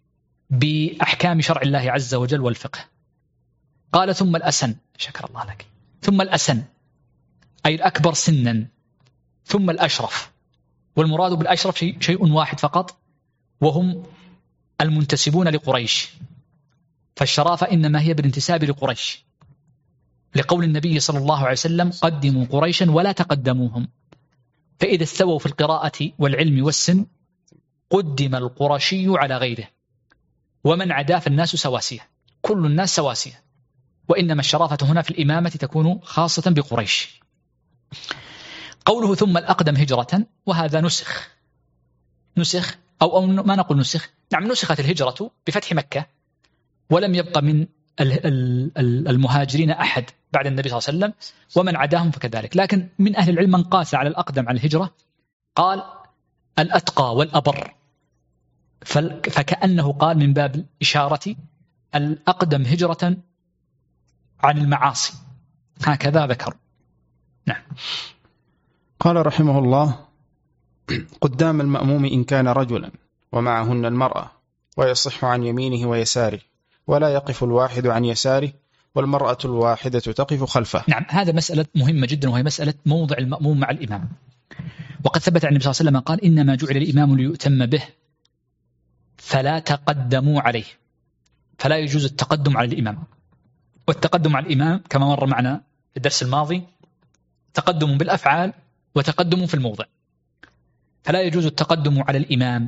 بأحكام شرع الله عز وجل والفقه. قال ثم الأسن، شكر الله لك، ثم الأسن أي الأكبر سنا، ثم الأشرف. والمراد بالأشرف شيء, شيء واحد فقط، وهم المنتسبون لقريش، فالشرافة إنما هي بالانتساب لقريش، لقول النبي صلى الله عليه وسلم: قدموا قريشا ولا تقدموهم. فإذا استووا في القراءة والعلم والسن قدم القرشي على غيره، ومن عدا فالناس سواسية، كل الناس سواسية، وإنما الشرافة هنا في الإمامة تكون خاصة بقريش. قوله ثم الأقدم هجرة، وهذا نسخ نسخ أو, أو ما نقول نسخ، نعم نسخت الهجرة بفتح مكة، ولم يبقى من المهاجرين أحد بعد النبي صلى الله عليه وسلم، ومن عداهم فكذلك. لكن من أهل العلم من قاس على الأقدم على الهجرة، قال الأتقى والأبر، فكأنه قال من باب الإشارة الأقدم هجرة عن المعاصي، هكذا ذكر. نعم. قال رحمه الله: قدام المأموم إن كان رجلا ومعهن المرأة، ويصح عن يمينه ويساره، ولا يقف الواحد عن يساره، والمرأة الواحدة تقف خلفه. نعم، هذا مسألة مهمة جدا، وهي مسألة موضع المأموم مع الإمام. وقد ثبت عن النبي صلى الله عليه وسلم قال: إنما جعل الإمام ليؤتم به فلا تقدموا عليه. فلا يجوز التقدم على الإمام. والتقدم على الإمام كما مر معنا في الدرس الماضي تقدم بالأفعال وتقدم في الموضع، فلا يجوز التقدم على الإمام.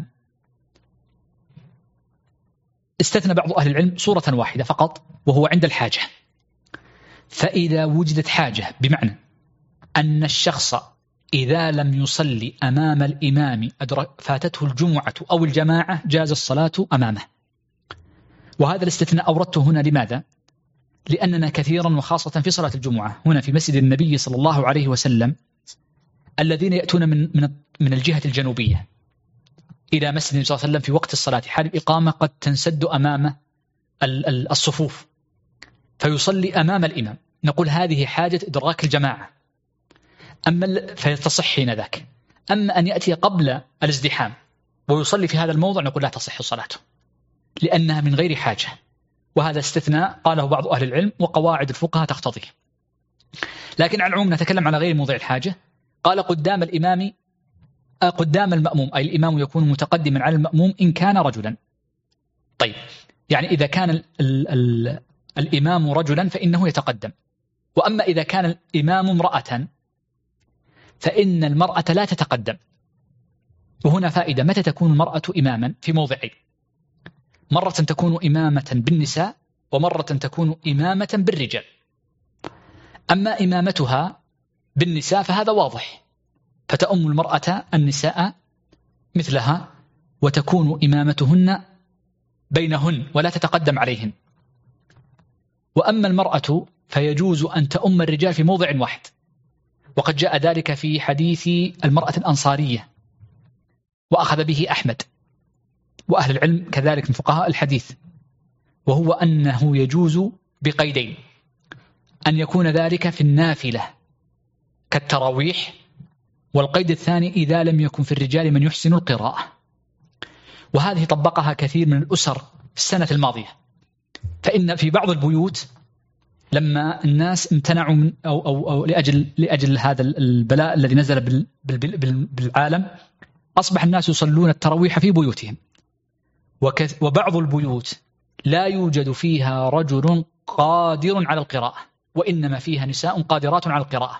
استثنى بعض أهل العلم صورة واحدة فقط، وهو عند الحاجة. فإذا وجدت حاجة، بمعنى أن الشخص إذا لم يصلي أمام الإمام فاتته الجمعة أو الجماعة جاز الصلاة أمامه. وهذا الاستثناء أوردته هنا لماذا؟ لأننا كثيرا وخاصة في صلاة الجمعة هنا في مسجد النبي صلى الله عليه وسلم الذين يأتون من من من الجهة الجنوبية إلى مسجد النبي صلى الله عليه وسلم في وقت الصلاة حال الإقامة قد تنسد أمام الصفوف فيصلي أمام الإمام. نقول هذه حاجة إدراك الجماعة، أما فيتصح حين ذاك. أما أن يأتي قبل الازدحام ويصلي في هذا الموضع نقول لا تصح صلاته لأنها من غير حاجة. وهذا استثناء قاله بعض أهل العلم وقواعد الفقهاء تقتضي. لكن على العموم نتكلم على غير موضع الحاجة. قال قدام الإمام قدام المأموم، أي الإمام يكون متقدما على المأموم إن كان رجلا. طيب، يعني إذا كان ال ال ال الإمام رجلا فإنه يتقدم، وأما إذا كان الإمام امرأة فإن المرأة لا تتقدم. وهنا فائدة: متى تكون المرأة إماما؟ في موضعين: مرة تكون إمامة بالنساء، ومرة تكون إمامة بالرجال. أما إمامتها بالنساء فهذا واضح، فتأم المرأة النساء مثلها وتكون إمامتهن بينهن ولا تتقدم عليهن. وأما المرأة فيجوز أن تأم الرجال في موضع واحد، وقد جاء ذلك في حديث المرأة الأنصارية وأخذ به أحمد وأهل العلم كذلك من فقهاء الحديث، وهو أنه يجوز بقيدين: أن يكون ذلك في النافلة كالتراويح، والقيد الثاني إذا لم يكن في الرجال من يحسن القراءة. وهذه طبقها كثير من الأسر في السنة الماضية، فإن في بعض البيوت لما الناس امتنعوا من أو, أو, أو لأجل, لأجل هذا البلاء الذي نزل بال بال بالعالم، أصبح الناس يصلون التراويح في بيوتهم، وبعض البيوت لا يوجد فيها رجل قادر على القراءة، وإنما فيها نساء قادرات على القراءة.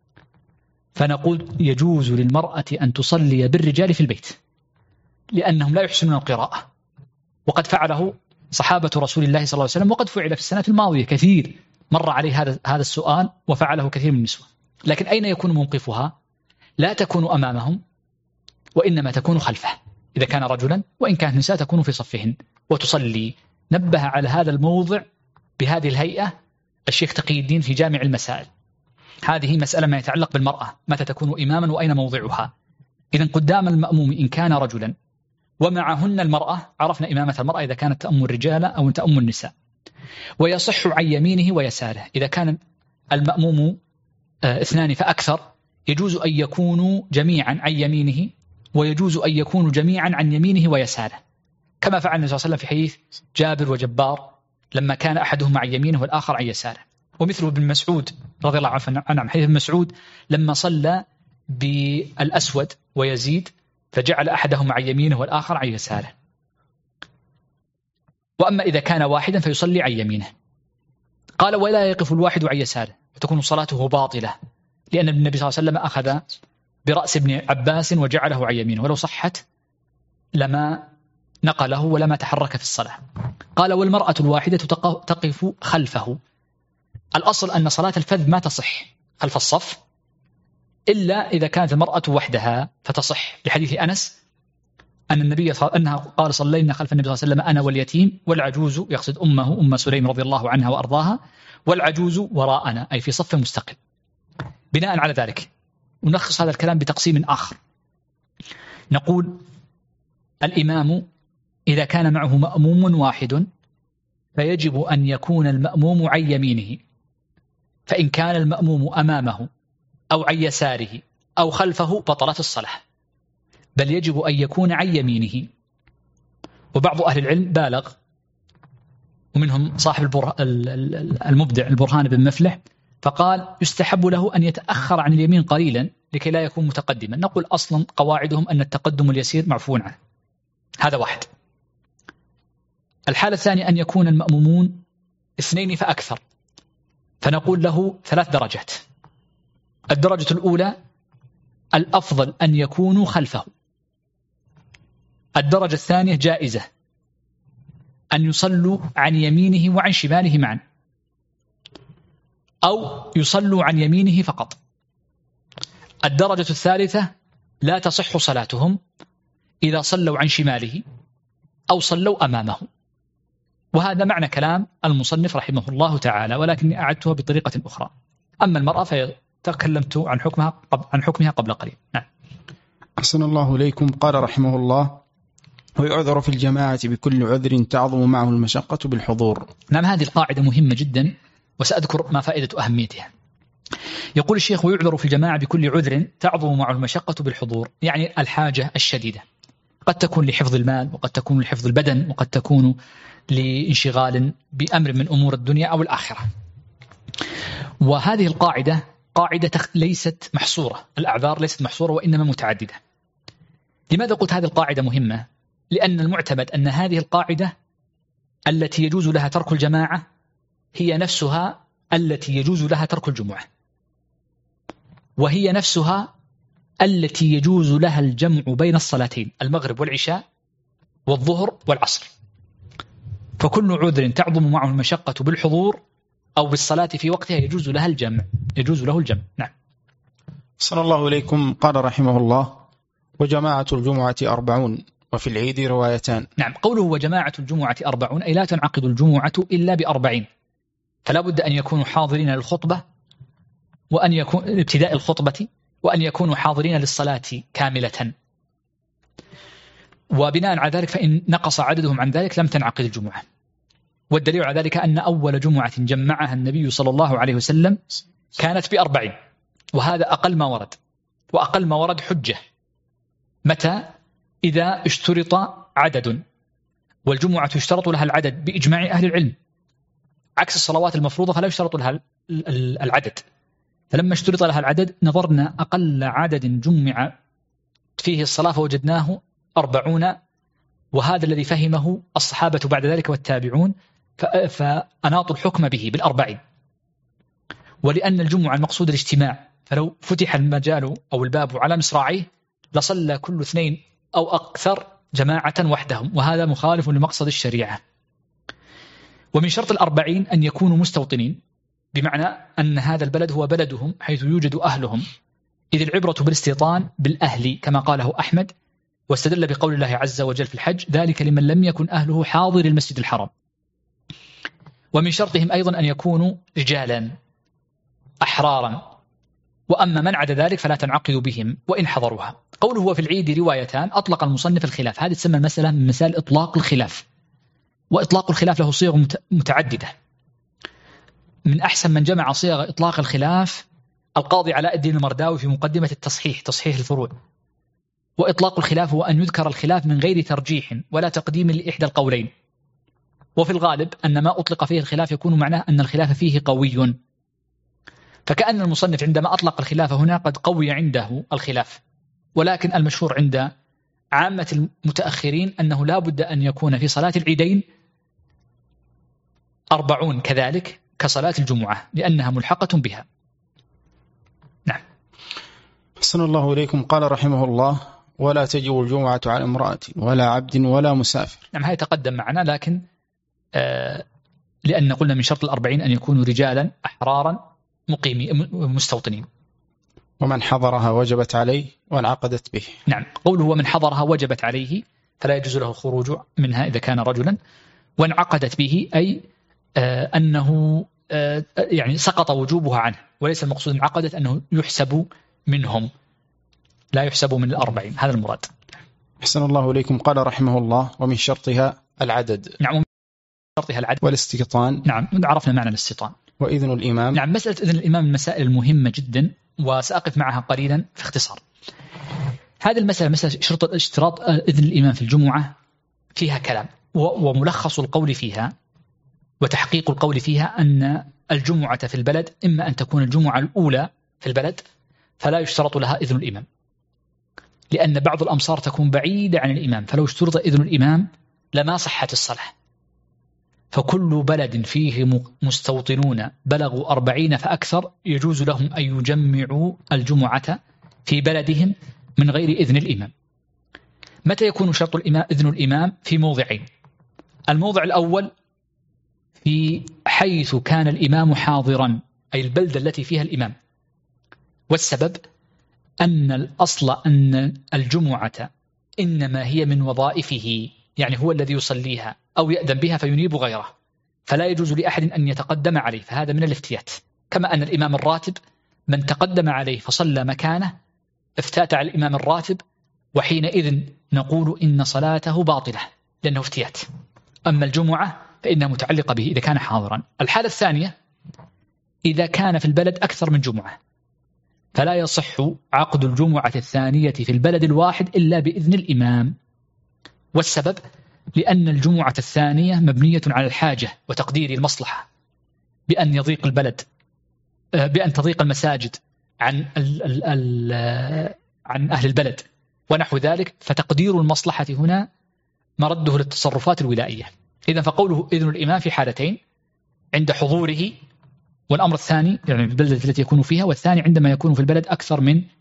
فنقول يجوز للمرأة أن تصلي بالرجال في البيت لأنهم لا يحسنون القراءة، وقد فعله صحابة رسول الله صلى الله عليه وسلم، وقد فعل في السنة الماضية كثير، مر عليه هذا هذا السؤال وفعله كثير من النسوة. لكن أين يكون موقفها؟ لا تكون أمامهم، وإنما تكون خلفه إذا كان رجلا، وإن كانت نساء تكون في صفهن وتصلي. نبه على هذا الموضع بهذه الهيئة الشيخ تقي الدين في جامع المسائل. هذه مسألة ما يتعلق بالمرأة، متى تكون إماما وأين موضعها. إذن قدام المأموم إن كان رجلا ومعهن المرأة، عرفنا إمامة المرأة إذا كانت تأم الرجال أو تأم النساء. ويصح عن يمينه ويساره، إذا كان المأموم اثنان فأكثر يجوز أن يكونوا جميعا عن يمينه، ويجوز أن يكونوا جميعا عن يمينه ويساره، كما فعل النبي صلى الله عليه وسلم في حديث جابر وجبار لما كان أحدهما عن يمينه والآخر عن يساره. ومثله ابن مسعود رضي الله عنه، حديث ابن مسعود لما صلى بالأسود ويزيد فجعل أحدهما عن يمينه والآخر عن يساره. وأما إذا كان واحدا فيصلي عن يمينه. قال: ولا يقف الواحد عن يساره فتكون صلاته باطلة، لأن النبي صلى الله عليه وسلم أخذ برأس ابن عباس وجعله عن يمينه، ولو صحت لما نقله ولما تحرك في الصلاة. قال: والمرأة الواحدة تقف خلفه. الأصل أن صلاة الفذ ما تصح خلف الصف إلا إذا كانت المرأة وحدها فتصح، لحديث أنس أن النبي أنها قال: صلينا خلف النبي صلى الله عليه وسلم أنا واليتيم والعجوز، يقصد أمه أم سليم رضي الله عنها وأرضاها، والعجوز وراءنا، أي في صف مستقل. بناء على ذلك ونلخص هذا الكلام بتقسيم آخر، نقول: الإمام إذا كان معه مأموم واحد فيجب أن يكون المأموم عن يمينه، فإن كان المأموم أمامه أو عن يساره أو خلفه بطلت الصلاة، بل يجب أن يكون عن يمينه. وبعض أهل العلم بالغ، ومنهم صاحب البره... المبدع البرهان بن مفلح، فقال: يستحب له أن يتأخر عن اليمين قليلا لكي لا يكون متقدما. نقول: أصلا قواعدهم أن التقدم اليسير معفو عنه. هذا واحد. الحالة الثانية أن يكون المأمومون اثنين فأكثر، فنقول له ثلاث درجات. الدرجة الأولى الأفضل أن يكونوا خلفه. الدرجة الثانية جائزة أن يصلوا عن يمينه وعن شماله معا، أو يصلوا عن يمينه فقط. الدرجة الثالثة لا تصح صلاتهم إذا صلوا عن شماله أو صلوا أمامه. وهذا معنى كلام المصنف رحمه الله تعالى، ولكني أعدتها بطريقة أخرى. أما المرأة فتكلمت عن حكمها قبل عن حكمها قبل قليل. نعم. أحسن الله إليكم. قال رحمه الله: ويعذر في الجماعة بكل عذر تعظم معه المشقة بالحضور. نعم، هذه القاعدة مهمة جدا، وسأذكر ما فائدة أهميتها. يقول الشيخ: ويعذر في الجماعة بكل عذر تعظم معه المشقة بالحضور، يعني الحاجة الشديدة، قد تكون لحفظ المال، وقد تكون لحفظ البدن، وقد تكون لانشغال بأمر من أمور الدنيا أو الآخرة. وهذه القاعدة قاعدة ليست محصورة، الأعذار ليست محصورة وإنما متعددة. لماذا قلت هذه القاعدة مهمة؟ لأن المعتمد أن هذه القاعدة التي يجوز لها ترك الجماعة هي نفسها التي يجوز لها ترك الجمعة، وهي نفسها التي يجوز لها الجمع بين الصلاتين المغرب والعشاء والظهر والعصر، فكل عذر تعظم معه المشقة بالحضور أو بالصلاة في وقتها يجوز لها الجمع يجوز له الجمع. نعم. صلى الله إليكم. قال رحمه الله: وجماعة الجمعة أربعون وفي العيد روايتان. نعم. قوله وجماعة الجمعة أربعون أي لا تنعقد الجمعة إلا بأربعين، فلا بد أن يكونوا حاضرين للخطبة وأن يكون ابتداء الخطبة وأن يكونوا حاضرين للصلاة كاملة، وبناء على ذلك فإن نقص عددهم عن ذلك لم تنعقد الجمعة. والدليل على ذلك أن أول جمعة جمعها النبي صلى الله عليه وسلم كانت بأربعين، وهذا أقل ما ورد، وأقل ما ورد حجة متى؟ إذا اشترط عدد، والجمعة يشترط لها العدد بإجماع أهل العلم، عكس الصلوات المفروضة فلا يشترط لها العدد. فلما اشترط لها العدد نظرنا أقل عدد جمع فيه الصلاة فوجدناه أربعون، وهذا الذي فهمه الصحابة بعد ذلك والتابعون، فأناطوا الحكم به بالأربعين. ولأن الجمعة المقصود الاجتماع، فلو فتح المجال أو الباب على مصراعيه لصلى كل اثنين أو أكثر جماعة وحدهم، وهذا مخالف لمقصد الشريعة. ومن شرط الأربعين أن يكونوا مستوطنين، بمعنى أن هذا البلد هو بلدهم حيث يوجد أهلهم، إذ العبرة بالاستيطان بالأهل كما قاله أحمد، واستدل بقول الله عز وجل في الحج: ذلك لمن لم يكن أهله حاضر المسجد الحرام. ومن شرطهم أيضا أن يكونوا رجالا أحرارا، وأما من عدا ذلك فلا تنعقد بهم وإن حضروها. قوله هو في العيد روايتان، أطلق المصنف الخلاف، هذه تسمى المسألة من مسائل إطلاق الخلاف، وإطلاق الخلاف له صيغ متعددة. من أحسن من جمع صيغ إطلاق الخلاف القاضي علاء الدين المرداوي في مقدمة التصحيح تصحيح الفروع. وإطلاق الخلاف هو أن يذكر الخلاف من غير ترجيح ولا تقديم لإحدى القولين، وفي الغالب أن ما أطلق فيه الخلاف يكون معناه أن الخلاف فيه قوي، فكأن المصنف عندما أطلق الخلاف هنا قد قوي عنده الخلاف. ولكن المشهور عند عامة المتأخرين أنه لا بد أن يكون في صلاة العيدين أربعون كذلك كصلاة الجمعة لأنها ملحقة بها. نعم. أحسن الله إليكم. قال رحمه الله: ولا تجب الجمعة على امرأة ولا عبد ولا مسافر. نعم، هذا تقدم معنا، لكن آه لأن قلنا من شرط الأربعين أن يكونوا رجالا أحرارا مقيمين مستوطنين. ومن حضرها وجبت عليه وانعقدت به. نعم. قوله ومن حضرها وجبت عليه فلا يجوز له الخروج منها إذا كان رجلا، وانعقدت به أي آه أنه آه يعني سقط وجوبها عنه، وليس المقصود انعقدت أنه يحسب منهم، لا يحسب من الأربعين، هذا المراد. أحسن الله إليكم. قال رحمه الله: ومن شرطها العدد. نعم، ومن شرطها العدد والاستيطان. نعم، عرفنا معنى الاستيطان. وإذن الإمام. نعم، مسألة إذن الإمام من المسائل المهمة جدا، وسأقف معها قليلا في اختصار. هذه المسألة مسألة شرط اشتراط إذن الإمام في الجمعة فيها كلام، وملخص القول فيها وتحقيق القول فيها أن الجمعة في البلد إما أن تكون الجمعة الأولى في البلد فلا يشترط لها إذن الإمام، لأن بعض الأمصار تكون بعيدة عن الإمام، فلو اشترط إذن الإمام لما صحت الصلاة. فكل بلد فيه مستوطنون بلغوا أربعين فأكثر يجوز لهم أن يجمعوا الجمعة في بلدهم من غير إذن الإمام. متى يكون شرط الإمام إذن الإمام؟ في موضعين. الموضع الأول في حيث كان الإمام حاضرا، أي البلدة التي فيها الإمام، والسبب أن الأصل أن الجمعة إنما هي من وظائفه، يعني هو الذي يصليها أو يأذن بها فينيب غيره، فلا يجوز لأحد أن يتقدم عليه، فهذا من الافتيات. كما أن الإمام الراتب من تقدم عليه فصلى مكانه افتات على الإمام الراتب، وحينئذ نقول إن صلاته باطلة لأنه افتيات. أما الجمعة فإنها متعلقة به إذا كان حاضرا. الحالة الثانية إذا كان في البلد أكثر من جمعة، فلا يصح عقد الجمعة الثانية في البلد الواحد إلا بإذن الإمام. والسبب لأن الجمعة الثانية مبنية على الحاجة وتقدير المصلحة، بأن يضيق البلد، بأن تضيق المساجد عن ال ال ال عن أهل البلد ونحو ذلك، فتقدير المصلحة هنا مرده للتصرفات الولائية. إذن فقوله إذن الإمام في حالتين: عند حضوره، والأمر الثاني يعني البلدة التي يكون فيها، والثاني عندما يكون في البلد أكثر من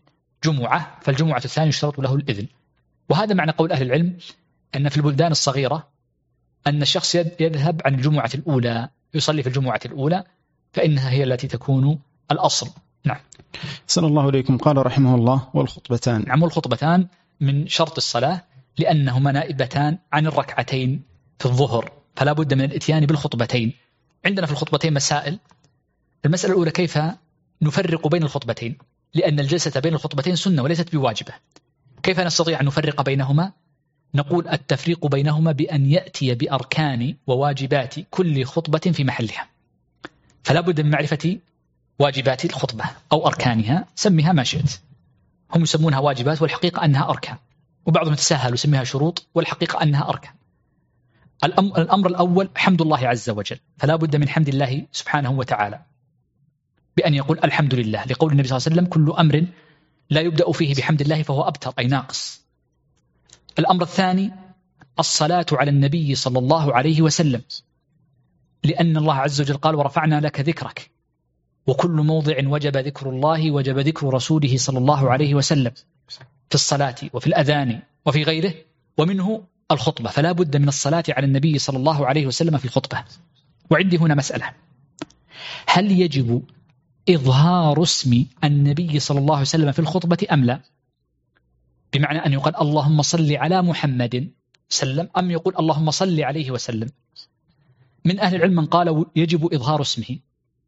جمعة فالجمعة الثانية يشترط له الإذن. وهذا معنى قول أهل العلم أن في البلدان الصغيرة أن الشخص يذهب عن الجمعة الأولى يصلي في الجمعة الأولى فإنها هي التي تكون الأصل. نعم. صلى الله عليكم. قال رحمه الله: والخطبتان. نعم، والخطبتان من شرط الصلاة لأنهما نائبتان عن الركعتين في الظهر، فلا بد من الاتيان بالخطبتين. عندنا في الخطبتين مسائل. المسألة الأولى: كيف نفرق بين الخطبتين؟ لأن الجلسة بين الخطبتين سنة وليست بواجبة. كيف نستطيع أن نفرق بينهما؟ نقول التفريق بينهما بأن يأتي بأركان وواجبات كل خطبة في محلها، فلا بد من معرفة واجبات الخطبة أو أركانها، سميها ما شئت. هم يسمونها واجبات والحقيقة أنها أركان، وبعضهم يتساهل ويسميها شروط والحقيقة أنها أركان. الأمر الأول حمد الله عز وجل، فلا بد من حمد الله سبحانه وتعالى بأن يقول الحمد لله، لقول النبي صلى الله عليه وسلم: كل أمر لا يبدأ فيه بحمد الله فهو أبتر أي ناقص. الأمر الثاني الصلاة على النبي صلى الله عليه وسلم، لأن الله عز وجل قال: ورفعنا لك ذكرك. وكل موضع وجب ذكر الله وجب ذكر رسوله صلى الله عليه وسلم في الصلاة وفي الأذان وفي غيره، ومنه الخطبة، فلا بد من الصلاة على النبي صلى الله عليه وسلم في الخطبة. وعندي هنا مسألة: هل يجب إظهار اسم النبي صلى الله عليه وسلم في الخطبة أم لا؟ بمعنى أن يقال اللهم صل على محمد سلم، أم يقول اللهم صل عليه وسلم؟ من أهل العلم من قال يجب إظهار اسمه،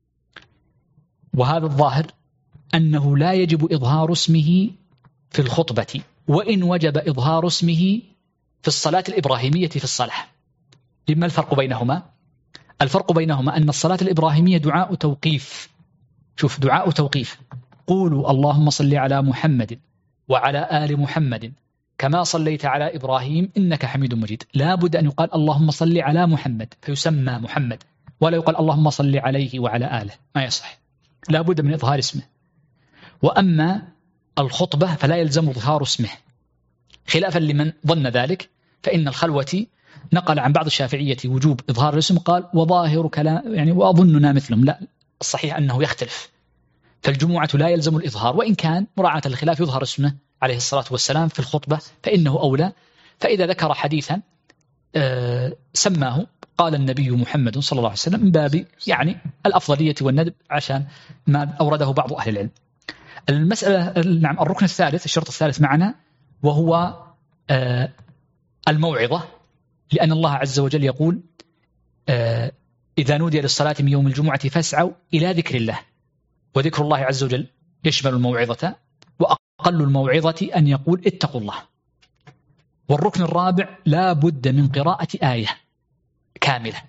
وهذا الظاهر أنه لا يجب إظهار اسمه في الخطبة، وإن وجب إظهار اسمه في الصلاة الإبراهيمية في الصلاة. لما الفرق بينهما؟ الفرق بينهما أن الصلاة الإبراهيمية دعاء توقيف. شوف، دعاء توقيف: قولوا اللهم صل على محمد وعلى آل محمد كما صليت على إبراهيم إنك حميد مجيد. لا بد أن يقال اللهم صل على محمد فيسمى محمد، ولا يقال اللهم صل عليه وعلى آله، ما يصح. لا بد من إظهار اسمه. وأما الخطبة فلا يلزم إظهار اسمه، خلافا لمن ظن ذلك، فإن الخلوة نقل عن بعض الشافعية وجوب إظهار الاسم، قال وظاهر كلام يعني وأظننا مثلهم. لا، الصحيح أنه يختلف. فالجمعة لا يلزم الإظهار، وإن كان مراعاة الخلاف يظهر اسمه عليه الصلاة والسلام في الخطبة فإنه أولى. فإذا ذكر حديثا آه سماه قال النبي محمد صلى الله عليه وسلم من باب يعني الأفضلية والندب، عشان ما أورده بعض أهل العلم. المسألة نعم الركن الثالث، الشرط الثالث معنا، وهو آه الموعظة، لأن الله عز وجل يقول آه إذا نودي للصلاة من يوم الجمعة فاسعوا إلى ذكر الله. وذكر الله عز وجل يشمل الموعظة، وأقل الموعظة أن يقول اتقوا الله. والركن الرابع لا بد من قراءة آية كاملة،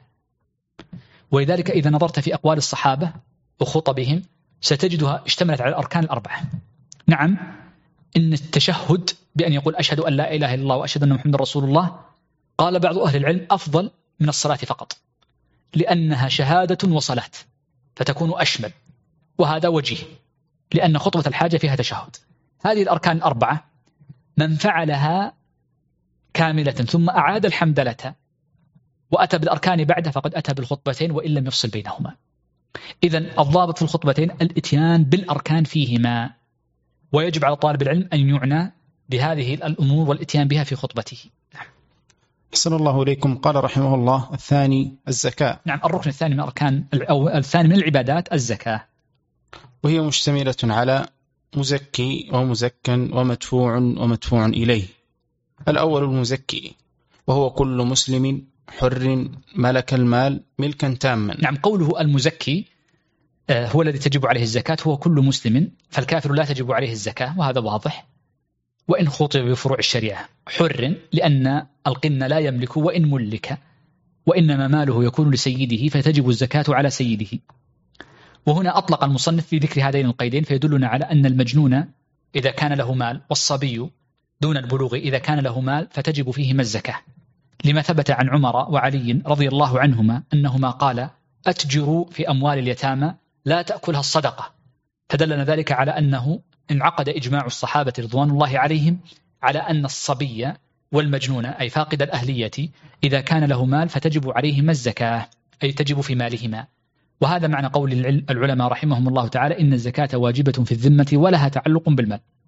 ولذلك إذا نظرت في أقوال الصحابة وخطبهم ستجدها اشتملت على الأركان الأربعة. نعم، إن التشهد بأن يقول أشهد أن لا إله إلا الله وأشهد أن محمد رسول الله، قال بعض أهل العلم أفضل من الصلاة فقط، لأنها شهادة وصلاة فتكون أشمل، وهذا وجيه، لأن خطبة الحاجة فيها تشهد. هذه الأركان الأربعة من فعلها كاملة ثم أعاد الحمدلة وأتى بالأركان بعدها فقد أتى بالخطبتين وإن لم يفصل بينهما. إذن الضابط في الخطبتين الاتيان بالأركان فيهما، ويجب على طالب العلم أن يعنى بهذه الأمور والاتيان بها في خطبته. أحسن الله إليكم. قال رحمه الله: الثاني الزكاة. نعم، الركن الثاني من أركان أو الثاني من العبادات الزكاة، وهي مشتملة على مزكي ومزكى ومدفوع ومدفوع إليه. الأول المزكي، وهو كل مسلم حر ملك المال ملكا تاما. نعم، قوله المزكي هو الذي تجب عليه الزكاة، هو كل مسلم، فالكافر لا تجب عليه الزكاة، وهذا واضح. وإن خطب بفروع الشريعة حر، لأن القن لا يملك وإن ملك، وإنما ماله يكون لسيده فتجب الزكاة على سيده. وهنا أطلق المصنف في ذكر هذين القيدين، فيدلنا على أن المجنون إذا كان له مال والصبي دون البلوغ إذا كان له مال فتجب فيهما الزكاة، لما ثبت عن عمر وعلي رضي الله عنهما أنهما قال أتجروا في أموال اليتامى لا تأكلها الصدقة، فدلنا ذلك على أنه انعقد إجماع الصحابة رضوان الله عليهم على أن الصبي والمجنون أي فاقد الأهلية إذا كان له مال فتجب عليهما الزكاة، أي تجب في مالهما. وهذا معنى قول العلماء رحمهم الله تعالى إن الزكاة واجبة في الذمة ولها تعلق بالمال.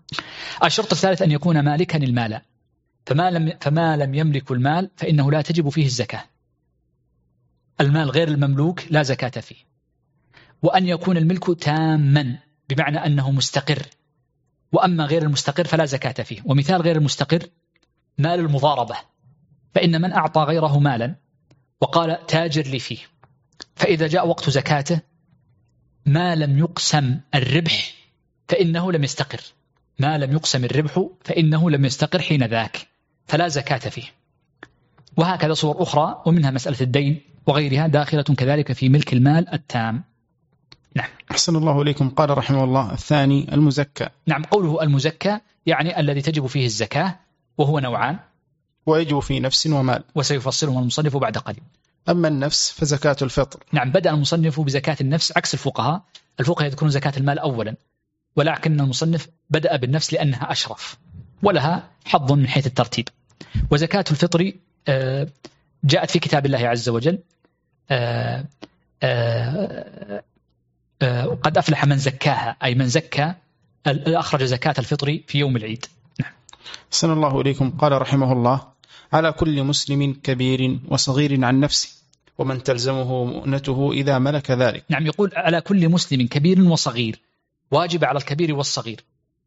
الشرط الثالث أن يكون مالكا المال، فما لم, فما لم يملك المال فإنه لا تجب فيه الزكاة. المال غير المملوك لا زكاة فيه. وأن يكون الملك تاما بمعنى أنه مستقر، وأما غير المستقر فلا زكاة فيه. ومثال غير المستقر مال المضاربة، فإن من أعطى غيره مالا وقال تاجر لي فيه، فإذا جاء وقت زكاته ما لم يقسم الربح فإنه لم يستقر، ما لم يقسم الربح فإنه لم يستقر حين ذاك، فلا زكاة فيه. وهكذا صور أخرى، ومنها مسألة الدين وغيرها داخلة كذلك في ملك المال التام. نعم. أحسن الله إليكم. قال رحمه الله الثاني المزكى. نعم، قوله المزكى يعني الذي تجب فيه الزكاة، وهو نوعان، ويجب في نفس ومال، وسيفصلهم المصنف بعد قليل. أما النفس فزكاة الفطر. نعم، بدأ المصنف بزكاة النفس عكس الفقهاء. الفقهاء يذكرون زكاة المال أولا، ولكن المصنف بدأ بالنفس لأنها أشرف ولها حظ من حيث الترتيب. وزكاة الفطر جاءت في كتاب الله عز وجل قد أفلح من زكاها، أي من زكى أخرج زكاة الفطر في يوم العيد. نعم. أحسن الله إليكم. قال رحمه الله على كل مسلم كبير وصغير عن نفسه ومن تلزمه مؤنته إذا ملك ذلك. نعم، يقول على كل مسلم كبير وصغير، واجب على الكبير والصغير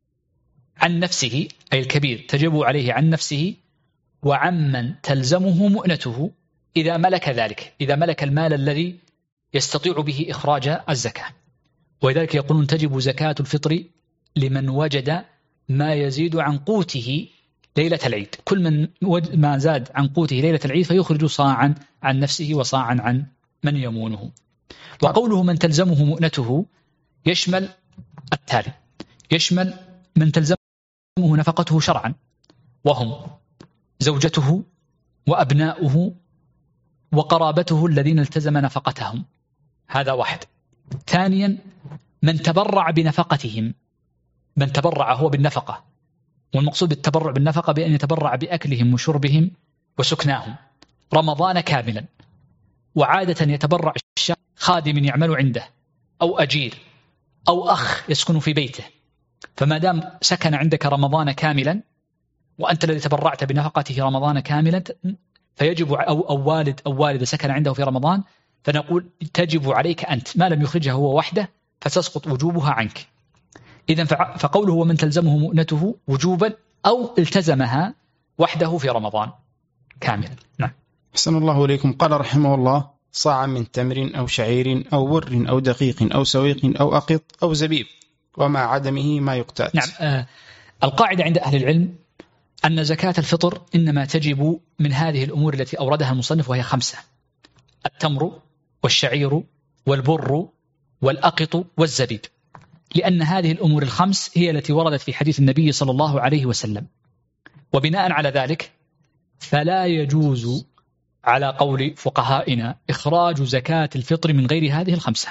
عن نفسه، أي الكبير تجب عليه عن نفسه، وعمن تلزمه مؤنته إذا ملك ذلك، إذا ملك المال الذي يستطيع به إخراج الزكاة. ولذلك يقولون تجب زكاة الفطر لمن وجد ما يزيد عن قوته ليلة العيد. كل من ما زاد عن قوته ليلة العيد فيخرج صاعا عن نفسه وصاعا عن من يمونه. وقوله من تلزمه مؤنته يشمل التالي: يشمل من تلزمه نفقته شرعا، وهم زوجته وأبناؤه وقرابته الذين التزم نفقتهم، هذا واحد. ثانيا من تبرع بنفقتهم، من تبرع هو بالنفقة، والمقصود بالتبرع بالنفقة بأن يتبرع بأكلهم وشربهم وسكناهم رمضان كاملا. وعادة يتبرع الشخص خادم يعمل عنده أو أجير أو أخ يسكن في بيته، فما دام سكن عندك رمضان كاملا وأنت الذي تبرعت بنفقته رمضان كاملا فيجب، أو, أو والد أو والدة سكن عنده في رمضان، فنقول تجب عليك أنت، ما لم يخرجها هو وحده فتسقط وجوبها عنك. إذن فقوله ومن تلزمه مؤنته وجوبا أو التزمها وحده في رمضان كاملا. نعم. أحسن الله إليكم. قال رحمه الله صاع من تمر أو شعير أو بر أو دقيق أو سويق أو أقط أو زبيب، ومع عدمه ما يقتات. نعم. آه القاعدة عند أهل العلم أن زكاة الفطر إنما تجب من هذه الأمور التي أوردها المصنف، وهي خمسة: التمر والشعير والبر والأقط والزبيب، لأن هذه الأمور الخمس هي التي وردت في حديث النبي صلى الله عليه وسلم. وبناء على ذلك فلا يجوز على قول فقهائنا إخراج زكاة الفطر من غير هذه الخمسة،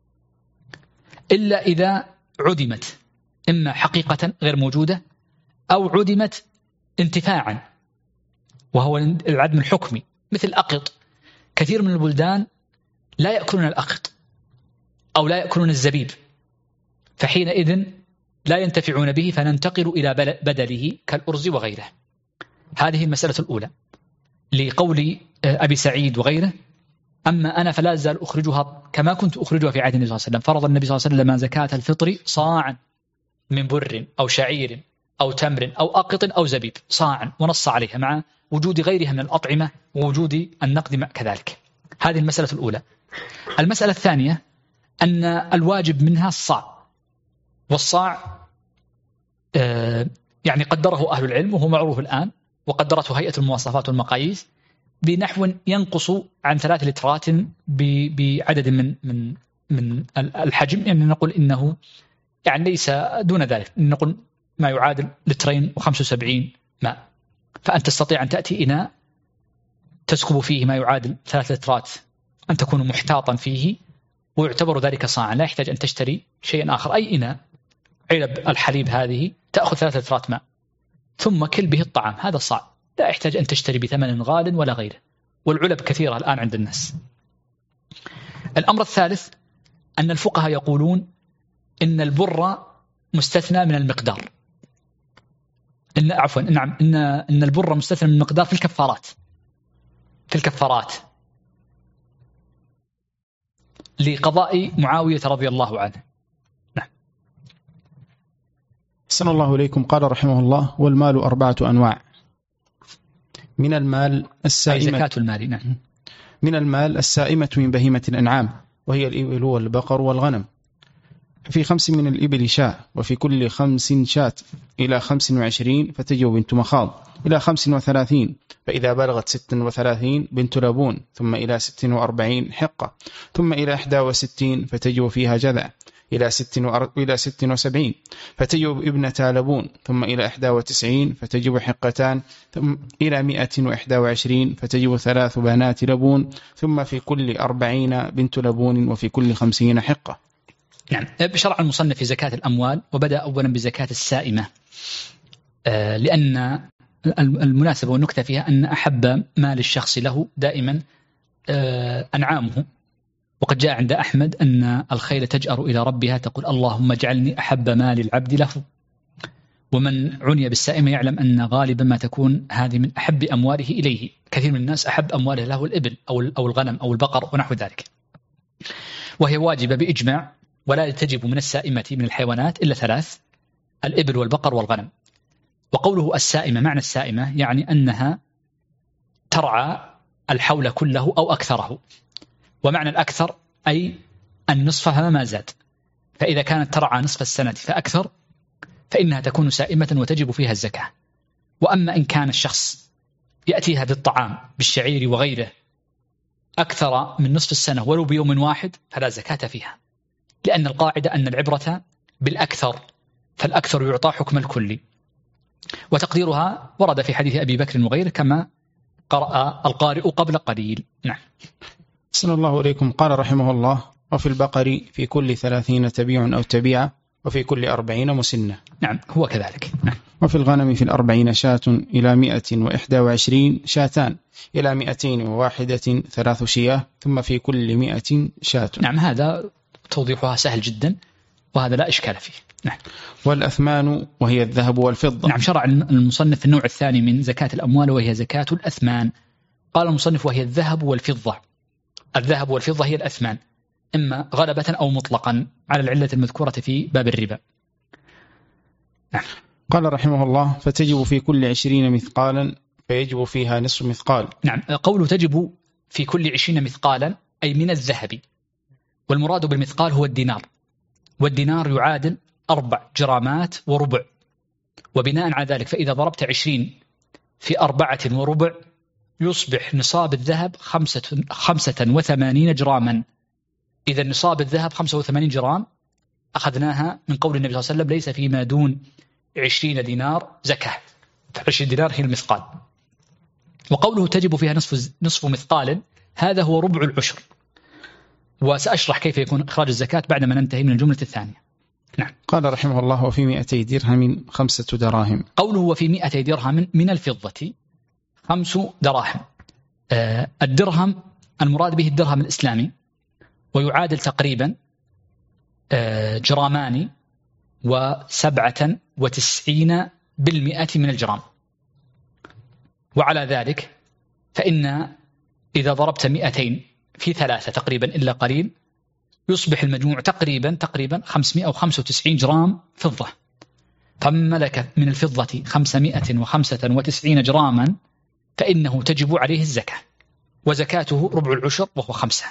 إلا إذا عدمت، إما حقيقة غير موجودة أو عدمت انتفاعا، وهو العدم الحكمي، مثل الأقط. كثير من البلدان لا يأكلون الأقط أو لا يأكلون الزبيب، فحينئذ لا ينتفعون به، فننتقل إلى بدله كالأرز وغيره. هذه المسألة الأولى لقول أبي سعيد وغيره. أما أنا فلا أزال أخرجها كما كنت أخرجها في عهد النبي صلى الله عليه وسلم. فرض النبي صلى الله عليه وسلم زكاة الفطر صاعا من بر أو شعير أو تمر أو أقط أو زبيب، صاعا، ونص عليها مع وجود غيرها من الأطعمة ووجود النقد كذلك. هذه المسألة الأولى. المسألة الثانية أن الواجب منها الصاع، والصاع آه يعني قدره أهل العلم وهو معروف الآن، وقدرته هيئة المواصفات والمقاييس بنحو ينقص عن ثلاث لترات بعدد من من من الحجم، يعني نقول إنه يعني ليس دون ذلك، نقول ما يعادل لترين وخمس وسبعين ماء. فأنت تستطيع أن تأتي إناء تسكب فيه ما يعادل ثلاث لترات، أن تكون محتاطا فيه، ويعتبر ذلك صاعا، لا يحتاج أن تشتري شيئا آخر. أي إناء علب الحليب هذه تأخذ ثلاث لترات ماء ثم كل به الطعام، هذا صاع، لا يحتاج أن تشتري بثمن غال ولا غيره، والعلب كثيرة الآن عند الناس. الأمر الثالث أن الفقهاء يقولون إن البر مستثنى من المقدار، إن عفوا نعم إن إن البر مستثنى من مقدار في الكفارات في الكفارات لقضاء معاوية رضي الله عنه. نعم. أحسن الله إليكم. قال رحمه الله: والمال أربعة أنواع. من المال السائمة، زكاة المال. نعم. من المال السائمة من بهيمة الأنعام، وهي الإبل والبقر والغنم. في خمس من الإبل شاة، وفي كل خمس شاة إلى خمس وعشرين فتجب بنت مخاض، إلى خمس وثلاثين فإذا بلغت ست وثلاثين بنت لبون، ثم إلى ست وأربعين حقة، ثم إلى إحدى وستين فتجب فيها جذع، إلى ست وأر... إلى ست وسبعين فتجب ابنة لبون، ثم إلى إحدى وتسعين فتجب حقتان، ثم إلى مئة وإحدى وعشرين فتجب ثلاث بنات لبون، ثم في كل أربعين بنت لبون، وفي كل خمسين حقة. نعم. بشرع المصنف في زكاة الأموال، وبدأ أولا بزكاة السائمة، آه لأن المناسبة والنكتة فيها أن أحب مال الشخص له دائما آه أنعامه، وقد جاء عند أحمد أن الخيل تجأر إلى ربها تقول: اللهم اجعلني أحب مال العبد له. ومن عني بالسائمة يعلم أن غالبا ما تكون هذه من أحب أمواله إليه. كثير من الناس أحب أمواله له الإبل أو الغنم أو البقر ونحو ذلك، وهي واجبة بإجماع، ولا تجب من السائمة من الحيوانات إلا ثلاث: الإبل والبقر والغنم. وقوله السائمة، معنى السائمة يعني أنها ترعى الحول كله أو أكثره، ومعنى الأكثر أي النصف فما زاد. فإذا كانت ترعى نصف السنة فأكثر فإنها تكون سائمة وتجب فيها الزكاة. وأما إن كان الشخص يأتيها بالطعام بالشعير وغيره أكثر من نصف السنة ولو بيوم واحد فلا زكاة فيها، لأن القاعدة أن العبرة بالأكثر، فالأكثر يعطى حكم الكل. وتقديرها ورد في حديث أبي بكر وغيره كما قرأ القارئ قبل قليل. نعم. أحسن الله إليكم. قال رحمه الله: وفي البقر في كل ثلاثين تبيع أو تبيعة، وفي كل أربعين مسنة. نعم هو كذلك. نعم. وفي الغنم في الأربعين شاة، إلى مئة وإحدى وعشرين شاتان، إلى مئتين وواحدة ثلاث شياه، ثم في كل مئة شاة. نعم هذا توضيحها سهل جدا، وهذا لا إشكال فيه. نعم. والأثمان وهي الذهب والفضة. نعم. شرع المصنف النوع الثاني من زكاة الأموال وهي زكاة الأثمان. قال المصنف: وهي الذهب والفضة. الذهب والفضة هي الأثمان، إما غلبة أو مطلقا على العلة المذكورة في باب الربا. نعم. قال رحمه الله: فتجب في كل عشرين مثقالا فيجب فيها نصف مثقال. نعم. قوله تجب في كل عشرين مثقالا أي من الذهب، والمراد بالمثقال هو الدينار، والدينار يعادل أربع جرامات وربع. وبناء على ذلك فإذا ضربت عشرين في أربعة وربع يصبح نصاب الذهب خمسة, خمسة وثمانين جراما. إذا نصاب الذهب خمسة وثمانين جرام أخذناها من قول النبي صلى الله عليه وسلم: ليس فيما دون عشرين دينار زكاة. عشرين دينار هي المثقال. وقوله تجب فيها نصف, نصف مثقال هذا هو ربع العشر، وسأشرح كيف يكون إخراج الزكاة بعدما ننتهي من الجملة الثانية. نعم. قال رحمه الله: وفي مئتي درهم خمسة دراهم. قوله وفي مئتي درهم من الفضة خمس دراهم. آه الدرهم المراد به الدرهم الإسلامي، ويعادل تقريبا آه جرامان وسبعة وتسعين بالمئة من الجرام. وعلى ذلك فإن إذا ضربت مئتين في ثلاثة تقريبا إلا قليل يصبح المجموع تقريبا تقريبا خمسمائة وخمسة وتسعين جرام فضة. فمن ملك من الفضة خمسمائة وخمسة وتسعين جراما فإنه تجب عليه الزكاة، وزكاته ربع العشر وهو خمسة.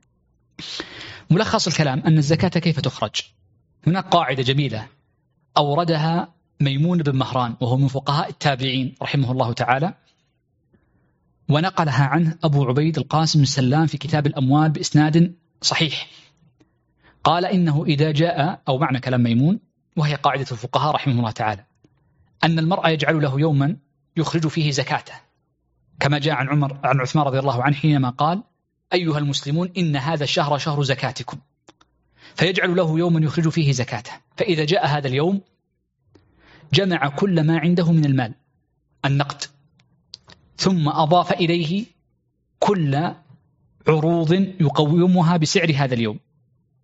ملخص الكلام أن الزكاة كيف تخرج. هناك قاعدة جميلة أوردها ميمون بن مهران وهو من فقهاء التابعين رحمه الله تعالى، ونقلها عنه أبو عبيد القاسم بن سلام في كتاب الأموال بإسناد صحيح. قال إنه إذا جاء، أو معنى كلام ميمون وهي قاعدة الفقهاء رحمه الله تعالى، أن المرء يجعل له يوما يخرج فيه زكاته، كما جاء عن عمر عن عثمان رضي الله عنه حينما قال: أيها المسلمون إن هذا الشهر شهر زكاتكم، فيجعل له يوما يخرج فيه زكاته. فإذا جاء هذا اليوم جمع كل ما عنده من المال النقد، ثم أضاف إليه كل عروض يقومها بسعر هذا اليوم،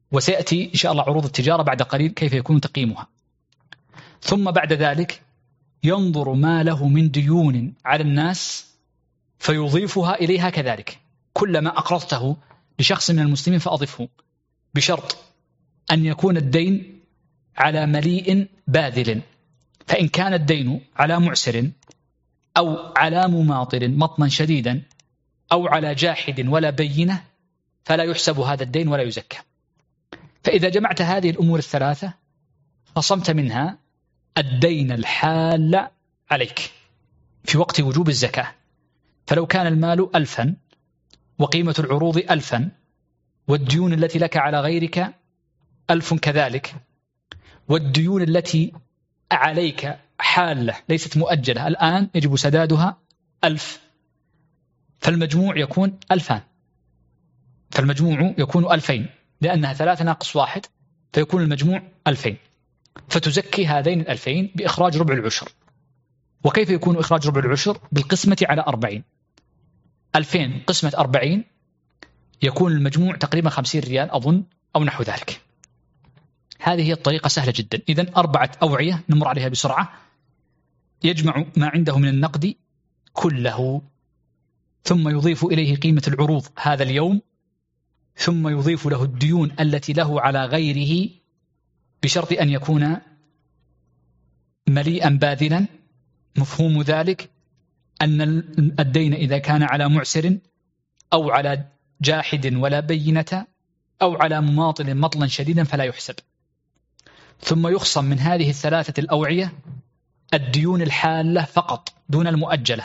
وسيأتي إن شاء الله عروض التجارة بعد قليل كيف يكون تقييمها. ثم بعد ذلك ينظر ما له من ديون على الناس فيضيفها إليها كذلك. كلما أقرضته لشخص من المسلمين فأضفه، بشرط أن يكون الدين على مليء باذل. فإن كان الدين على معسر أو على مماطل مطنا شديدا أو على جاحد ولا بينة فلا يحسب هذا الدين ولا يزكى. فإذا جمعت هذه الأمور الثلاثة خصمت منها الدين الحال عليك في وقت وجوب الزكاة. فلو كان المال ألفا وقيمة العروض ألفا والديون التي لك على غيرك ألف كذلك، والديون التي عليك حالة ليست مؤجلة الآن يجب سدادها ألف، فالمجموع يكون ألفان، فالمجموع يكون ألفين، لأنها ثلاثة ناقص واحد فيكون المجموع ألفين. فتزكي هذين الألفين بإخراج ربع العشر. وكيف يكون إخراج ربع العشر؟ بالقسمة على أربعين. ألفين قسمة أربعين يكون المجموع تقريبا خمسين ريال أظن أو نحو ذلك. هذه هي الطريقة سهلة جدا. إذن أربعة أوعية نمر عليها بسرعة. يجمع ما عنده من النقد كله، ثم يضيف إليه قيمة العروض هذا اليوم، ثم يضيف له الديون التي له على غيره بشرط أن يكون مليئا باذلا. مفهوم ذلك أن الدين إذا كان على معسر أو على جاحد ولا بينة أو على مماطل مطلا شديدا فلا يحسب. ثم يخصم من هذه الثلاثة الأوعية الديون الحالة فقط دون المؤجلة،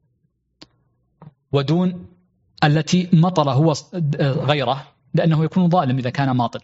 ودون التي مطل هو غيره لأنه يكون ظالم إذا كان ماطل.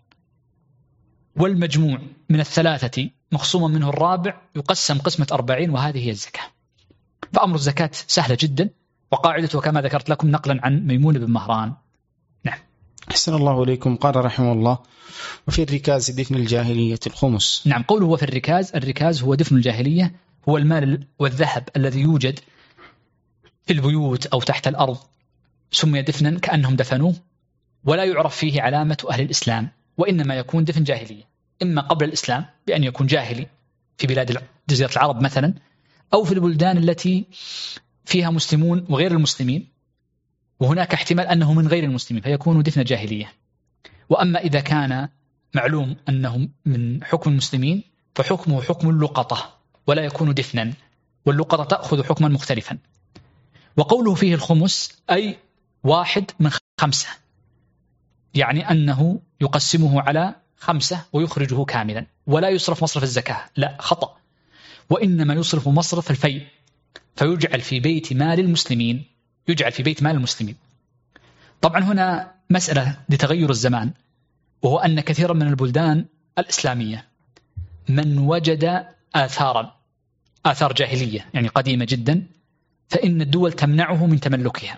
والمجموع من الثلاثة مخصوما منه الرابع يقسم قسمة أربعين، وهذه هي الزكاة. فأمر الزكاة سهلة جدا، وقاعدته كما ذكرت لكم نقلا عن ميمون بن مهران. نعم. أحسن الله إليكم. قال رحمه الله: وفي الركاز دفن الجاهلية الخمس. نعم، قوله هو في الركاز، الركاز هو دفن الجاهلية، هو المال والذهب الذي يوجد في البيوت أو تحت الأرض، سمي دفنا كأنهم دفنوه، ولا يعرف فيه علامة أهل الإسلام، وإنما يكون دفن جاهلية، إما قبل الإسلام بأن يكون جاهلي في بلاد جزيرة العرب مثلا، أو في البلدان التي فيها مسلمون وغير المسلمين، وهناك احتمال أنه من غير المسلمين فيكون دفن جاهلية. وأما إذا كان معلوم أنه من حكم المسلمين فحكمه حكم اللقطة ولا يكون دفنا، واللقطة تأخذ حكما مختلفا. وقوله فيه الخمس أي واحد من خمسة، يعني أنه يقسمه على خمسة ويخرجه كاملا، ولا يصرف مصرف الزكاة، لا، خطأ، وإنما يصرف مصرف الفيء، فيجعل في بيت مال المسلمين، يجعل في بيت مال المسلمين. طبعا هنا مسألة لتغير الزمان، وهو أن كثيرا من البلدان الإسلامية من وجد آثارا آثار جاهلية يعني قديمة جدا، فإن الدول تمنعه من تملكها،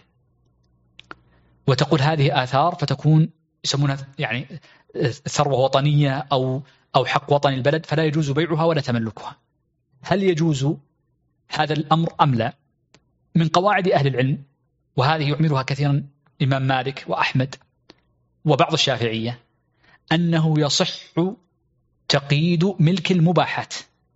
وتقول هذه آثار، فتكون يسمونها يعني ثروة وطنية أو أو حق وطني البلد، فلا يجوز بيعها ولا تملكها. هل يجوز هذا الأمر أم لا؟ من قواعد أهل العلم، وهذه يعملها كثيرا الإمام مالك وأحمد وبعض الشافعية، أنه يصح تقييد ملك المباحات.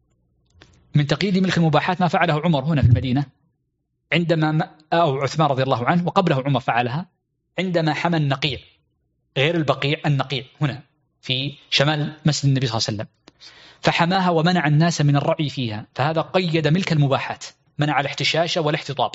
من تقييد ملك المباحات ما فعله عمر هنا في المدينة عندما، أو عثمان رضي الله عنه، وقبله عمر فعلها عندما حمى النقيع، غير البقيع، النقيع هنا في شمال مسجد النبي صلى الله عليه وسلم، فحماها ومنع الناس من الرعي فيها، فهذا قيد ملك المباحات، منع الاحتشاش والاحتطاب.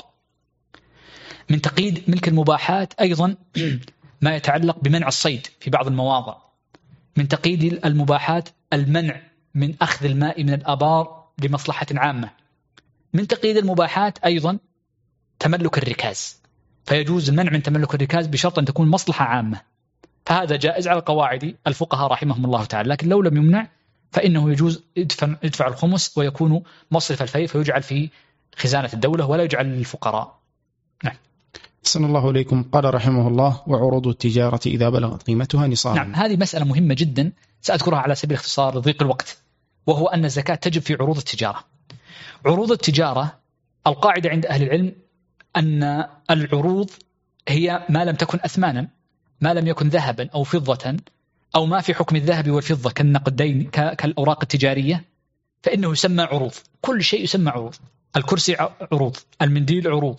من تقييد ملك المباحات أيضا ما يتعلق بمنع الصيد في بعض المواضع. من تقييد المباحات المنع من أخذ الماء من الآبار لمصلحة عامة. من تقييد المباحات أيضا تملك الركاز، فيجوز المنع من تملك الركاز بشرط أن تكون مصلحة عامة، فهذا جائز على قواعد الفقهاء رحمهم الله تعالى. لكن لو لم يمنع فإنه يجوز يدفع, يدفع الخمس ويكون مصرف الفيء، فيجعل في خزانة الدولة ولا يجعل للفقراء. نعم. أحسن الله إليكم. قال رحمه الله: وعروض التجارة إذا بلغت قيمتها نصابا. نعم، هذه مسألة مهمة جدا سأذكرها على سبيل الاختصار لضيق الوقت، وهو أن الزكاة تجب في عروض التجارة. عروض التجارة القاعدة عند أهل العلم أن العروض هي ما لم تكن أثمانا، ما لم يكن ذهبا أو فضة، أو ما في حكم الذهب والفضة كالنقدين كالأوراق التجارية، فإنه يسمى عروض. كل شيء يسمى عروض. الكرسي عروض، المنديل عروض،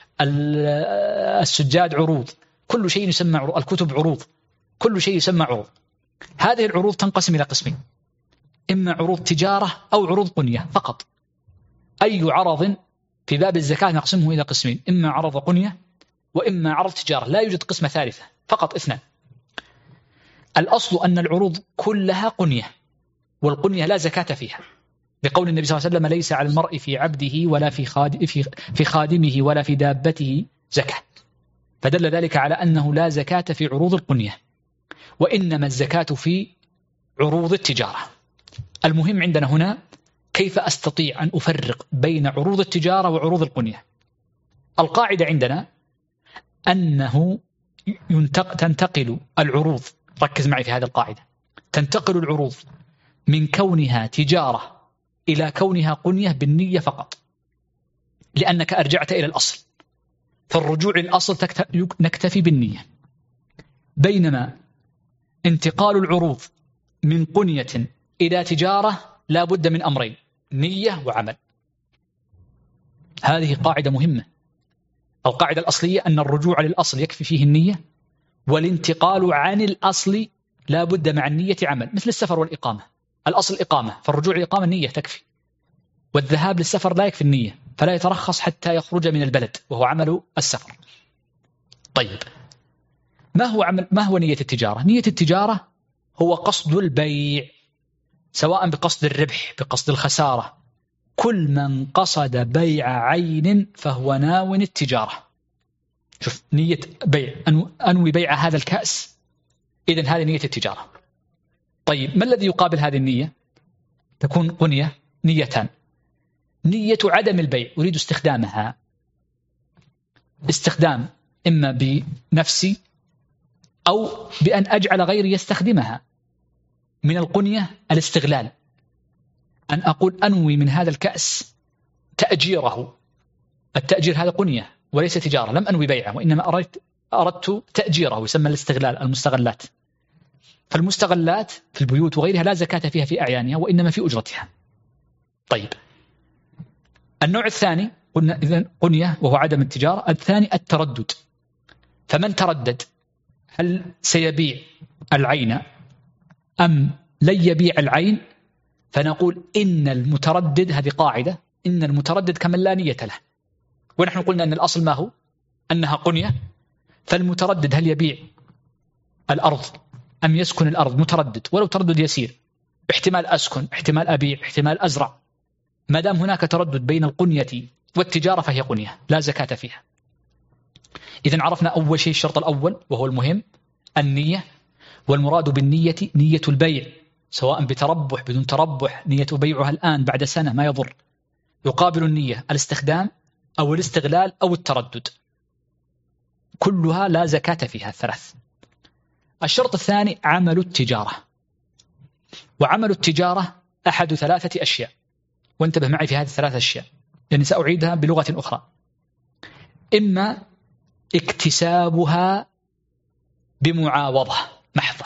السجاد عروض، كل شيء يسمى عروض، الكتب عروض، كل شيء يسمى عروض. هذه العروض تنقسم إلى قسمين: إما عروض تجارة أو عروض قنية فقط. أي عرض في باب الزكاة نقسمه إلى قسمين: إما عرض قنية وإما عرض تجارة، لا يوجد قسمة ثالثة، فقط اثنان. الأصل أن العروض كلها قنية، والقنية لا زكاة فيها، بقول النبي صلى الله عليه وسلم: ليس على المرء في عبده ولا في في خادمه ولا في دابته زكاة. فدل ذلك على أنه لا زكاة في عروض القنية، وإنما الزكاة في عروض التجارة. المهم عندنا هنا كيف أستطيع أن أفرق بين عروض التجارة وعروض القنية. القاعدة عندنا أنه تنتقل العروض، ركز معي في هذه القاعدة، تنتقل العروض من كونها تجارة إلى كونها قنية بالنية فقط، لأنك أرجعت إلى الأصل، فالرجوع للأصل نكتفي بالنية. بينما انتقال العروض من قنية إلى تجارة لا بد من أمرين: نية وعمل. هذه قاعدة مهمة. القاعدة الأصلية أن الرجوع للأصل يكفي فيه النية، والانتقال عن الأصل لا بد مع النية عمل، مثل السفر والإقامة. الأصل إقامة، فالرجوع للإقامة النية تكفي، والذهاب للسفر لا يكفي النية، فلا يترخص حتى يخرج من البلد وهو عمل السفر. طيب، ما هو عمل ما هو نية التجارة؟ نية التجارة هو قصد البيع، سواء بقصد الربح بقصد الخسارة. كل من قصد بيع عين فهو ناو التجارة. شوف، نية بيع، أنوي بيع هذا الكأس، إذن هذه نية التجارة. طيب، ما الذي يقابل هذه النية؟ تكون قنية نيتان: نية عدم البيع، أريد استخدامها، استخدام إما بنفسي أو بأن أجعل غيري يستخدمها. من القنية الاستغلال، أن أقول أنوي من هذا الكأس تأجيره. التأجير هذا قنية وليس تجارة، لم أنوي بيعه وإنما أردت, أردت تأجيره، يسمى الاستغلال، المستغلات. فالمستغلات في البيوت وغيرها لا زكاة فيها في أعيانها وإنما في أجرتها. طيب، النوع الثاني قلنا إذن قنية وهو عدم التجارة. الثاني التردد، فمن تردد هل سيبيع العين أم لن يبيع العين، فنقول إن المتردد، هذه قاعدة، إن المتردد كمن لا نية له. ونحن قلنا أن الأصل ما هو؟ أنها قنية. فالمتردد هل يبيع الأرض أم يسكن الأرض، متردد ولو تردد يسير، احتمال أسكن، احتمال أبيع، احتمال أزرع. ما دام هناك تردد بين القنية والتجارة فهي قنية لا زكاة فيها. إذن عرفنا أول شيء الشرط الأول وهو المهم، النية. والمراد بالنية نية البيع، سواء بتربح بدون تربح، نية بيعها الآن بعد سنة ما يضر. يقابل النية الاستخدام أو الاستغلال أو التردد، كلها لا زكاة فيها الثلاث. الشرط الثاني عمل التجارة. وعمل التجارة أحد ثلاثة أشياء، وانتبه معي في هذه الثلاثة أشياء لأني سأعيدها بلغة أخرى: إما اكتسابها بمعاوضة محضة،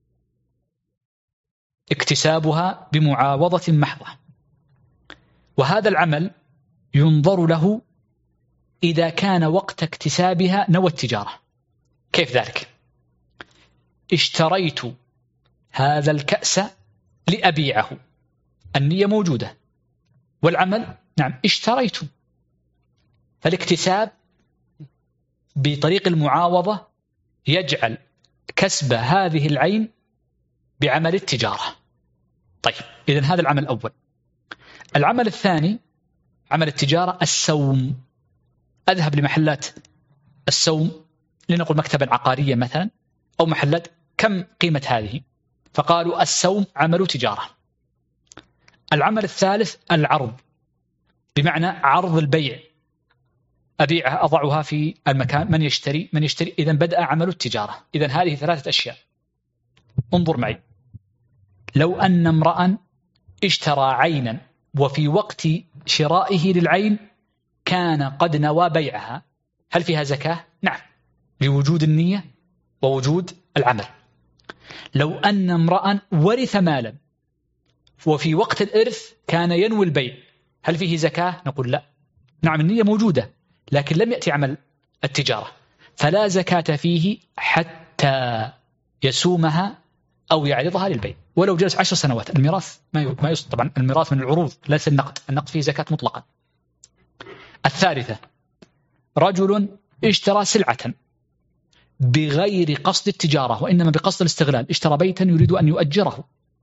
اكتسابها بمعاوضة محضة، وهذا العمل ينظر له إذا كان وقت اكتسابها نوى التجارة. كيف ذلك؟ اشتريت هذا الكأس لأبيعه، النية موجودة، والعمل نعم اشتريت. فالاكتساب بطريق المعاوضة يجعل كسب هذه العين بعمل التجارة. طيب، إذن هذا العمل الأول. العمل الثاني عمل التجارة السوم. أذهب لمحلات السوم، لنقول مكتبا عقاريا مثلا أو محلات، كم قيمة هذه؟ فقالوا السوم عمل تجارة. العمل الثالث العرض، بمعنى عرض البيع، أبيعها أضعها في المكان، من يشتري من يشتري إذن بدأ عمل التجارة. إذن هذه ثلاثة أشياء. انظر معي، لو أن امرأ اشترى عينا وفي وقت شرائه للعين كان قد نوى بيعها، هل فيها زكاة؟ نعم، لوجود النية ووجود العمل. لو أن امرأ ورث مالا وفي وقت الإرث كان ينوي البيع، هل فيه زكاة؟ نقول لا. نعم النية موجودة لكن لم يأتي عمل التجارة، فلا زكاة فيه حتى يسومها أو يعرضها للبيع ولو جلس عشر سنوات. الميراث ما ما يصل، طبعا الميراث من العروض ليس النقد، النقد فيه زكاة مطلقا. الثالثة رجل اشترى سلعة بغير قصد التجارة وإنما بقصد الاستغلال، اشترى بيتا يريد أن يؤجره،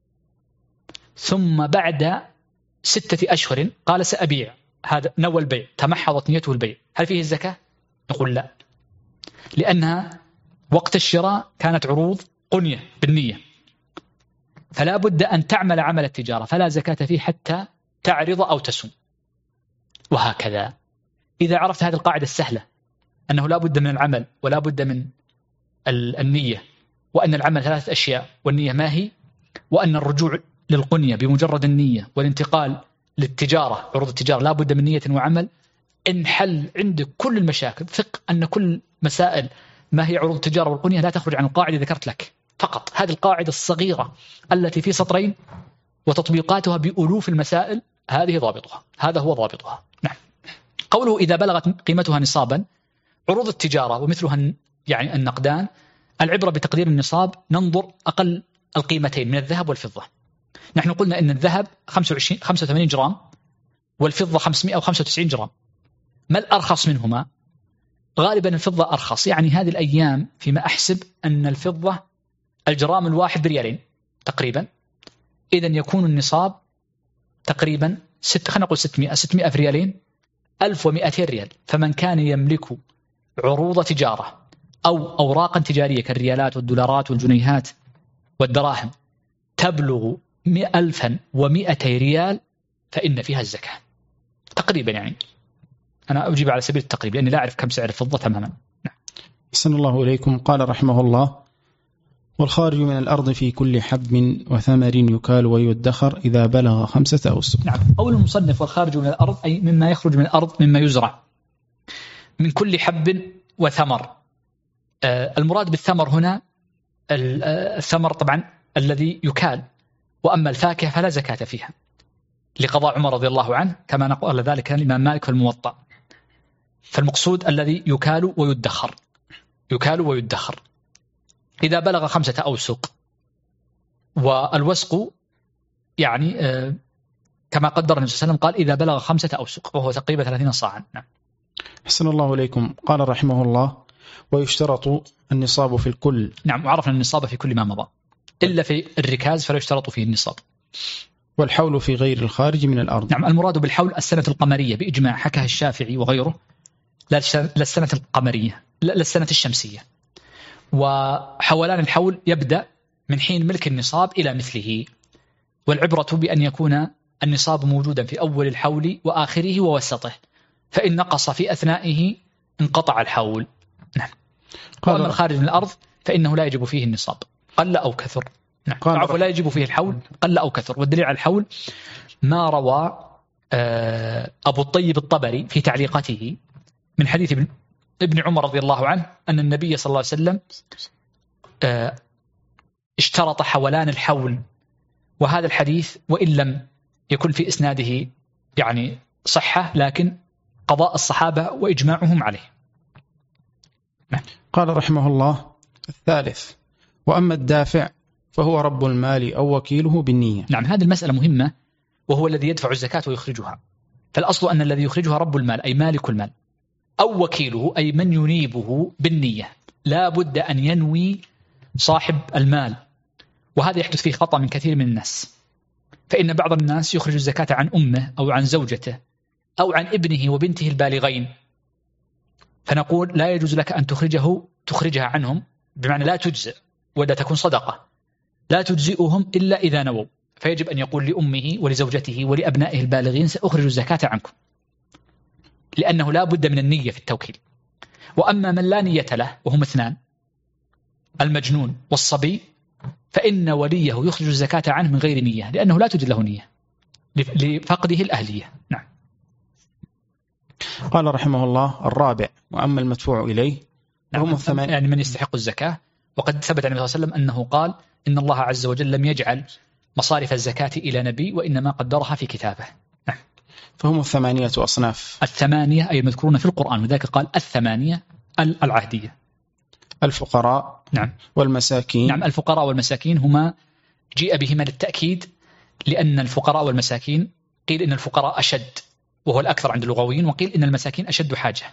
ثم بعد ستة أشهر قال سأبيع، هذا نوى البيع، تمحضت نيته البيع، هل فيه الزكاة؟ نقول لا، لأنها وقت الشراء كانت عروض قنية بالنية، فلا بد أن تعمل عمل التجارة، فلا زكاة فيه حتى تعرض أو تسوم. وهكذا إذا عرفت هذه القاعدة السهلة أنه لا بد من العمل ولا بد من النية، وأن العمل ثلاثة أشياء والنية ما هي، وأن الرجوع للقنية بمجرد النية والانتقال للتجارة عروض التجارة لا بد من نية وعمل، انحل عندك كل المشاكل. ثق أن كل مسائل ما هي عروض التجارة والقنية لا تخرج عن القاعدة ذكرت لك فقط، هذه القاعدة الصغيرة التي في سطرين وتطبيقاتها بألوف المسائل، هذه ضابطها، هذا هو ضابطها. نعم. قوله إذا بلغت قيمتها نصابا، عروض التجارة ومثلها يعني النقدان العبرة بتقدير النصاب، ننظر أقل القيمتين من الذهب والفضة. نحن قلنا إن الذهب خمسة وثمانين جرام والفضة خمسمائة وخمسة وتسعين جرام، ما الأرخص منهما؟ غالبا الفضة أرخص، يعني هذه الأيام فيما أحسب أن الفضة الجرام الواحد بريالين تقريبا، إذن يكون النصاب تقريبا ست خلينا نقول ستمائة ستمائة في ريالين ألف ومئتين ريال. فمن كان يملك عروض تجارة أو أوراقا تجارية كالريالات والدولارات والجنيهات والدراهم تبلغ ألفا ومئتي ريال فإن فيها الزكاة تقريبا، يعني أنا أجيب على سبيل التقريب لأني لا أعرف كم سعر الفضة تماما. نعم. أحسن الله إليكم. قال رحمه الله: والخارج من الأرض في كل حب وثمر يكال ويدخر إذا بلغ خمسة أوسق. نعم. قول المصنف والخارج من الأرض أي مما يخرج من الأرض مما يزرع من كل حب وثمر. آه المراد بالثمر هنا الثمر طبعا الذي يكال، وأما الفاكهة فلا زكاة فيها لقضاء عمر رضي الله عنه كما نقول ذلك الإمام مالك في الموطأ. فالمقصود الذي يكال ويدخر، يكال ويدخر إذا بلغ خمسة أوسق. والوسق يعني آه كما قدر النبي صلى الله عليه وسلم قال إذا بلغ خمسة أوسق وهو تقريبا ثلاثين صاعا. نعم. أحسن الله إليكم. قال رحمه الله: ويشترط النصاب في الكل. نعم. وعرفنا النصاب في كل ما مضى إلا في الركاز فلا يشترط فيه النصاب. والحول في غير الخارج من الأرض. نعم. المراد بالحول السنة القمرية بإجماع حكاها الشافعي وغيره، لا السنة القمرية لا السنة الشمسية. وحولان الحول يبدأ من حين ملك النصاب إلى مثله، والعبرة بأن يكون النصاب موجودا في أول الحول وآخره ووسطه، فإن نقص في أثنائه انقطع الحول. نعم. وأما الخارج من الأرض فإنه لا يجب فيه النصاب قل أو كثر. نعم. عفوا لا يجب فيه الحول قل أو كثر. والدليل على الحول ما روى أبو الطيب الطبري في تعليقته من حديث ابن عمر رضي الله عنه أن النبي صلى الله عليه وسلم اشترط حولان الحول، وهذا الحديث وإن لم يكن في إسناده يعني صحة لكن قضاء الصحابة وإجماعهم عليه. نعم. قال رحمه الله: الثالث: وأما الدافع فهو رب المال أو وكيله بالنية. نعم. هذه المسألة مهمة، وهو الذي يدفع الزكاة ويخرجها. فالأصل أن الذي يخرجها رب المال أي مالك المال، أو وكيله أي من ينيبه بالنية. لا بد أن ينوي صاحب المال، وهذا يحدث فيه خطأ من كثير من الناس. فإن بعض الناس يخرج الزكاة عن أمه أو عن زوجته أو عن ابنه وبنته البالغين، فنقول لا يجوز لك أن تخرجه تخرجها عنهم، بمعنى لا تجزئ ولا تكون صدقة، لا تجزئهم إلا إذا نووا. فيجب أن يقول لأمه ولزوجته ولأبنائه البالغين سأخرج الزكاة عنكم، لأنه لا بد من النية في التوكيل. وأما من لا نية له وهم اثنان، المجنون والصبي، فإن وليه يخرج الزكاة عنه من غير نية، لأنه لا توجد له نية لفقده الأهلية. نعم. قال رحمه الله: الرابع: وأما المدفوع إليه نعم. هم الثمان، يعني من يستحق الزكاة. وقد ثبت عن النبي صلى الله عليه وسلم أنه قال: إن الله عز وجل لم يجعل مصارف الزكاة إلى نبي، وإنما قدرها في كتابه. نعم. فهم الثمانية أصناف. الثمانية أي المذكورون في القرآن، وذلك قال الثمانية العهدية. الفقراء نعم والمساكين. نعم الفقراء والمساكين هما جيء بهما للتأكيد، لأن الفقراء والمساكين قيل إن الفقراء أشد وهو الأكثر عند اللغويين، وقيل إن المساكين أشد حاجة.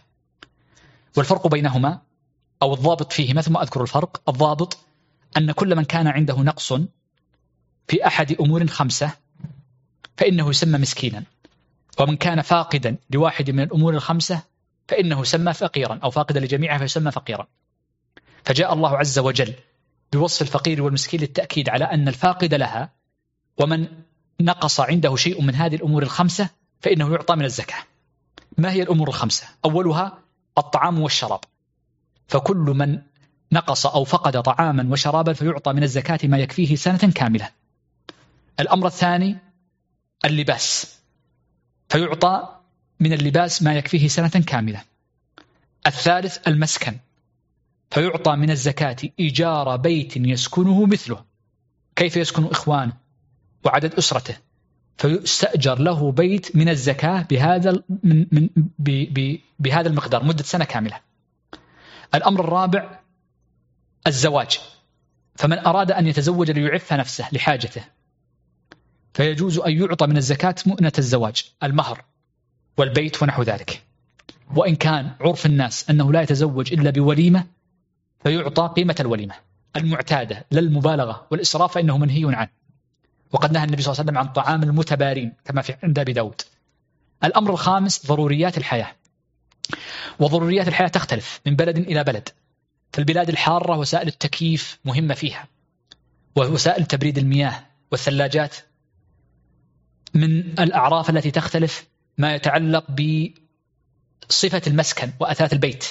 والفرق بينهما أو الضابط فيهما، ثم أذكر الفرق. الضابط أن كل من كان عنده نقص في أحد أمور خمسة فإنه يسمى مسكينا، ومن كان فاقدا لواحد من الأمور الخمسة فإنه يسمى فقيرا، أو فاقدا لجميعها فيسمى فقيرا. فجاء الله عز وجل بوصف الفقير والمسكين للتأكيد على أن الفاقد لها، ومن نقص عنده شيء من هذه الأمور الخمسة فإنه يعطى من الزكاة. ما هي الأمور الخمسة؟ أولها الطعام والشراب، فكل من نقص أو فقد طعاما وشرابا فيعطى من الزكاة ما يكفيه سنة كاملة. الأمر الثاني اللباس، فيعطى من اللباس ما يكفيه سنة كاملة. الثالث المسكن، فيعطى من الزكاة إيجار بيت يسكنه مثله، كيف يسكن إخوانه وعدد أسرته، فيستأجر له بيت من الزكاة بهذا من من ب ب بهذا المقدار مدة سنة كاملة. الأمر الرابع الزواج، فمن أراد أن يتزوج ليعف نفسه لحاجته فيجوز أن يعطى من الزكاة مؤنة الزواج، المهر والبيت ونحو ذلك. وإن كان عرف الناس أنه لا يتزوج إلا بوليمة فيعطى قيمة الوليمة المعتادة، لا المبالغة والإسراف فإنه منهي عنه، وقد نهى النبي صلى الله عليه وسلم عن طعام المتبارين كما في عند أبي داود. الأمر الخامس ضروريات الحياة، وضروريات الحياة تختلف من بلد إلى بلد. في البلاد الحارة وسائل التكييف مهمة فيها، ووسائل تبريد المياه والثلاجات. من الأعراف التي تختلف ما يتعلق بصفة المسكن وأثاث البيت،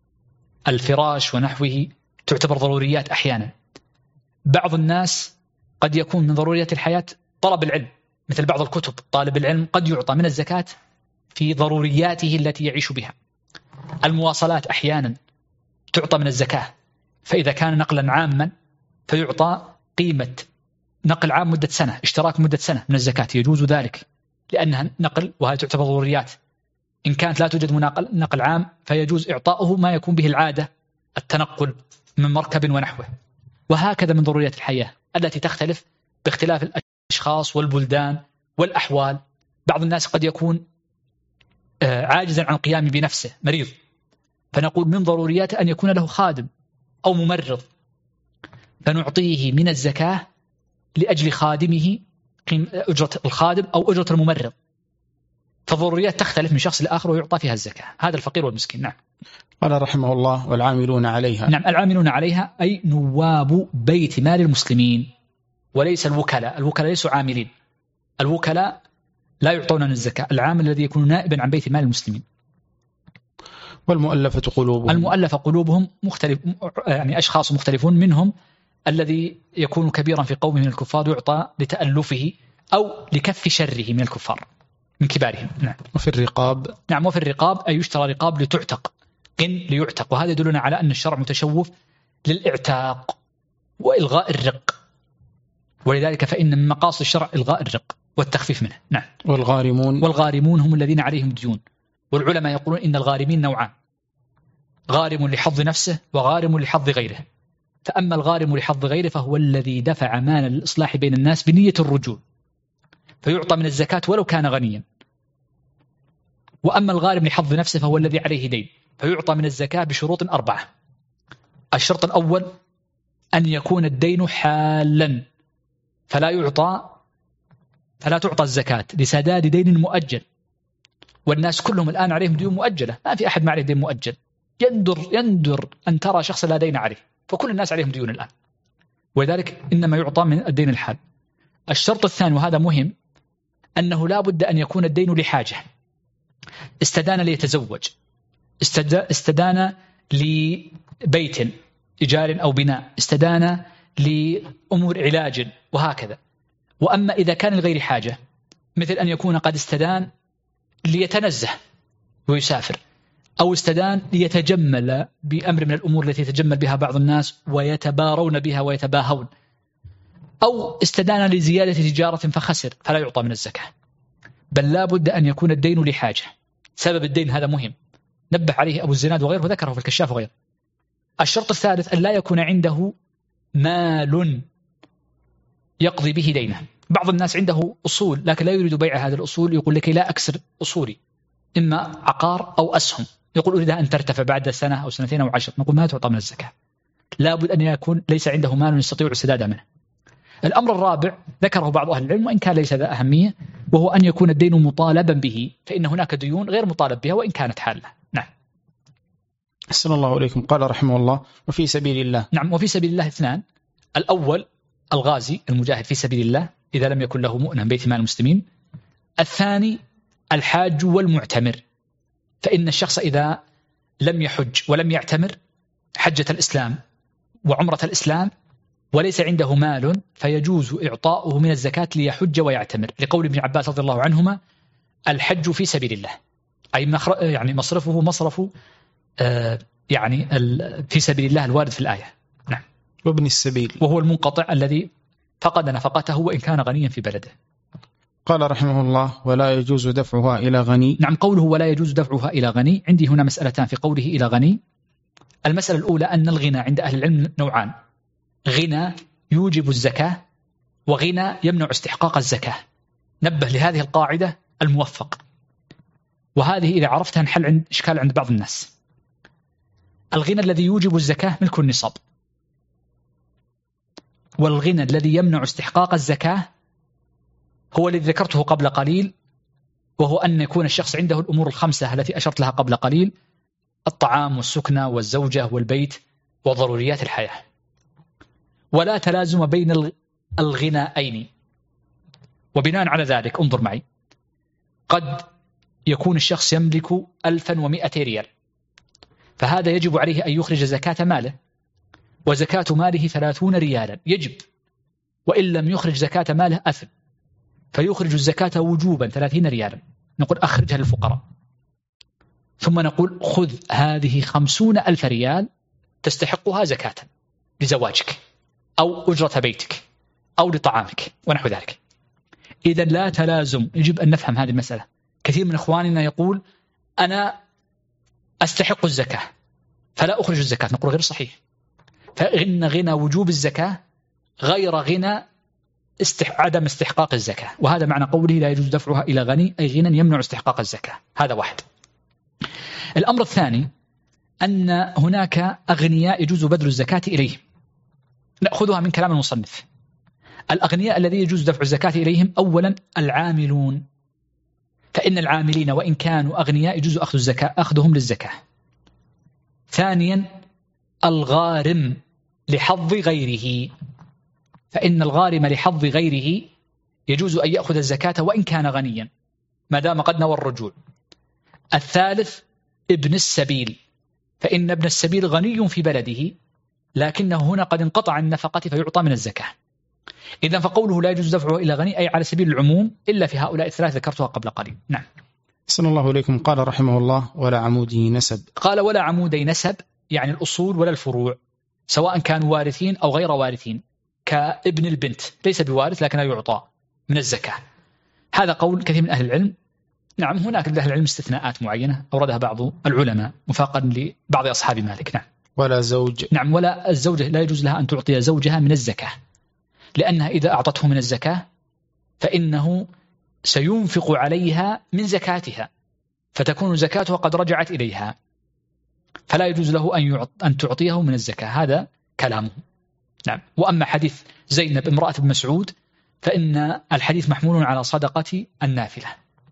الفراش ونحوه تعتبر ضروريات أحيانا. بعض الناس قد يكون من ضروريات الحياة طلب العلم، مثل بعض الكتب، طالب العلم قد يعطى من الزكاة في ضرورياته التي يعيش بها. المواصلات أحيانا تعطى من الزكاة، فإذا كان نقلا عاما فيعطى قيمة نقل عام مدة سنة، اشتراك مدة سنة من الزكاة، يجوز ذلك لأنها نقل وهذه تعتبر ضروريات. إن كانت لا توجد مناقل نقل عام فيجوز إعطاؤه ما يكون به العادة، التنقل من مركب ونحوه. وهكذا من ضروريات الحياة التي تختلف باختلاف الأشخاص والبلدان والأحوال. بعض الناس قد يكون عاجزا عن القيام بنفسه، مريض، فنقول من ضرورياته أن يكون له خادم أو ممرض، فنعطيه من الزكاة لأجل خادمه أجرة الخادم أو أجرة الممرض. فالضروريات تختلف من شخص لآخر ويعطى فيها الزكاة. هذا الفقير والمسكين. نعم. قال رحمه الله والعاملون عليها. نعم العاملون عليها أي نواب بيت مال المسلمين، وليس الوكلاء. الوكلاء ليسوا عاملين، الوكلاء لا يعطون من الزكاة، العامل الذي يكون نائبا عن بيت مال المسلمين. والمؤلفة قلوبهم، المؤلفة قلوبهم مختلف، يعني أشخاص مختلفون، منهم الذي يكون كبيرا في قومه من الكفار يعطى لتألفه أو لكف شره من الكفار من كبارهم. نعم. وفي الرقاب. نعم وفي الرقاب أي يشترى رقاب لتعتق، إن ليعتق، وهذا يدلنا على أن الشرع متشوف للإعتاق وإلغاء الرق، ولذلك فإن من مقاصد الشرع إلغاء الرق والتخفيف منه. نعم. والغارمون. والغارمون هم الذين عليهم ديون، والعلماء يقولون إن الغارمين نوعان، غارم لحظ نفسه وغارم لحظ غيره. فأما الغارم لحظ غيره فهو الذي دفع مالا للإصلاح بين الناس بنية الرجوع فيعطى من الزكاة ولو كان غنيا. وأما الغارم لحظ نفسه فهو الذي عليه دين فيعطى من الزكاة بشروط أربعة. الشرط الأول أن يكون الدين حالا، فلا يعطى فلا تعطى الزكاة لسداد دين مؤجل، والناس كلهم الآن عليهم ديون مؤجلة، ما في أحد ما عليه دين مؤجل. يندر يندر أن ترى شخص لا دين عليه، فكل الناس عليهم ديون الآن، ولذلك إنما يعطى من الدين الحال. الشرط الثاني وهذا مهم أنه لا بد أن يكون الدين لحاجة، استدان ليتزوج، استدان لبيت إيجار أو بناء، استدان لأمور علاج وهكذا. وأما إذا كان لغير حاجة مثل أن يكون قد استدان ليتنزه ويسافر، أو استدان ليتجمل بأمر من الأمور التي يتجمل بها بعض الناس ويتبارون بها ويتباهون، أو استدان لزيادة تجارة فخسر فلا يعطى من الزكاة، بل لا بد أن يكون الدين لحاجة. سبب الدين هذا مهم، نبه عليه أبو الزناد وغيره ذكره في الكشاف وغيره. الشرط الثالث أن لا يكون عنده مال يقضي به دينه. بعض الناس عنده أصول لكن لا يريد بيع هذه الأصول، يقول لك لا أكسر أصولي، إما عقار أو أسهم، يقول أريدها أن ترتفع بعد سنة أو سنتين أو عشر، نقول ما تعطى من الزكاة، لا بد أن يكون ليس عنده مال يستطيع السداد منه. الأمر الرابع ذكره بعض أهل العلم وإن كان ليس ذا أهمية، وهو أن يكون الدين مطالبا به، فإن هناك ديون غير مطالب بها وإن كانت حالة. نعم. أحسن الله إليكم. قال رحمه الله: وفي سبيل الله. نعم، وفي سبيل الله اثنان: الأول الغازي المجاهد في سبيل الله إذا لم يكن له مؤنة بيت مال المسلمين. الثاني الحاج والمعتمر، فإن الشخص إذا لم يحج ولم يعتمر حجة الإسلام وعمرة الإسلام وليس عنده مال فيجوز إعطاؤه من الزكاة ليحج ويعتمر، لقول ابن عباس رضي الله عنهما: الحج في سبيل الله، أي يعني مصرفه مصرف آه يعني في سبيل الله الوارد في الآية. نعم. وابن السبيل وهو المنقطع الذي فقد نفقته وإن كان غنيا في بلده. قال رحمه الله: ولا يجوز دفعها إلى غني. نعم، قوله ولا يجوز دفعها إلى غني، عندي هنا مسألتان في قوله إلى غني. المسألة الأولى أن الغنى عند أهل العلم نوعان: غنى يوجب الزكاة وغنى يمنع استحقاق الزكاة. نبه لهذه القاعدة الموفق، وهذه إذا عرفتها نحل عند إشكال عند بعض الناس. الغنى الذي يوجب الزكاة ملك النصاب، والغنى الذي يمنع استحقاق الزكاة هو الذي ذكرته قبل قليل، وهو أن يكون الشخص عنده الأمور الخمسة التي أشرت لها قبل قليل: الطعام والسكنى والزوجة والبيت وضروريات الحياة. ولا تلازم بين الغنائين. وبناء على ذلك انظر معي، قد يكون الشخص يملك ألفا ومئة ريال، فهذا يجب عليه أن يخرج زكاة ماله، وزكاة ماله ثلاثون ريالا يجب، وإن لم يخرج زكاة ماله أثم، فيخرج الزكاة وجوبا ثلاثين ريالا، نقول أخرجها للفقراء، ثم نقول خذ هذه خمسون ألف ريال تستحقها زكاة لزواجك أو أجرة بيتك أو لطعامك ونحو ذلك. إذا لا تلازم، يجب أن نفهم هذه المسألة. كثير من إخواننا يقول أنا أستحق الزكاة فلا أخرج الزكاة، نقول غير صحيح، فإن غنى وجوب الزكاة غير غنى استح... عدم استحقاق الزكاة، وهذا معنى قوله لا يجوز دفعها إلى غني، أي غنى يمنع استحقاق الزكاة. هذا واحد. الأمر الثاني أن هناك أغنياء يجوز بذل الزكاة إليهم، نأخذها من كلام المصنف. الأغنياء الذي يجوز دفع الزكاة إليهم: أولا العاملون، فإن العاملين وإن كانوا أغنياء يجوز أخذ الزكاة أخذهم للزكاة. ثانيا الغارم لحظ غيره، فإن الغارم لحظ غيره يجوز أن يأخذ الزكاة وإن كان غنيا ما دام قد نوى الرجوع. الثالث ابن السبيل، فإن ابن السبيل غني في بلده لكنه هنا قد انقطع النفقة فيعطى من الزكاة. إذن فقوله لا يجوز دفعه إلى غني أي على سبيل العموم إلا في هؤلاء الثلاث ذكرتها قبل قليل. نعم. أحسن الله إليكم. قال رحمه الله: ولا عمودي نسب. قال ولا عمودي نسب، يعني الأصول ولا الفروع، سواء كانوا وارثين أو غير وارثين، كابن البنت ليس بوارث لكنه يعطى من الزكاة. هذا قول كثير من أهل العلم. نعم، هناك لأهل العلم استثناءات معينة أوردها بعض العلماء مفاقا لبعض أصحاب مالك. نعم. ولا زوج. نعم، ولا الزوجة لا يجوز لها أن تعطي زوجها من الزكاة، لأنها إذا أعطته من الزكاة فإنه سينفق عليها من زكاتها فتكون زكاتها قد رجعت إليها، فلا يجوز له أن أن تعطيه من الزكاة. هذا كلامه. نعم. وأما حديث زينب امرأة ابن مسعود فإن الحديث محمول على صدقة النافلة.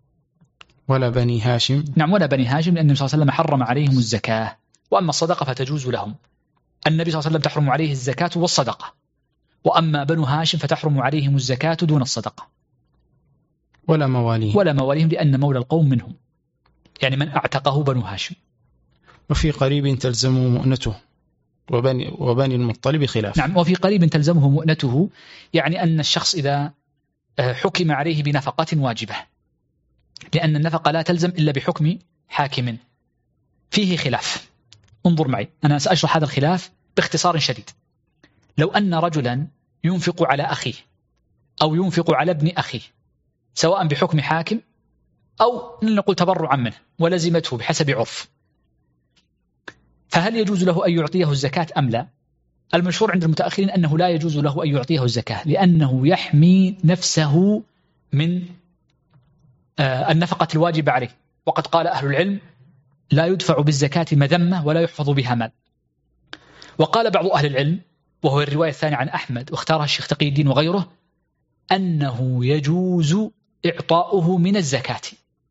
ولا بني هاشم. نعم، ولا بني هاشم، لأن النبي صلى الله عليه وسلم حرم عليهم الزكاة، وأما الصدقة فتجوز لهم. النبي صلى الله عليه وسلم تحرم عليه الزكاة والصدقة، وأما بنو هاشم فتحرم عليهم الزكاة دون الصدقة. ولا مواليهم. ولا مواليهم، لأن مولى القوم منهم، يعني من أعتقه بنو هاشم. وفي قريب تلزم مؤنته وبني, وبني المطلب خلاف. نعم، وفي قريب تلزمه مؤنته، يعني أن الشخص إذا حكم عليه بنفقة واجبة، لأن النفقة لا تلزم إلا بحكم حاكم. فيه خلاف، انظر معي، أنا سأشرح هذا الخلاف باختصار شديد. لو أن رجلا ينفق على أخيه أو ينفق على ابن أخيه سواء بحكم حاكم أو نقول تبرعا منه ولزمته بحسب عرف، فهل يجوز له أن يعطيه الزكاة أم لا؟ المشهور عند المتأخرين أنه لا يجوز له أن يعطيه الزكاة، لأنه يحمي نفسه من النفقة الواجبة عليه، وقد قال أهل العلم لا يدفع بالزكاة مذمة ولا يحفظ بها مال. وقال بعض أهل العلم وهو الرواية الثانية عن أحمد واختارها الشيخ تقي الدين وغيره أنه يجوز إعطاؤه من الزكاة،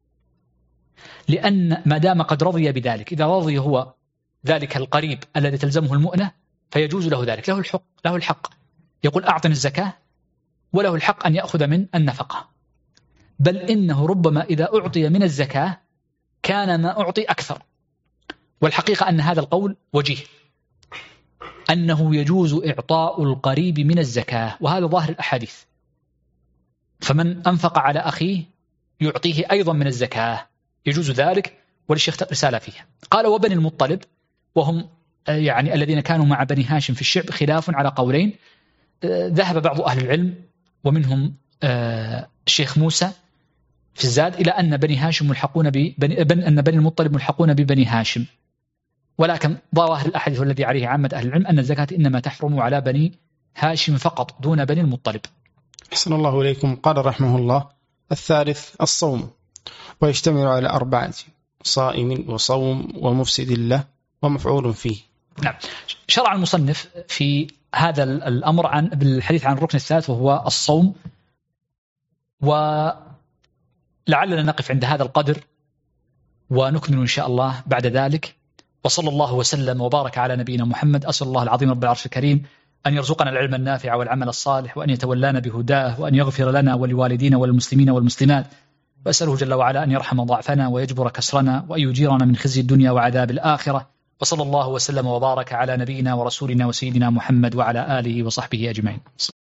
لأن ما دام قد رضي بذلك، إذا رضي هو ذلك القريب الذي تلزمه المؤنة فيجوز له ذلك، له الحق له الحق يقول أعطني الزكاة، وله الحق أن يأخذ من النفقة، بل إنه ربما إذا أعطي من الزكاة كان ما أعطي أكثر. والحقيقة أن هذا القول وجيه، أنه يجوز إعطاء القريب من الزكاة، وهذا ظاهر الأحاديث، فمن أنفق على أخيه يعطيه أيضا من الزكاة، يجوز ذلك، وللشيخ رسالة فيها. قال وبني المطلب، وهم يعني الذين كانوا مع بني هاشم في الشعب، خلاف على قولين. ذهب بعض أهل العلم ومنهم الشيخ موسى في الزاد إلى أن بني هاشم ملحقون ببني أن بني المطلب ملحقون ببني هاشم، ولكن ظاهر الأحاديث الذي عليه عامة أهل العلم أن الزكاة إنما تحرم على بني هاشم فقط دون بني المطلب. أحسن الله إليكم. قال رحمه الله: الثالث الصوم، ويشتمل على أربعة: صائم وصوم ومفسد له ومفعول فيه. نعم. شرع المصنف في هذا الأمر عن بالحديث عن الركن الثالث وهو الصوم، ولعلنا نقف عند هذا القدر ونكمل إن شاء الله بعد ذلك. وصلى الله وسلم وبارك على نبينا محمد. أسأل الله العظيم رب العرش الكريم أن يرزقنا العلم النافع والعمل الصالح، وأن يتولانا بهداه، وأن يغفر لنا ولوالدينا والمسلمين والمسلمات، وأسأله جل وعلا أن يرحم ضعفنا ويجبر كسرنا، وأن يجيرنا من خزي الدنيا وعذاب الآخرة. وصلى الله وسلم وبارك على نبينا ورسولنا وسيدنا محمد وعلى آله وصحبه أجمعين.